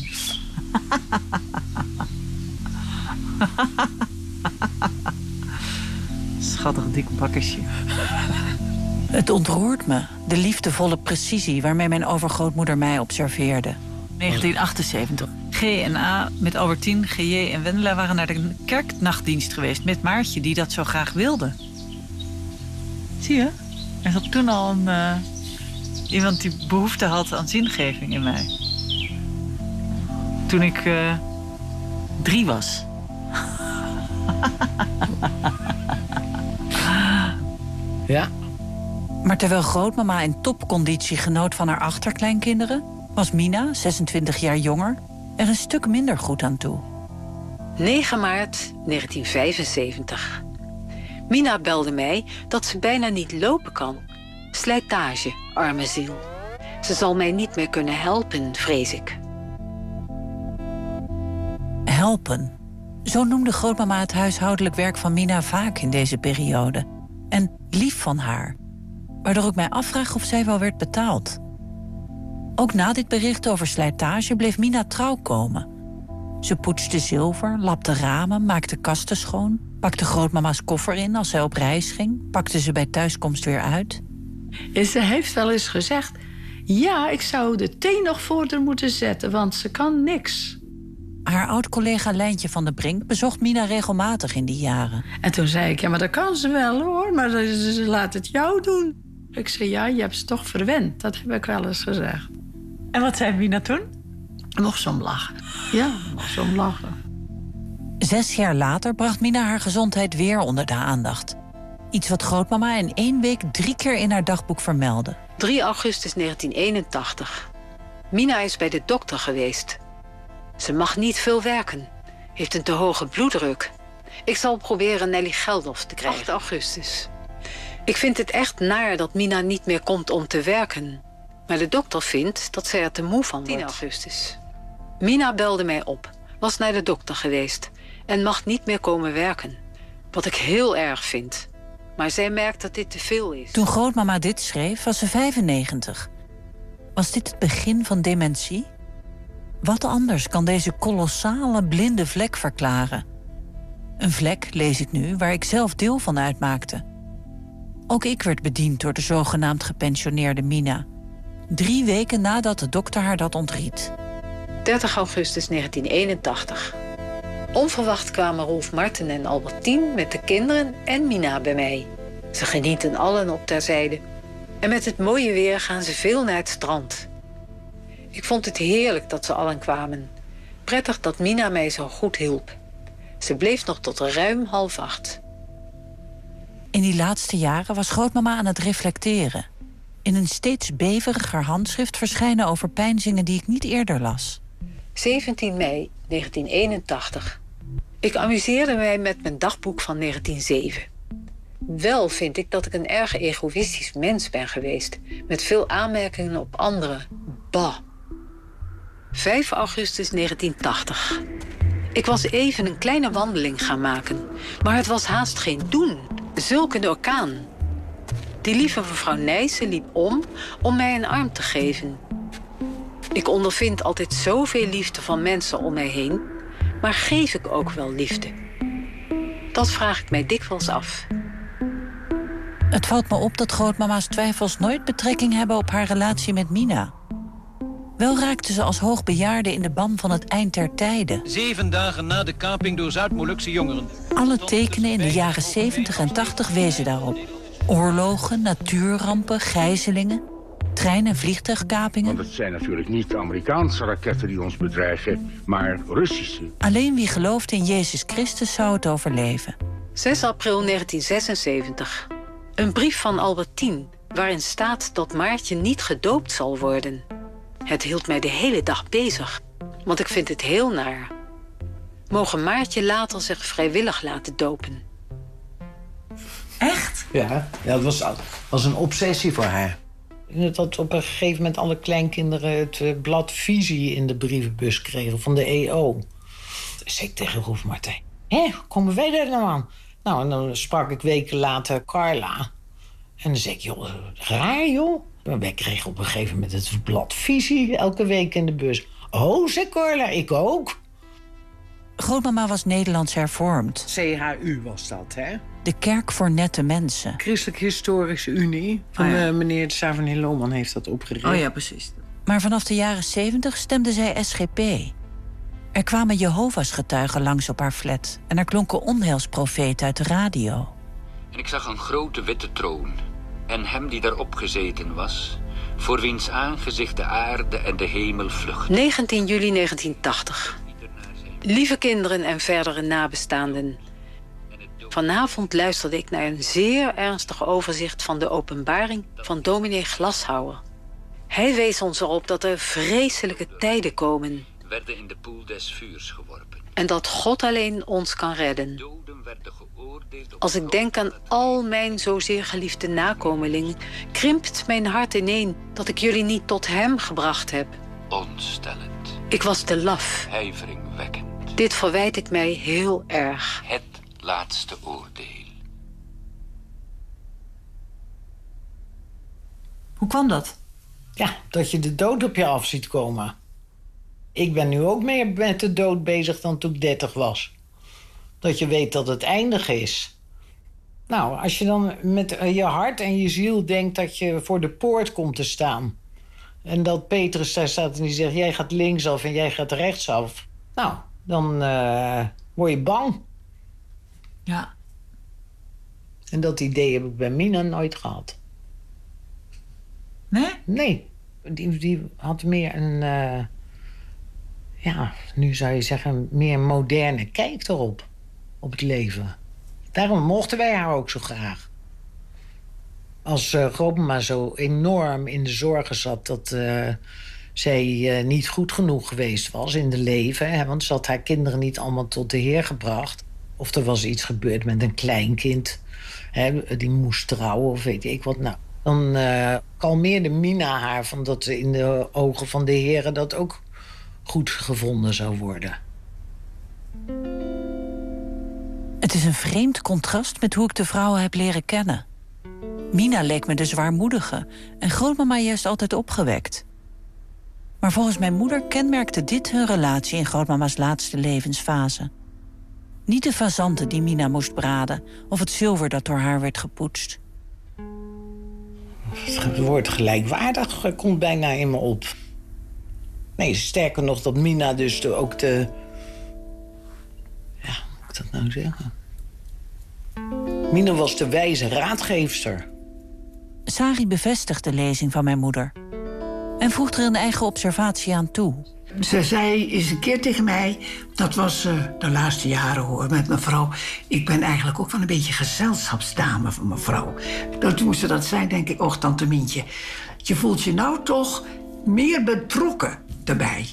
Schattig dik bakkersje. Het ontroert me, de liefdevolle precisie waarmee mijn overgrootmoeder mij observeerde. negentien achtenzeventig. G en A met Albertien, G J en Wendela waren naar de kerknachtdienst geweest met Maartje, die dat zo graag wilde. Zie je? Er zat toen al een, uh, iemand die behoefte had aan zingeving in mij. Toen ik uh, drie was. Ja. Maar terwijl grootmama in topconditie genoot van haar achterkleinkinderen, was Mina, zesentwintig jaar jonger, er een stuk minder goed aan toe. negen maart negentien vijfenzeventig. Mina belde mij dat ze bijna niet lopen kan. Slijtage, arme ziel. Ze zal mij niet meer kunnen helpen, vrees ik. Helpen. Zo noemde grootmama het huishoudelijk werk van Mina vaak in deze periode. En lief van haar. Waardoor ik mij afvraag of zij wel werd betaald. Ook na dit bericht over slijtage bleef Mina trouw komen. Ze poetste zilver, lapte ramen, maakte kasten schoon, pakte grootmama's koffer in als zij op reis ging, pakte ze bij thuiskomst weer uit. En ze heeft wel eens gezegd, ja, ik zou de thee nog voor haar moeten zetten, want ze kan niks. Haar oud-collega Lijntje van der Brink bezocht Mina regelmatig in die jaren. En toen zei ik, ja, maar dat kan ze wel hoor, maar ze, ze laat het jou doen. Ik zei, ja, je hebt ze toch verwend, dat heb ik wel eens gezegd. En wat zei Mina toen? Mocht ze om lachen. Ja, mocht ze om lachen. Zes jaar later bracht Mina haar gezondheid weer onder de aandacht. Iets wat grootmama in één week drie keer in haar dagboek vermeldde. drie augustus negentien eenentachtig. Mina is bij de dokter geweest. Ze mag niet veel werken. Heeft een te hoge bloeddruk. Ik zal proberen Nelly Geldof te krijgen. acht augustus. Ik vind het echt naar dat Mina niet meer komt om te werken. Maar de dokter vindt dat zij er te moe van wordt. tien augustus. Mina belde mij op. Was naar de dokter geweest. En mag niet meer komen werken. Wat ik heel erg vind. Maar zij merkt dat dit te veel is. Toen grootmama dit schreef, was ze vijfennegentig. Was dit het begin van dementie? Wat anders kan deze kolossale blinde vlek verklaren? Een vlek, lees ik nu, waar ik zelf deel van uitmaakte. Ook ik werd bediend door de zogenaamd gepensioneerde Mina. Drie weken nadat de dokter haar dat ontried. dertig augustus negentien eenentachtig. Onverwacht kwamen Rolf Marten en Albertien met de kinderen en Mina bij mij. Ze genieten allen op terzijde. En met het mooie weer gaan ze veel naar het strand. Ik vond het heerlijk dat ze allen kwamen. Prettig dat Mina mij zo goed hielp. Ze bleef nog tot ruim half acht. In die laatste jaren was grootmama aan het reflecteren. In een steeds beveriger handschrift verschijnen over peinzingen die ik niet eerder las. zeventien mei negentien eenentachtig. Ik amuseerde mij met mijn dagboek van negentien nul zeven. Wel vind ik dat ik een erg egoïstisch mens ben geweest. Met veel aanmerkingen op anderen. Bah. vijf augustus negentien tachtig. Ik was even een kleine wandeling gaan maken. Maar het was haast geen doen. Zulk een orkaan. Die lieve mevrouw Nijssen liep om om mij een arm te geven. Ik ondervind altijd zoveel liefde van mensen om mij heen. Maar geef ik ook wel liefde? Dat vraag ik mij dikwijls af. Het valt me op dat grootmama's twijfels nooit betrekking hebben op haar relatie met Mina. Wel raakte ze als hoogbejaarde in de ban van het eind der tijden. Zeven dagen na de kaping door Zuid-Molukse jongeren. Alle tekenen in de jaren zeventig en tachtig wezen daarop. Oorlogen, natuurrampen, gijzelingen, trein- en vliegtuigkapingen. Want het zijn natuurlijk niet Amerikaanse raketten die ons bedreigen, maar Russische. Alleen wie gelooft in Jezus Christus zou het overleven. zes april negentien zesenzeventig. Een brief van Albertien waarin staat dat Maartje niet gedoopt zal worden. Het hield mij de hele dag bezig, want ik vind het heel naar. Mogen Maartje later zich vrijwillig laten dopen. Echt? Ja, ja dat was, was een obsessie voor haar. Dat op een gegeven moment alle kleinkinderen het uh, blad Visie in de brievenbus kregen van de E O. Toen zei ik tegen Rolf Martijn, hé, komen wij daar nou aan? Nou, en dan sprak ik weken later Carla. En dan zei ik, joh, raar joh. Maar wij kregen op een gegeven moment het blad Visie elke week in de bus. Oh, zei Carla, ik ook. Grootmama was Nederlands hervormd. C H U was dat, hè? De kerk voor nette mensen. Christelijk Historische Unie. Van oh ja. uh, meneer Savernier Lohman heeft dat opgericht. Oh ja, precies. Maar vanaf de jaren zeventig stemde zij S G P. Er kwamen Jehovah's getuigen langs op haar flat. En er klonken onheilsprofeten uit de radio. En ik zag een grote witte troon. En hem die daarop gezeten was, voor wiens aangezicht de aarde en de hemel vluchten. negentien juli negentien tachtig. Lieve kinderen en verdere nabestaanden. Vanavond luisterde ik naar een zeer ernstig overzicht van de openbaring van dominee Glashouwer. Hij wees ons erop dat er vreselijke tijden komen. Werden in de poel des vuurs geworpen. En dat God alleen ons kan redden. Als ik denk aan al mijn zozeer geliefde nakomelingen, krimpt mijn hart ineen dat ik jullie niet tot hem gebracht heb. Ontstellend. Ik was te laf. Ijveringwekkend. Dit verwijt ik mij heel erg. Het laatste oordeel. Hoe kwam dat? Ja, dat je de dood op je af ziet komen. Ik ben nu ook meer met de dood bezig dan toen ik dertig was. Dat je weet dat het eindig is. Nou, als je dan met je hart en je ziel denkt dat je voor de poort komt te staan. En dat Petrus daar staat en die zegt, jij gaat linksaf en jij gaat rechtsaf. Nou, dan uh, word je bang. Ja. En dat idee heb ik bij Mina nooit gehad. Nee? Nee. Die, die had meer een... Uh, ja, nu zou je zeggen, meer een moderne kijk erop. Op het leven. Daarom mochten wij haar ook zo graag. Als uh, grootmama zo enorm in de zorgen zat... dat uh, zij uh, niet goed genoeg geweest was in de leven... Hè, want ze had haar kinderen niet allemaal tot de Heer gebracht... of er was iets gebeurd met een kleinkind... Hè, die moest trouwen of weet ik wat. Nou, dan uh, kalmeerde Mina haar... van dat in de ogen van de Heer dat ook goed gevonden zou worden. Het is een vreemd contrast met hoe ik de vrouwen heb leren kennen. Mina leek me de zwaarmoedige en grootmama juist altijd opgewekt. Maar volgens mijn moeder kenmerkte dit hun relatie in grootmama's laatste levensfase. Niet de fazanten die Mina moest braden of het zilver dat door haar werd gepoetst. Het woord gelijkwaardig komt bijna in me op. Nee, sterker nog dat Mina dus de, ook de... Ja, hoe moet ik dat nou zeggen? Mina was de wijze raadgeefster. Sari bevestigt de lezing van mijn moeder. En voegt er een eigen observatie aan toe. Ze zei eens een keer tegen mij... dat was uh, de laatste jaren hoor, met mevrouw... ik ben eigenlijk ook wel een beetje gezelschapsdame van mevrouw. Dat toen ze dat zei, denk ik... och, tante Mientje, je voelt je nou toch meer betrokken erbij.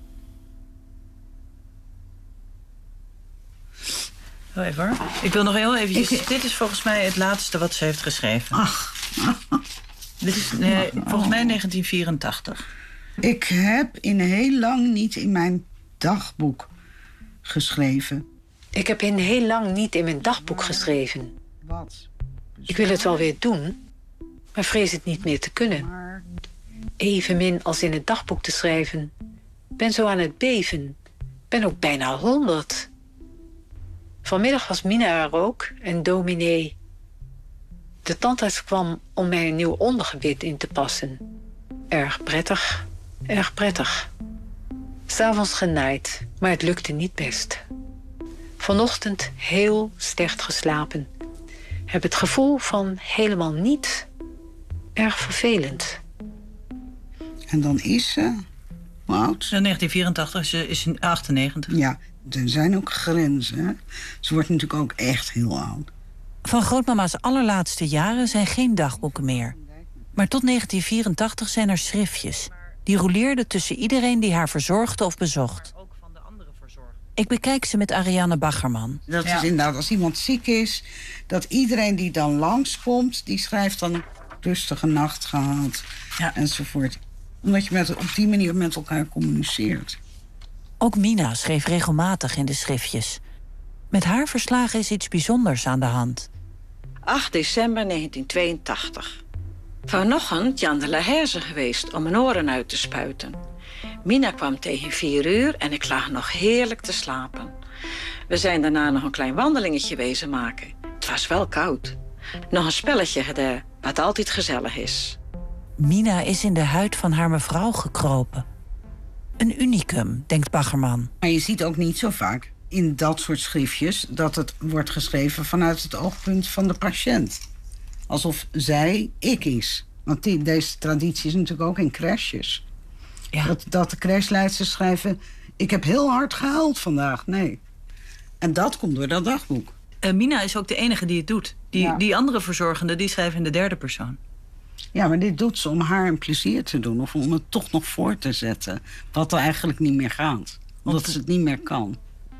Oh, even hoor. Ik wil nog heel even. Ik... Dit is volgens mij het laatste wat ze heeft geschreven. Ach. Dit is nee, volgens mij negentien vierentachtig. Ik heb in heel lang niet in mijn dagboek geschreven. Ik heb in heel lang niet in mijn dagboek geschreven. Wat? Ik wil het wel weer doen, maar vrees het niet meer te kunnen. Evenmin als in het dagboek te schrijven. Ben zo aan het beven. Ben ook bijna honderd. Vanmiddag was Mina er ook en dominee. De tandarts kwam om mij een nieuw ondergebit in te passen. Erg prettig, erg prettig. 'S Avonds genaaid, maar het lukte niet best. Vanochtend heel slecht geslapen. Heb het gevoel van helemaal niet. Erg vervelend. En dan is ze... Hoe oud? Ja, negentien vierentachtig, ze is achtennegentig. Ja, er zijn ook grenzen. Hè? Ze wordt natuurlijk ook echt heel oud. Van grootmama's allerlaatste jaren zijn geen dagboeken meer. Maar tot negentien vierentachtig zijn er schriftjes. Die rouleerden tussen iedereen die haar verzorgde of bezocht. Ik bekijk ze met Ariane Baggerman. Dat is inderdaad, als iemand ziek is... dat iedereen die dan langskomt... die schrijft dan een rustige nacht gehad, ja. enzovoort. Omdat je met, op die manier met elkaar communiceert. Ook Mina schreef regelmatig in de schriftjes. Met haar verslagen is iets bijzonders aan de hand. acht december negentien tweeëntachtig. Vanochtend Jan de la Herze geweest om mijn oren uit te spuiten. Mina kwam tegen vier uur en ik lag nog heerlijk te slapen. We zijn daarna nog een klein wandelingetje wezen maken. Het was wel koud. Nog een spelletje gedaan, wat altijd gezellig is. Mina is in de huid van haar mevrouw gekropen. Een unicum, denkt Baggerman. Maar je ziet ook niet zo vaak in dat soort schriftjes... dat het wordt geschreven vanuit het oogpunt van de patiënt. Alsof zij ik is. Want die, deze traditie is natuurlijk ook in crèches. Ja. Dat, dat de crècheleidsters schrijven... ik heb heel hard gehuild vandaag. Nee. En dat komt door dat dagboek. Uh, Mina is ook de enige die het doet. Die, ja. die andere verzorgenden die schrijven in de derde persoon. Ja, maar dit doet ze om haar een plezier te doen. Of om het toch nog voor te zetten. Wat er eigenlijk niet meer gaat. Omdat ze het niet meer kan.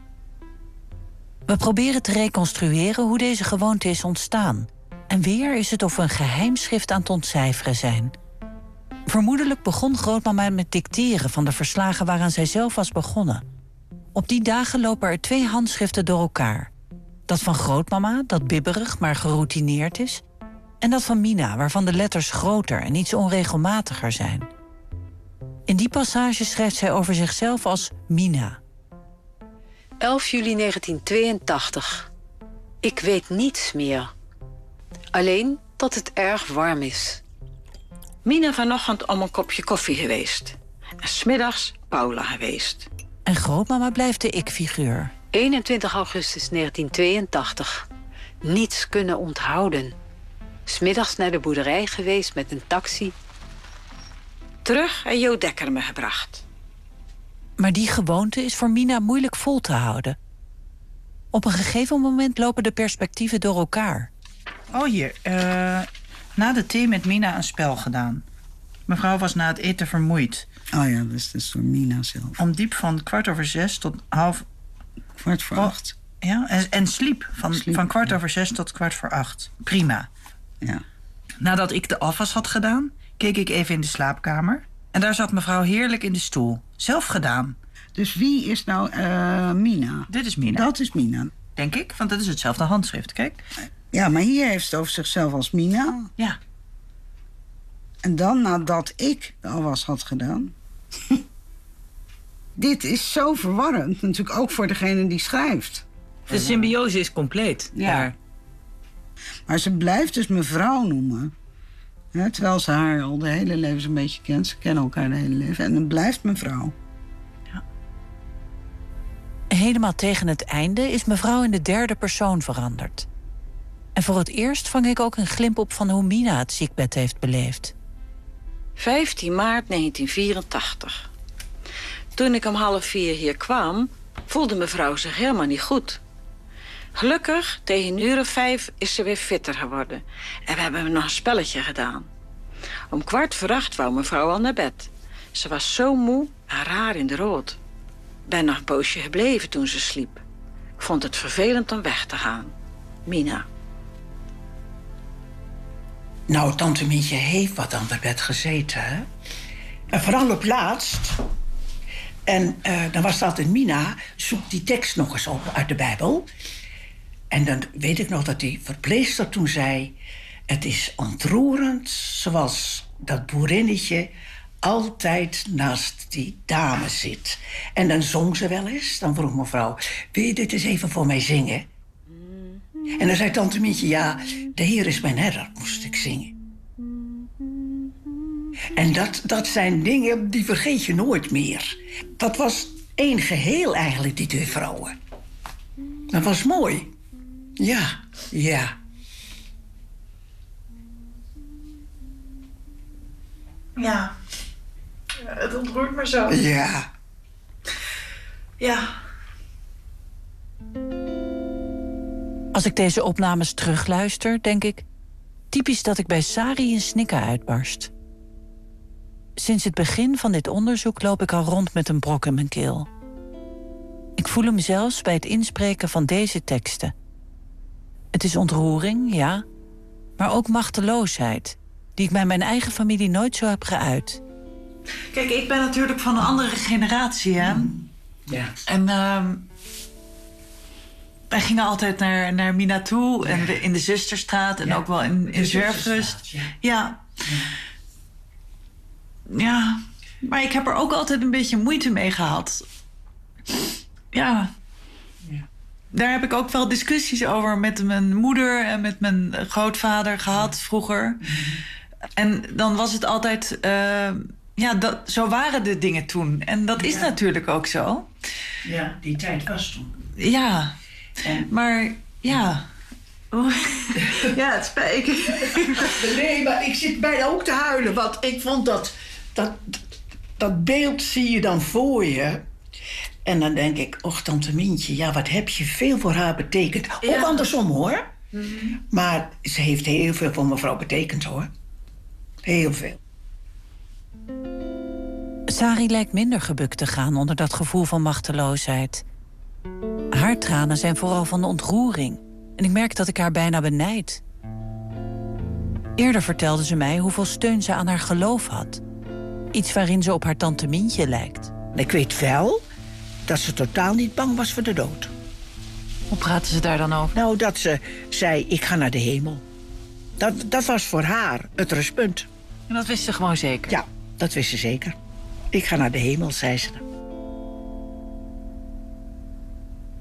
We proberen te reconstrueren hoe deze gewoonte is ontstaan. En weer is het of we een geheimschrift aan het ontcijferen zijn. Vermoedelijk begon grootmama met dicteren van de verslagen waaraan zij zelf was begonnen. Op die dagen lopen er twee handschriften door elkaar. Dat van grootmama, dat bibberig maar geroutineerd is. En dat van Mina, waarvan de letters groter en iets onregelmatiger zijn. In die passage schrijft zij over zichzelf als Mina. elf juli negentien tweeëntachtig. Ik weet niets meer. Alleen dat het erg warm is. Mina vanochtend om een kopje koffie geweest. En 's middags Paula geweest. En grootmama blijft de ik-figuur. eenentwintig augustus negentien tweeëntachtig. Niets kunnen onthouden. 's Middags naar de boerderij geweest met een taxi. Terug en Jo Dekker me gebracht. Maar die gewoonte is voor Mina moeilijk vol te houden. Op een gegeven moment lopen de perspectieven door elkaar. Oh, hier. Uh, na de thee met Mina een spel gedaan. Mevrouw was na het eten vermoeid. Oh ja, dat is dus door Mina zelf. Om diep van kwart over zes tot half... Kwart voor acht. Ja, en, en sliep van, sliep, van kwart ja. over zes tot kwart voor acht. Prima. Ja. Nadat ik de afwas had gedaan, keek ik even in de slaapkamer. En daar zat mevrouw heerlijk in de stoel. Zelf gedaan. Dus wie is nou uh, Mina? Dit is Mina. Dat is Mina. Denk ik, want dat is hetzelfde handschrift, kijk. Ja, maar hier heeft het over zichzelf als Mina. Ja. En dan nadat ik de afwas had gedaan... Dit is zo verwarrend, natuurlijk ook voor degene die schrijft. De symbiose is compleet. Ja. Daar. Maar ze blijft dus mevrouw noemen. Hè, terwijl ze haar al de hele leven een beetje kent. Ze kennen elkaar de hele leven. En dan blijft mevrouw. Ja. Helemaal tegen het einde is mevrouw in de derde persoon veranderd. En voor het eerst vang ik ook een glimp op van hoe Mina het ziekbed heeft beleefd. vijftien maart negentien vierentachtig. Toen ik om half vier hier kwam, voelde mevrouw zich helemaal niet goed. Gelukkig, tegen een uur of vijf is ze weer fitter geworden. En we hebben nog een spelletje gedaan. Om kwart voor acht wou mevrouw al naar bed. Ze was zo moe en raar in de rood. Ben nog een poosje gebleven toen ze sliep. Ik vond het vervelend om weg te gaan. Mina. Nou, tante Mientje heeft wat aan het bed gezeten, hè? En vooral op laatst. En uh, dan was dat in Mina, zoek die tekst nog eens op uit de Bijbel. En dan weet ik nog dat die verpleegster toen zei... het is ontroerend zoals dat boerinnetje altijd naast die dame zit. En dan zong ze wel eens. Dan vroeg mevrouw, wil je dit eens even voor mij zingen? En dan zei tante Mientje, ja, de Heer is mijn herder, moest ik zingen. En dat, dat zijn dingen, die vergeet je nooit meer. Dat was één geheel eigenlijk, die twee vrouwen. Dat was mooi. Ja, ja. Ja. Ja, het ontroert me zo. Ja. Ja. Als ik deze opnames terugluister, denk ik... typisch dat ik bij Sari in snikken uitbarst. Sinds het begin van dit onderzoek loop ik al rond met een brok in mijn keel. Ik voel hem zelfs bij het inspreken van deze teksten. Het is ontroering, ja, maar ook machteloosheid... die ik bij mijn eigen familie nooit zo heb geuit. Kijk, ik ben natuurlijk van een andere generatie, hè? Ja. En uh, wij gingen altijd naar, naar Mina toe. Ja. En we, in de Zusterstraat en ja. ook wel in, in Zwerfrust. Ja. Ja. Ja, maar ik heb er ook altijd een beetje moeite mee gehad. Ja. Ja. Daar heb ik ook wel discussies over met mijn moeder en met mijn grootvader gehad vroeger. Mm-hmm. En dan was het altijd... Uh, ja, dat, zo waren de dingen toen. En dat is ja. natuurlijk ook zo. Ja, die tijd was toen. Ja, en... maar ja... ja, het spijt. Nee, maar ik zit bijna ook te huilen. Want ik vond dat, dat... Dat beeld zie je dan voor je. En dan denk ik, och, tante Mientje... ja, wat heb je veel voor haar betekend. Ja. Ook andersom, hoor. Mm-hmm. Maar ze heeft heel veel voor mevrouw betekend, hoor. Heel veel. Sari lijkt minder gebukt te gaan onder dat gevoel van machteloosheid. Haar tranen zijn vooral van de ontroering. En ik merk dat ik haar bijna benijd. Eerder vertelde ze mij hoeveel steun ze aan haar geloof had. Iets waarin ze op haar tante Mientje lijkt. Ik weet wel dat ze totaal niet bang was voor de dood. Hoe praten ze daar dan over? Nou, dat ze zei, ik ga naar de hemel. Dat, dat was voor haar het rustpunt. En dat wist ze gewoon zeker? Ja, dat wist ze zeker. Ik ga naar de hemel, zei ze.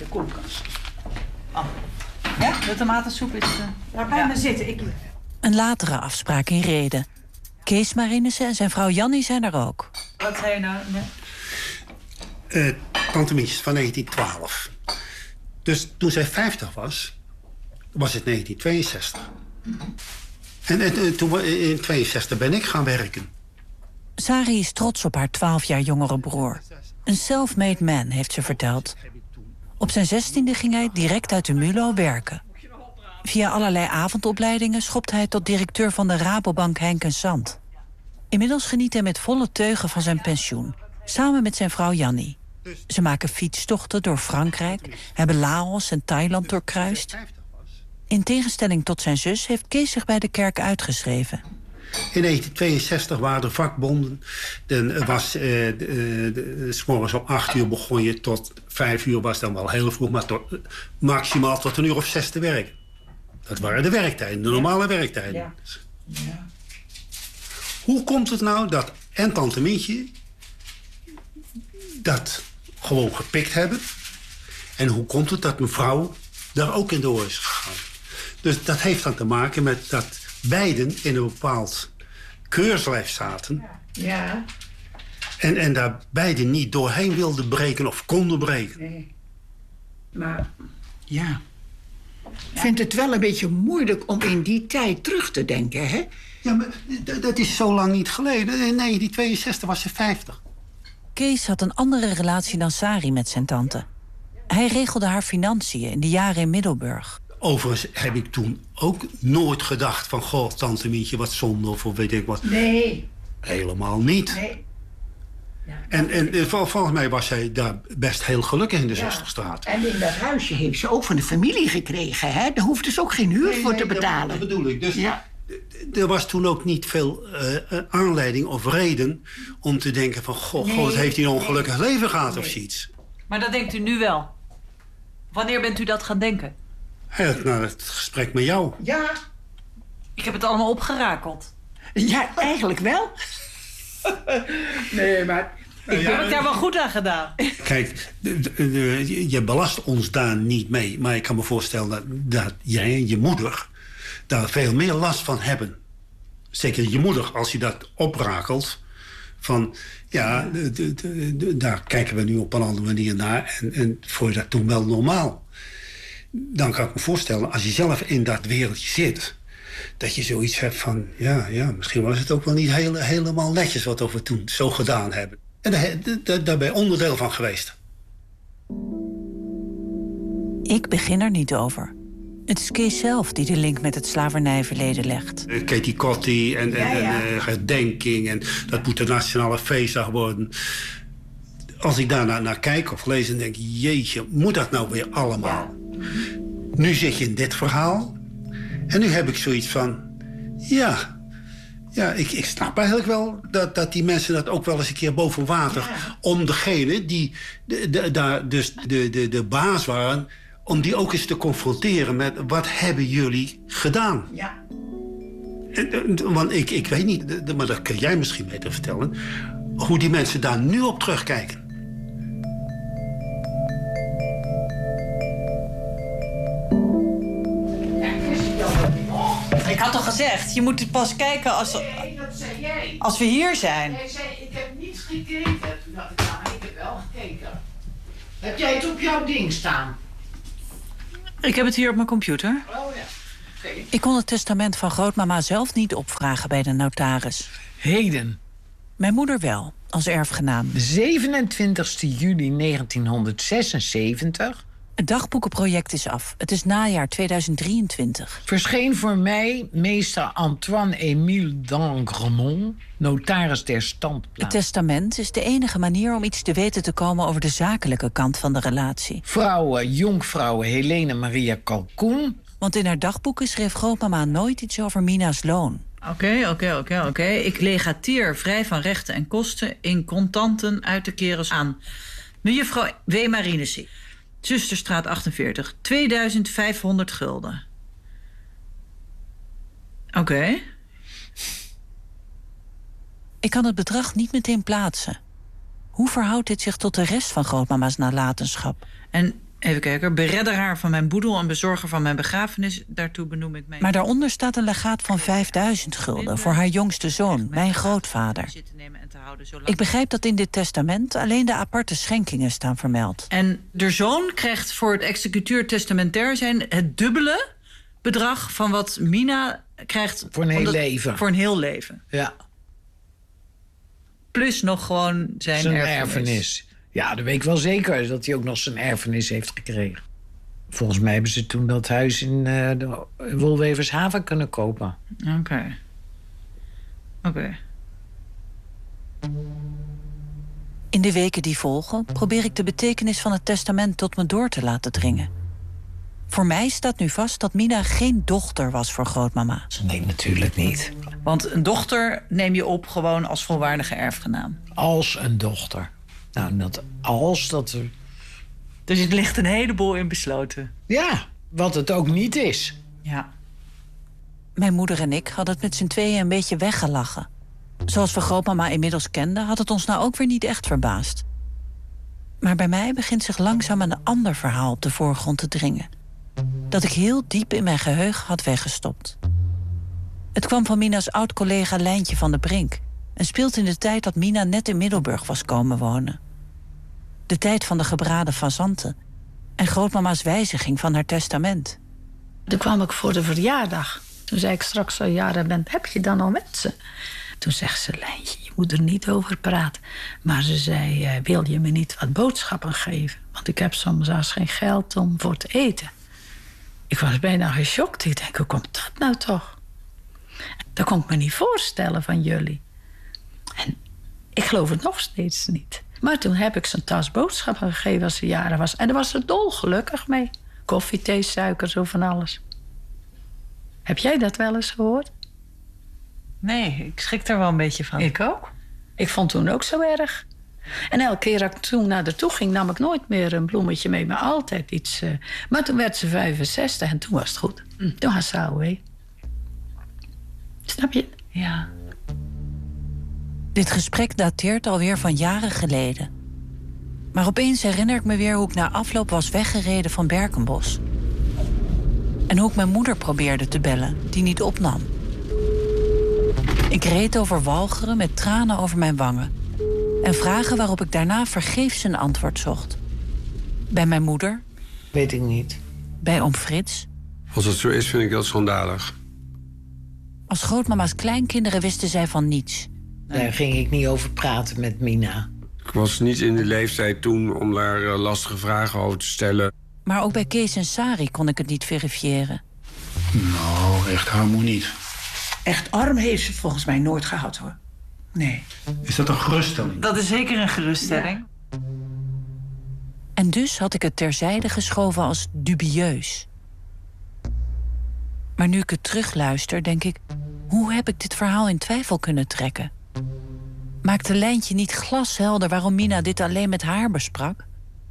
koelkast. Oh. Ja, de tomatensoep is... Uh... Laat mij maar zitten. Ik... Een latere afspraak in Rheden. Kees Marinissen en zijn vrouw Jannie zijn er ook. Wat zei je nou? Nee. Uh, Tante Mientjes van negentien twaalf. Dus toen zij vijftig was, was het negentien tweeënzestig. En, en, en toen in tweeënzestig ben ik gaan werken. Sari is trots op haar twaalf jaar jongere broer. Een self-made man, heeft ze verteld. Op zijn zestiende ging hij direct uit de Mulo werken. Via allerlei avondopleidingen schopt hij tot directeur van de Rabobank Henk en Sand. Inmiddels geniet hij met volle teugen van zijn pensioen. Samen met zijn vrouw Jannie. Ze maken fietstochten door Frankrijk, hebben Laos en Thailand doorkruist. In tegenstelling tot zijn zus heeft Kees zich bij de kerk uitgeschreven. In negentien tweeënzestig waren er vakbonden. Dan was, uh, de, de, 's morgens om acht uur begon je tot vijf uur, was dan wel heel vroeg, maar tot, maximaal tot een uur of zes te werken. Dat waren de werktijden, de normale werktijden. Ja. Ja. Hoe komt het nou dat en Tante Mientje dat gewoon gepikt hebben? En hoe komt het dat mevrouw daar ook in door is gegaan? Dus dat heeft dan te maken met dat beiden in een bepaald keurslijf zaten. Ja. En, en daar beiden niet doorheen wilden breken of konden breken. Nee. Maar, ja. Ik vind het wel een beetje moeilijk om in die tijd terug te denken, hè? Ja, maar d- dat is zo lang niet geleden. In negentien tweeënzestig was ze vijftig. Kees had een andere relatie dan Sari met zijn tante. Hij regelde haar financiën in de jaren in Middelburg. Overigens heb ik toen ook nooit gedacht van... goh, Tante Mientje, wat zonde of weet ik wat. Nee. Helemaal niet. Nee. Ja. En, en, en vol, volgens mij was zij daar best heel gelukkig in de ja. Zestigstraat. En in dat huisje heeft ze ook van de familie gekregen, hè? Daar hoefde ze ook geen huur nee, voor nee, te betalen. Dat, dat bedoel ik. Dus ja. Er was toen ook niet veel uh, aanleiding of reden om te denken van... goh, nee, God, heeft hij een ongelukkig nee. leven gehad nee. of zoiets. Maar dat denkt u nu wel. Wanneer bent u dat gaan denken? Ja, nou, het gesprek met jou. Ja. Ik heb het allemaal opgerakeld. Ja, eigenlijk wel. Nee, maar... Ik ja, heb ik daar wel goed aan gedaan. Kijk, de, de, de, je belast ons daar niet mee. Maar ik kan me voorstellen dat, dat jij en je moeder... daar veel meer last van hebben. Zeker je moeder, als je dat oprakelt... van, ja, de, de, de, de, daar kijken we nu op een andere manier naar... en, en vond je dat toen wel normaal. Dan kan ik me voorstellen, als je zelf in dat wereldje zit... dat je zoiets hebt van, ja, ja misschien was het ook wel niet hele, helemaal netjes... wat we toen zo gedaan hebben. En daar, daar, daar ben je onderdeel van geweest. Ik begin er niet over. Het is Kees zelf die de link met het slavernijverleden legt. Katie Kotti en, en, ja, ja. en uh, herdenking en dat moet de nationale feestdag worden. Als ik daar naar, naar kijk of lees en denk, jeetje, moet dat nou weer allemaal? Ja. Nu zit je in dit verhaal en nu heb ik zoiets van, ja... Ja, ik, ik snap eigenlijk wel dat, dat die mensen dat ook wel eens een keer boven water... Ja. om degene die de, de, daar dus de, de, de baas waren... om die ook eens te confronteren met wat hebben jullie gedaan? Ja. Want ik, ik weet niet, maar dat kun jij misschien beter vertellen... hoe die mensen daar nu op terugkijken. Ik had toch gezegd, je moet pas kijken als, nee, dat zei jij. als we hier zijn. Jij zei, ik heb niet gekeken. Toen dacht ik, nou, ik heb wel gekeken. Heb jij het op jouw ding staan? Ik heb het hier op mijn computer. Oh ja. Okay. Ik kon het testament van grootmama zelf niet opvragen bij de notaris. Heden. Mijn moeder wel, als erfgenaam. zevenentwintigste juli negentienhonderdzesenzeventig... Het dagboekenproject is af. Het is najaar tweeduizend drieëntwintig. Verscheen voor mij meester Antoine-Émile d'Angremont, notaris der standplaats. Het testament is de enige manier om iets te weten te komen over de zakelijke kant van de relatie. Vrouwen, jonkvrouwen Helene Maria Kalkoen. Want in haar dagboeken schreef grootmama nooit iets over Mina's loon. Oké, oké, oké, oké. Ik legateer vrij van rechten en kosten in contanten uit te keren aan mejuffrouw W. Marinissen. Zusterstraat achtenveertig, tweeduizend vijfhonderd gulden. Oké. Okay. Ik kan het bedrag niet meteen plaatsen. Hoe verhoudt dit zich tot de rest van grootmama's nalatenschap? En Even kijken. Beredderaar van mijn boedel en bezorger van mijn begrafenis. Daartoe benoem ik mij... Maar daaronder staat een legaat van vijfduizend gulden... voor haar jongste zoon, mijn grootvader. Ik begrijp dat in dit testament alleen de aparte schenkingen staan vermeld. En de zoon krijgt voor het executeur testamentair zijn... het dubbele bedrag van wat Mina krijgt... Voor een heel dat, leven. Voor een heel leven. Ja. Plus nog gewoon zijn, zijn erfenis. erfenis. Ja, dat weet ik wel zeker, dat hij ook nog zijn erfenis heeft gekregen. Volgens mij hebben ze toen dat huis in uh, de Wolwevershaven kunnen kopen. Oké. Okay. Oké. Okay. In de weken die volgen probeer ik de betekenis van het testament tot me door te laten dringen. Voor mij staat nu vast dat Mina geen dochter was voor grootmama. Nee, natuurlijk niet. Want een dochter neem je op gewoon als volwaardige erfgenaam. Als een dochter. Nou, dat als dat... Dus het ligt een heleboel in besloten. Ja, wat het ook niet is. Ja. Mijn moeder en ik hadden het met z'n tweeën een beetje weggelachen. Zoals we grootmama inmiddels kenden, had het ons nou ook weer niet echt verbaasd. Maar bij mij begint zich langzaam een ander verhaal op de voorgrond te dringen. Dat ik heel diep in mijn geheugen had weggestopt. Het kwam van Mina's oud-collega Lijntje van der Brink... en speelt in de tijd dat Mina net in Middelburg was komen wonen. De tijd van de gebraden fazanten... en grootmama's wijziging van haar testament. Toen kwam ik voor de verjaardag. Toen zei ik straks zo, ja, bent, heb je dan al mensen? Toen zegt ze, Lijntje, je moet er niet over praten. Maar ze zei, uh, wil je me niet wat boodschappen geven? Want ik heb soms als geen geld om voor te eten. Ik was bijna geschokt. Ik denk, hoe komt dat nou toch? Dat kon ik me niet voorstellen van jullie. En ik geloof het nog steeds niet. Maar toen heb ik zijn tas boodschappen gegeven als ze jaren was. En daar was ze dolgelukkig mee. Koffie, thee, suiker, zo van alles. Heb jij dat wel eens gehoord? Nee, ik schrik er wel een beetje van. Ik ook. Ik vond toen ook zo erg. En elke keer dat ik toen naar haar toe ging... nam ik nooit meer een bloemetje mee, maar altijd iets. Uh... Maar toen werd ze vijfenzestig en toen was het goed. Mm. Toen was ze ouwe. Snap je? Ja. Dit gesprek dateert alweer van jaren geleden. Maar opeens herinner ik me weer hoe ik na afloop was weggereden van Berkenbos. En hoe ik mijn moeder probeerde te bellen, die niet opnam. Ik reed over Walcheren met tranen over mijn wangen. En vragen waarop ik daarna vergeefs een antwoord zocht. Bij mijn moeder. Weet ik niet. Bij oom Frits. Als het zo is, vind ik dat schandalig. Als grootmama's kleinkinderen wisten zij van niets. Daar ging ik niet over praten met Mina. Ik was niet in de leeftijd toen om daar uh, lastige vragen over te stellen. Maar ook bij Kees en Sari kon ik het niet verifiëren. Nou, echt armoe niet. Echt arm heeft ze volgens mij nooit gehad, hoor. Nee. Is dat een geruststelling? Dat is zeker een geruststelling. Ja. En dus had ik het terzijde geschoven als dubieus. Maar nu ik het terugluister, denk ik... hoe heb ik dit verhaal in twijfel kunnen trekken? Maakte Lijntje niet glashelder waarom Mina dit alleen met haar besprak?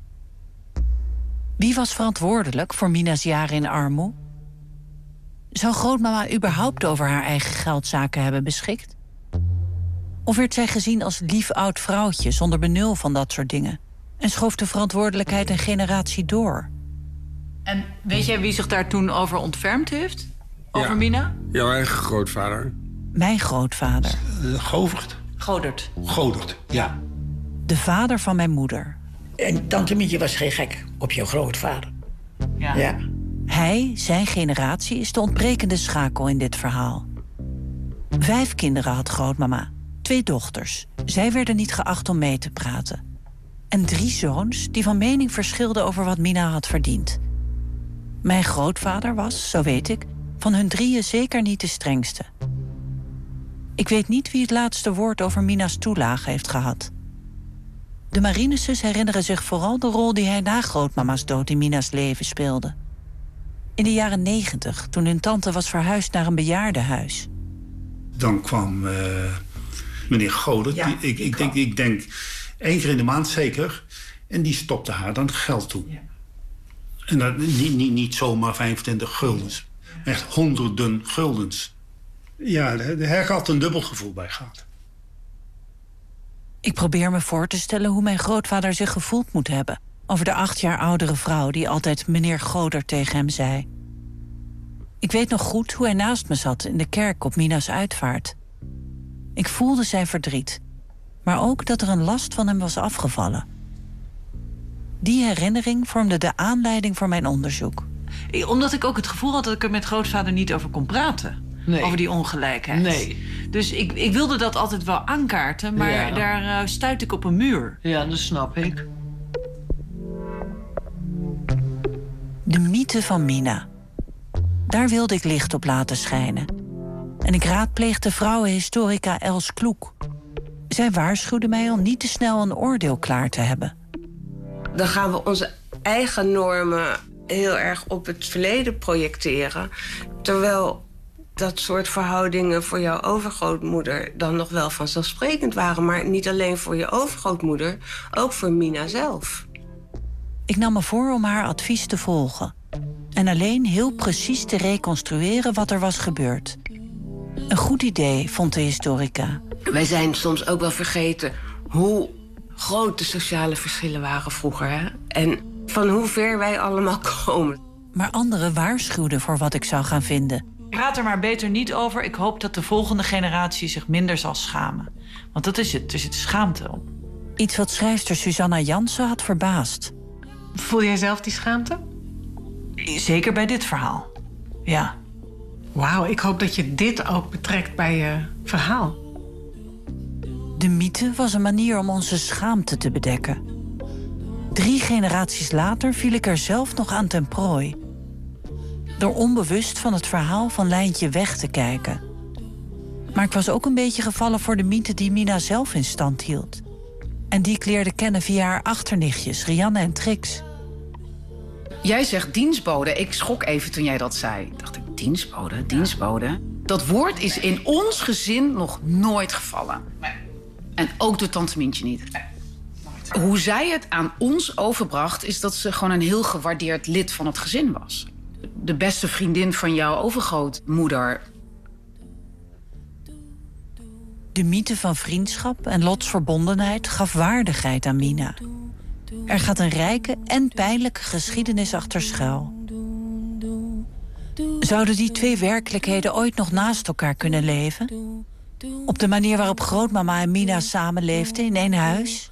Wie was verantwoordelijk voor Mina's jaren in armoede? Zou grootmama überhaupt over haar eigen geldzaken hebben beschikt? Of werd zij gezien als lief oud vrouwtje zonder benul van dat soort dingen? En schoof de verantwoordelijkheid een generatie door? En weet jij wie zich daar toen over ontfermd heeft? Over ja. Mina? Jouw eigen grootvader. Mijn grootvader. Uh, Govert. Godert. Godert, ja. De vader van mijn moeder. En tante Mietje was geen gek op jouw grootvader. Ja. ja. Hij, zijn generatie, is de ontbrekende schakel in dit verhaal. Vijf kinderen had grootmama. Twee dochters. Zij werden niet geacht om mee te praten. En drie zoons die van mening verschilden over wat Mina had verdiend. Mijn grootvader was, zo weet ik, van hun drieën zeker niet de strengste. Ik weet niet wie het laatste woord over Mina's toelage heeft gehad. De Marinesses herinneren zich vooral de rol die hij na grootmama's dood in Mina's leven speelde. In de jaren negentig, toen hun tante was verhuisd naar een bejaardenhuis. Dan kwam uh, meneer Godert, ja, die, ik, ik, denk, ik denk één keer in de maand zeker... en die stopte haar dan geld toe. Ja. En dat, niet, niet, niet zomaar vijfentwintig guldens. Echt honderden guldens. Ja, hij had een dubbel gevoel bij gehad. Ik probeer me voor te stellen hoe mijn grootvader zich gevoeld moet hebben... over de acht jaar oudere vrouw die altijd meneer Goder tegen hem zei. Ik weet nog goed hoe hij naast me zat in de kerk op Mina's uitvaart. Ik voelde zijn verdriet, maar ook dat er een last van hem was afgevallen. Die herinnering vormde de aanleiding voor mijn onderzoek. Omdat ik ook het gevoel had dat ik er met grootvader niet over kon praten. Nee. Over die ongelijkheid. Nee. Dus ik, ik wilde dat altijd wel aankaarten, maar ja. daar uh, stuit ik op een muur. Ja, dat snap ik. De mythe van Mina. Daar wilde ik licht op laten schijnen. En ik raadpleegde vrouwenhistorica Els Kloek. Zij waarschuwde mij om niet te snel een oordeel klaar te hebben. Dan gaan we onze eigen normen heel erg op het verleden projecteren. Terwijl dat soort verhoudingen voor jouw overgrootmoeder dan nog wel vanzelfsprekend waren. Maar niet alleen voor je overgrootmoeder, ook voor Mina zelf. Ik nam me voor om haar advies te volgen. En alleen heel precies te reconstrueren wat er was gebeurd. Een goed idee, vond de historica. Wij zijn soms ook wel vergeten hoe groot de sociale verschillen waren vroeger. Hè? En van hoe ver wij allemaal komen. Maar anderen waarschuwden voor wat ik zou gaan vinden. Praat er maar beter niet over. Ik hoop dat de volgende generatie zich minder zal schamen. Want dat is het, er zit schaamte op. Iets wat schrijfster Susanna Jansen had verbaasd. Voel jij zelf die schaamte? Zeker bij dit verhaal. Ja. Wauw, ik hoop dat je dit ook betrekt bij je verhaal. De mythe was een manier om onze schaamte te bedekken. Drie generaties later viel ik er zelf nog aan ten prooi. Door onbewust van het verhaal van Lijntje weg te kijken. Maar ik was ook een beetje gevallen voor de mythe die Mina zelf in stand hield. En die ik leerde kennen via haar achternichtjes, Rianne en Trix. Jij zegt dienstbode. Ik schrok even toen jij dat zei. Dacht ik, dienstbode, dienstbode. Dat woord is in ons gezin nog nooit gevallen. En ook door tante Mientje niet. Hoe zij het aan ons overbracht, is dat ze gewoon een heel gewaardeerd lid van het gezin was. De beste vriendin van jouw overgrootmoeder. De mythe van vriendschap en lotsverbondenheid gaf waardigheid aan Mina. Er gaat een rijke en pijnlijke geschiedenis achter schuil. Zouden die twee werkelijkheden ooit nog naast elkaar kunnen leven? Op de manier waarop grootmama en Mina samenleefden in één huis?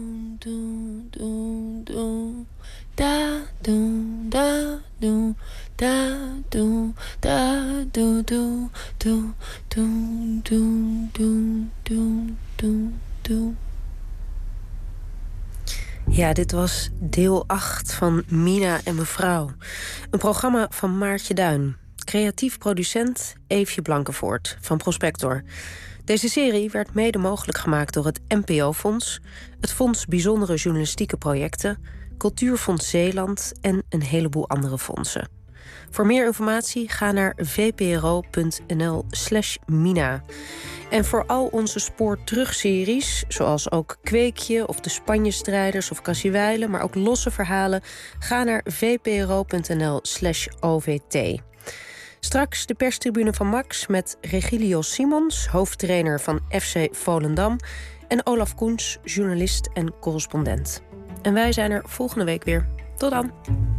Ja, dit was deel acht van Mina en mevrouw. Een programma van Maartje Duin. Creatief producent Eefje Blankenvoort van Prospector. Deze serie werd mede mogelijk gemaakt door het N P O-fonds... het Fonds Bijzondere Journalistieke Projecten... Cultuurfonds Zeeland en een heleboel andere fondsen. Voor meer informatie ga naar vpro.nl slash mina. En voor al onze Spoor Terug-series, zoals ook Kweekje... of de Spanje-strijders of Cassiewijlen, maar ook losse verhalen... ga naar vpro.nl slash ovt. Straks de perstribune van Max met Regilio Simons... hoofdtrainer van F C Volendam... en Olaf Koens, journalist en correspondent. En wij zijn er volgende week weer. Tot dan.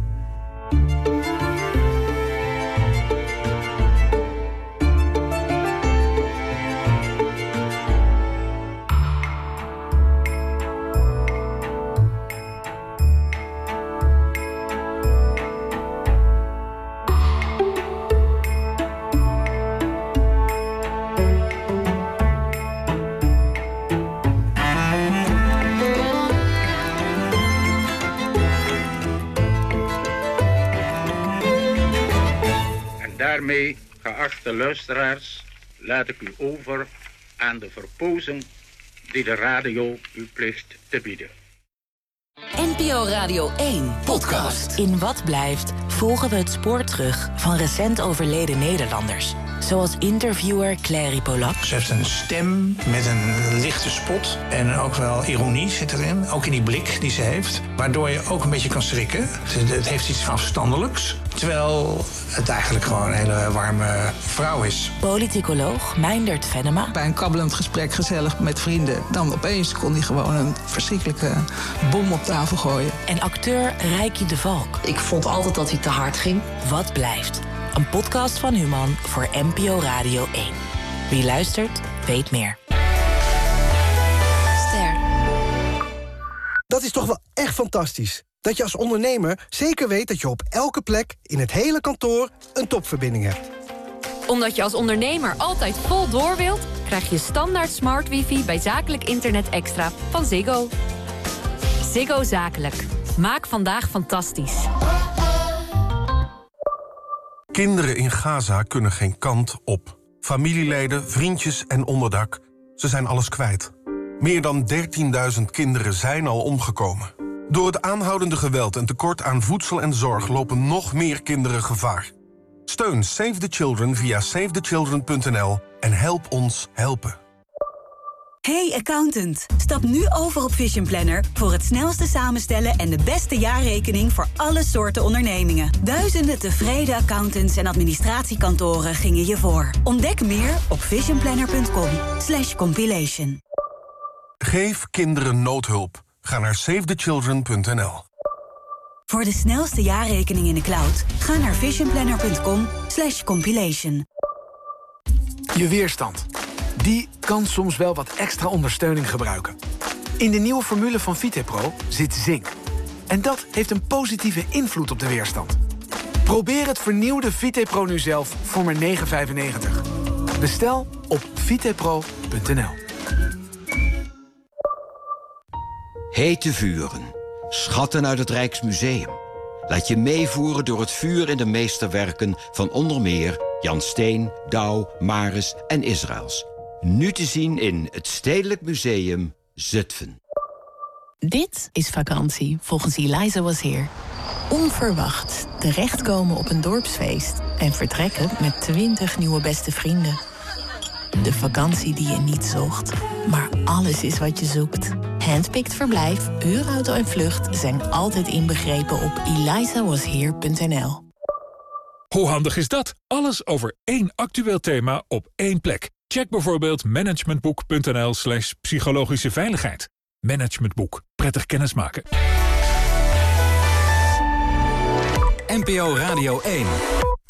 Daarmee, geachte luisteraars, laat ik u over aan de verpozing die de radio u plicht te bieden. N P O Radio één podcast. In Wat Blijft volgen we het spoor terug van recent overleden Nederlanders. Zoals interviewer Clary Polak. Ze heeft een stem met een lichte spot en ook wel ironie zit erin. Ook in die blik die ze heeft. Waardoor je ook een beetje kan schrikken. Het, het heeft iets afstandelijks. Terwijl het eigenlijk gewoon een hele warme vrouw is. Politicoloog Meindert Venema. Bij een kabbelend gesprek gezellig met vrienden. Dan opeens kon hij gewoon een verschrikkelijke bom op tafel gooien. En acteur Rijkie de Valk. Ik vond altijd dat hij te hard ging. Wat blijft? Een podcast van Human voor N P O Radio één. Wie luistert, weet meer. Ster. Dat is toch wel echt fantastisch. Dat je als ondernemer zeker weet dat je op elke plek in het hele kantoor een topverbinding hebt. Omdat je als ondernemer altijd vol door wilt, krijg je standaard smart wifi bij Zakelijk Internet Extra van Ziggo. Ziggo Zakelijk. Maak vandaag fantastisch. Kinderen in Gaza kunnen geen kant op. Familieleden, vriendjes en onderdak, ze zijn alles kwijt. Meer dan dertienduizend kinderen zijn al omgekomen. Door het aanhoudende geweld en tekort aan voedsel en zorg lopen nog meer kinderen gevaar. Steun Save the Children via save the children punt n l en help ons helpen. Hey accountant, stap nu over op Vision Planner voor het snelste samenstellen en de beste jaarrekening voor alle soorten ondernemingen. Duizenden tevreden accountants en administratiekantoren gingen je voor. Ontdek meer op vision planner punt com slash compilation. Geef kinderen noodhulp. Ga naar save the children punt n l. Voor de snelste jaarrekening in de cloud, ga naar vision planner punt com slash compilation. Je weerstand. Die kan soms wel wat extra ondersteuning gebruiken. In de nieuwe formule van Vitepro zit zink. En dat heeft een positieve invloed op de weerstand. Probeer het vernieuwde Vitepro nu zelf voor maar negen vijfennegentig. Bestel op vitepro punt n l. Hete vuren. Schatten uit het Rijksmuseum. Laat je meevoeren door het vuur in de meesterwerken van onder meer Jan Steen, Douw, Maris en Israëls. Nu te zien in het Stedelijk Museum Zutphen. Dit is vakantie volgens Eliza Was Here. Onverwacht terechtkomen op een dorpsfeest en vertrekken met twintig nieuwe beste vrienden. De vakantie die je niet zocht, maar alles is wat je zoekt. Handpicked verblijf, huurauto en vlucht zijn altijd inbegrepen op eliza was here punt n l. Hoe handig is dat? Alles over één actueel thema op één plek. Check bijvoorbeeld managementboek punt n l slash psychologische veiligheid. Managementboek. Prettig kennismaken. N P O Radio één.